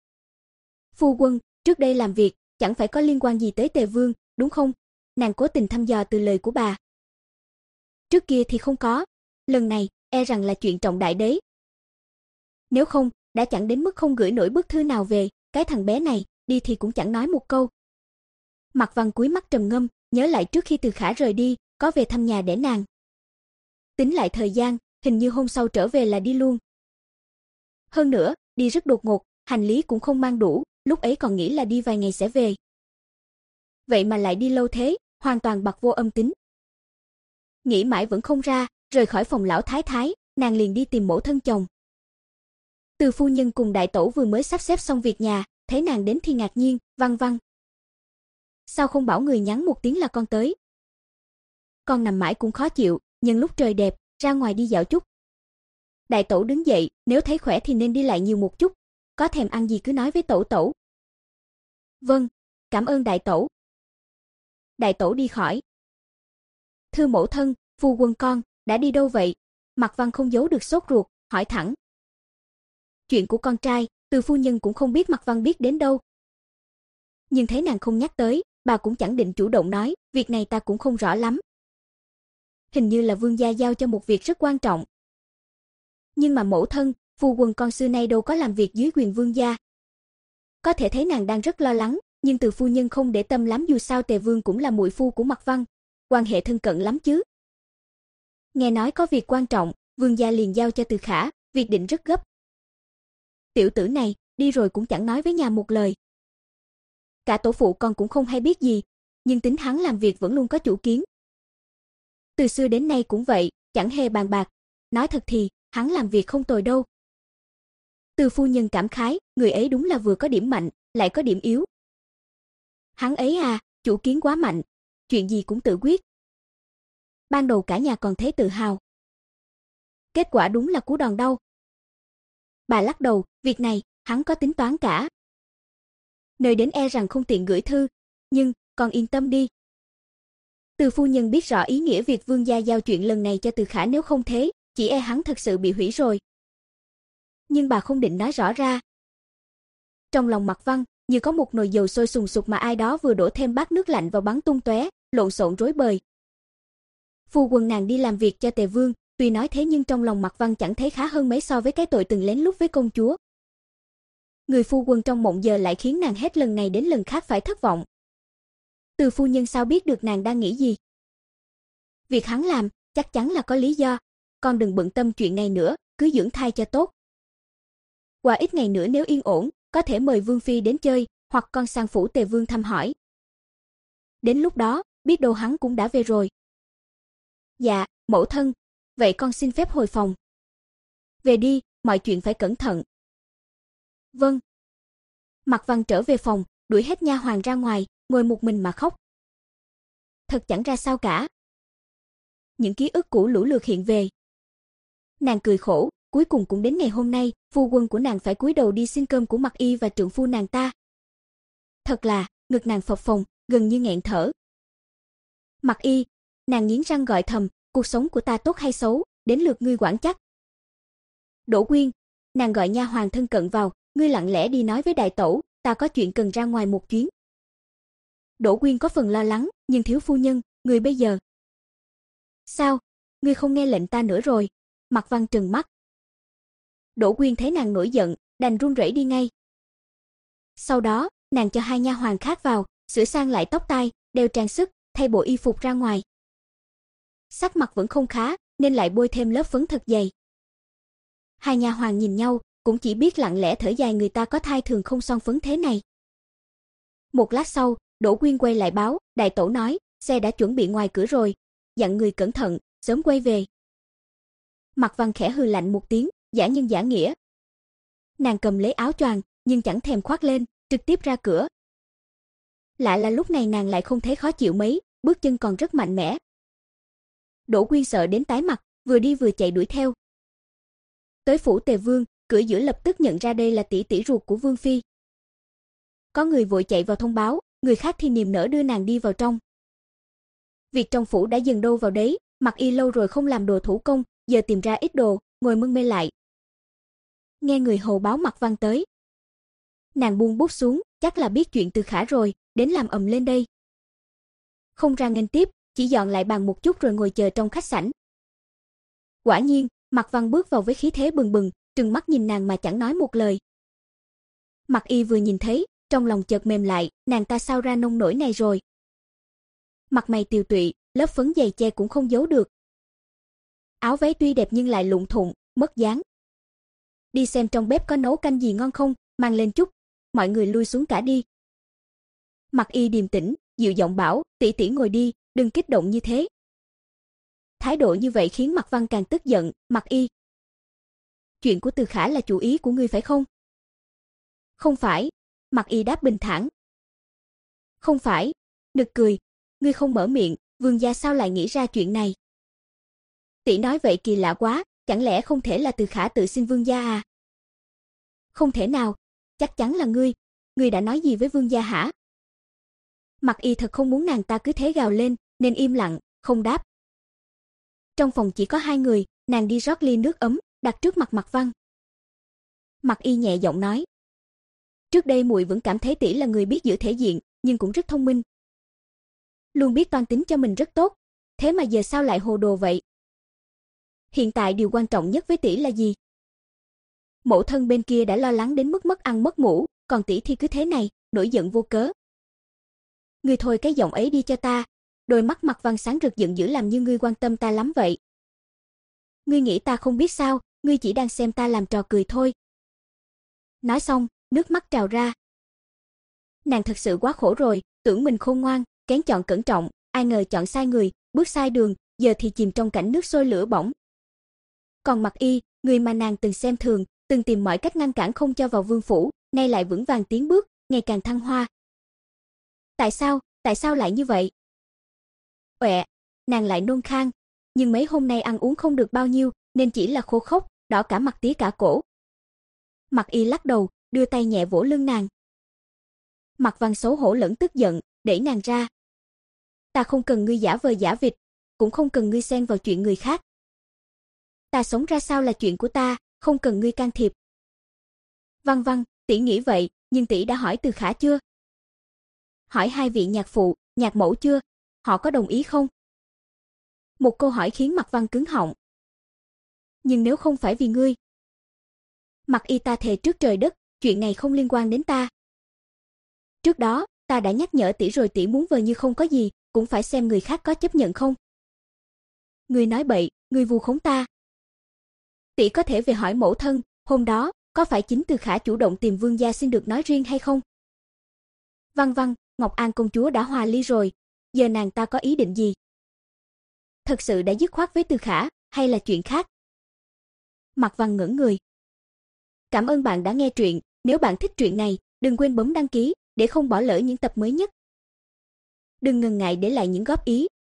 Phu quân, trước đây làm việc, chẳng phải có liên quan gì tới Tề Vương, đúng không? Nàng cố tình thăm dò từ lời của bà. Trước kia thì không có, lần này, e rằng là chuyện trọng đại đấy. Nếu không, đã chẳng đến mức không gửi nổi bức thư nào về, cái thằng bé này, đi thì cũng chẳng nói một câu. Mạc Văn cúi mắt trầm ngâm, nhớ lại trước khi Từ Khả rời đi, có về thăm nhà để nàng. Tính lại thời gian, hình như hôm sau trở về là đi luôn. Hơn nữa, đi rất đột ngột, hành lý cũng không mang đủ, lúc ấy còn nghĩ là đi vài ngày sẽ về. Vậy mà lại đi lâu thế, hoàn toàn bặt vô âm tín. Nghĩ mãi vẫn không ra, rời khỏi phòng lão thái thái, nàng liền đi tìm mẫu thân chồng. Từ phu nhân cùng đại tẩu vừa mới sắp xếp xong việc nhà, thấy nàng đến thì ngạc nhiên, Văn Văn. Sao không bảo người nhắn một tiếng là con tới? Con nằm mãi cũng khó chịu, nhưng lúc trời đẹp, ra ngoài đi dạo chút. Đại tẩu đứng dậy, nếu thấy khỏe thì nên đi lại nhiều một chút, có thèm ăn gì cứ nói với tẩu tẩu. Vâng, cảm ơn đại tẩu. Đại tẩu đi khỏi. Thưa mẫu thân, phu quân con, đã đi đâu vậy? Mạc Văn không giấu được sốt ruột, hỏi thẳng. Chuyện của con trai, Từ phu nhân cũng không biết Mạc Văn biết đến đâu. Nhưng thấy nàng không nhắc tới, bà cũng chẳng định chủ động nói, việc này ta cũng không rõ lắm. Hình như là vương gia giao cho một việc rất quan trọng. Nhưng mà mẫu thân, phu quân con xưa nay đâu có làm việc dưới quyền vương gia. Có thể thấy nàng đang rất lo lắng, nhưng Từ phu nhân không để tâm lắm, dù sao Tề Vương cũng là muội phu của Mạc Văn, quan hệ thân cận lắm chứ. Nghe nói có việc quan trọng, vương gia liền giao cho Từ Khả, việc định rất gấp. Tiểu tử này, đi rồi cũng chẳng nói với nhà một lời. Cả tổ phụ con cũng không hay biết gì, nhưng tính hắn làm việc vẫn luôn có chủ kiến. Từ xưa đến nay cũng vậy, chẳng hề bàn bạc. Nói thật thì, hắn làm việc không tồi đâu. Từ phu nhân cảm khái, người ấy đúng là vừa có điểm mạnh, lại có điểm yếu. Hắn ấy à, chủ kiến quá mạnh, chuyện gì cũng tự quyết. Ban đầu cả nhà còn thấy tự hào. Kết quả đúng là cú đòn đau. Bà lắc đầu, việc này, hắn có tính toán cả. Nơi đến e rằng không tiện gửi thư, nhưng, con yên tâm đi. Từ phu nhân biết rõ ý nghĩa việc vương gia giao chuyện lần này cho Từ Khả, nếu không thế, chỉ e hắn thật sự bị hủy rồi. Nhưng bà không định nói rõ ra. Trong lòng Mạc Văn, như có một nồi dầu sôi sùng sục mà ai đó vừa đổ thêm bát nước lạnh vào bắn tung tóe, lộn xộn rối bời. Phu quân nàng đi làm việc cho Tề Vương, tuy nói thế nhưng trong lòng Mạc Văn chẳng thấy khá hơn mấy so với cái tội từng lén lút với công chúa. Người phu quân trong mộng giờ lại khiến nàng hết lần này đến lần khác phải thất vọng. Từ phu nhân sao biết được nàng đang nghĩ gì? Việc hắn làm, chắc chắn là có lý do. Con đừng bận tâm chuyện này nữa, cứ dưỡng thai cho tốt. Qua ít ngày nữa nếu yên ổn, có thể mời Vương Phi đến chơi, hoặc con sang phủ Tề Vương thăm hỏi. Đến lúc đó, biết đâu hắn cũng đã về rồi. Dạ, mẫu thân, vậy con xin phép hồi phòng. Về đi, mọi chuyện phải cẩn thận. Vâng. Mạc Văn trở về phòng, đuổi hết nha hoàn ra ngoài, ngồi một mình mà khóc. Thật chẳng ra sao cả. Những ký ức cũ lũ lượt hiện về. Nàng cười khổ, cuối cùng cũng đến ngày hôm nay, phu quân của nàng phải cúi đầu đi xin cơm của Mạc Y và trượng phu nàng ta. Thật là, ngực nàng phập phồng, gần như nghẹn thở. Mạc Y, nàng nghiến răng gọi thầm, cuộc sống của ta tốt hay xấu, đến lượt ngươi quản chắc. Đỗ Quyên, nàng gọi nha hoàn thân cận vào, ngươi lặng lẽ đi nói với đại tẩu, ta có chuyện cần ra ngoài một chuyến. Đỗ Quyên có phần lo lắng, nhưng thiếu phu nhân, người bây giờ. Sao, ngươi không nghe lệnh ta nữa rồi? Mạc Văn trừng mắt. Đỗ Quyên thấy nàng nổi giận, đành run rẩy đi ngay. Sau đó, nàng cho hai nha hoàn khác vào, sửa sang lại tóc tai, đeo trang sức, thay bộ y phục ra ngoài. Sắc mặt vẫn không khá, nên lại bôi thêm lớp phấn thật dày. Hai nha hoàn nhìn nhau, cũng chỉ biết lặng lẽ thở dài, người ta có thai thường không son phấn thế này. Một lát sau, Đỗ Quyên quay lại báo, đại tẩu nói, xe đã chuẩn bị ngoài cửa rồi, dặn người cẩn thận, sớm quay về. Mạc Văn khẽ hừ lạnh một tiếng, giả nhân giả nghĩa. Nàng cầm lấy áo choàng, nhưng chẳng thèm khoác lên, trực tiếp ra cửa. Lạ là lúc này nàng lại không thấy khó chịu mấy, bước chân còn rất mạnh mẽ. Đỗ Quyên sợ đến tái mặt, vừa đi vừa chạy đuổi theo. Tới phủ Tề Vương, cửa giữa lập tức nhận ra đây là tỷ tỷ ruột của Vương Phi. Có người vội chạy vào thông báo, người khác thì niềm nở đưa nàng đi vào trong. Việc trong phủ đã dần đâu vào đấy, Mạc Y lâu rồi không làm đồ thủ công, giờ tìm ra ít đồ, ngồi mân mê lại. Nghe người hầu báo Mạc Văn tới. Nàng buông bút xuống, chắc là biết chuyện Từ Khả rồi, đến làm ầm lên đây. Không ra nghênh tiếp, chỉ dọn lại bàn một chút rồi ngồi chờ trong khách sảnh. Quả nhiên, Mạc Văn bước vào với khí thế bừng bừng, trừng mắt nhìn nàng mà chẳng nói một lời. Mạc Y vừa nhìn thấy, trong lòng chợt mềm lại, nàng ta sao ra nông nổi này rồi. Mặt mày tiều tụy, lớp phấn dày che cũng không giấu được. Áo váy tuy đẹp nhưng lại lụng thụng, mất dáng. Đi xem trong bếp có nấu canh gì ngon không, mang lên chút, mọi người lui xuống cả đi. Mạc Y điềm tĩnh, dịu giọng bảo, tỷ tỷ ngồi đi, đừng kích động như thế. Thái độ như vậy khiến Mạc Văn càng tức giận, Mạc Y. Chuyện của Từ Khả là chủ ý của ngươi phải không? Không phải, Mạc Y đáp bình thản. Không phải, nực cười, ngươi không mở miệng, vương gia sao lại nghĩ ra chuyện này? Tỷ nói vậy kỳ lạ quá, chẳng lẽ không thể là Từ Khả tự xin vương gia à? Không thể nào, chắc chắn là ngươi, ngươi đã nói gì với vương gia hả? Mặc Y thật không muốn nàng ta cứ thế gào lên, nên im lặng, không đáp. Trong phòng chỉ có hai người, nàng đi rót ly nước ấm, đặt trước mặt Mạc Văn. Mặc Y nhẹ giọng nói: "Trước đây muội vẫn cảm thấy tỷ là người biết giữ thể diện, nhưng cũng rất thông minh. Luôn biết toan tính cho mình rất tốt, thế mà giờ sao lại hồ đồ vậy? Hiện tại điều quan trọng nhất với tỷ là gì?" Mẫu thân bên kia đã lo lắng đến mức mất ăn mất ngủ, còn tỷ thì cứ thế này, nổi giận vô cớ. "Ngươi thôi cái giọng ấy đi cho ta." Đôi mắt Mạc Văn sáng rực giận dữ, làm như ngươi quan tâm ta lắm vậy. "Ngươi nghĩ ta không biết sao, ngươi chỉ đang xem ta làm trò cười thôi." Nói xong, nước mắt trào ra. Nàng thật sự quá khổ rồi, tưởng mình khôn ngoan, kén chọn cẩn trọng, ai ngờ chọn sai người, bước sai đường, giờ thì chìm trong cảnh nước sôi lửa bỏng. Còn Mặc Y, người mà nàng từng xem thường, từng tìm mọi cách ngăn cản không cho vào vương phủ, nay lại vững vàng tiến bước, ngày càng thăng hoa. Tại sao, tại sao lại như vậy? Uệ, nàng lại nôn khan, nhưng mấy hôm nay ăn uống không được bao nhiêu, nên chỉ là khô khốc, đỏ cả mặt tía cả cổ. Mặc Y lắc đầu, đưa tay nhẹ vỗ lưng nàng. Mạc Văn xấu hổ lẫn tức giận, đẩy nàng ra. "Ta không cần ngươi giả vờ giả vịt, cũng không cần ngươi xen vào chuyện người khác. Ta sống ra sao là chuyện của ta, không cần ngươi can thiệp." "Văn Văn, tỷ nghĩ vậy, nhưng tỷ đã hỏi Từ Khả chưa? Hỏi hai vị nhạc phụ, nhạc mẫu chưa? Họ có đồng ý không?" Một câu hỏi khiến Mạc Văn cứng họng. "Nhưng nếu không phải vì ngươi..." Mặc Y ta thề trước trời đất, chuyện này không liên quan đến ta. Trước đó, ta đã nhắc nhở tỷ rồi, tỷ muốn vờ như không có gì, cũng phải xem người khác có chấp nhận không." "Ngươi nói bậy, ngươi vu khống ta." "Tỷ có thể về hỏi mẫu thân, hôm đó, có phải chính Từ Khả chủ động tìm vương gia xin được nói riêng hay không?" "Văn Văn, Ngọc An công chúa đã hòa ly rồi, giờ nàng ta có ý định gì? Thật sự đã dứt khoát với Từ Khả, hay là chuyện khác?" Mạc Văn ngẩn người. Cảm ơn bạn đã nghe truyện, nếu bạn thích truyện này, đừng quên bấm đăng ký để không bỏ lỡ những tập mới nhất. Đừng ngần ngại để lại những góp ý,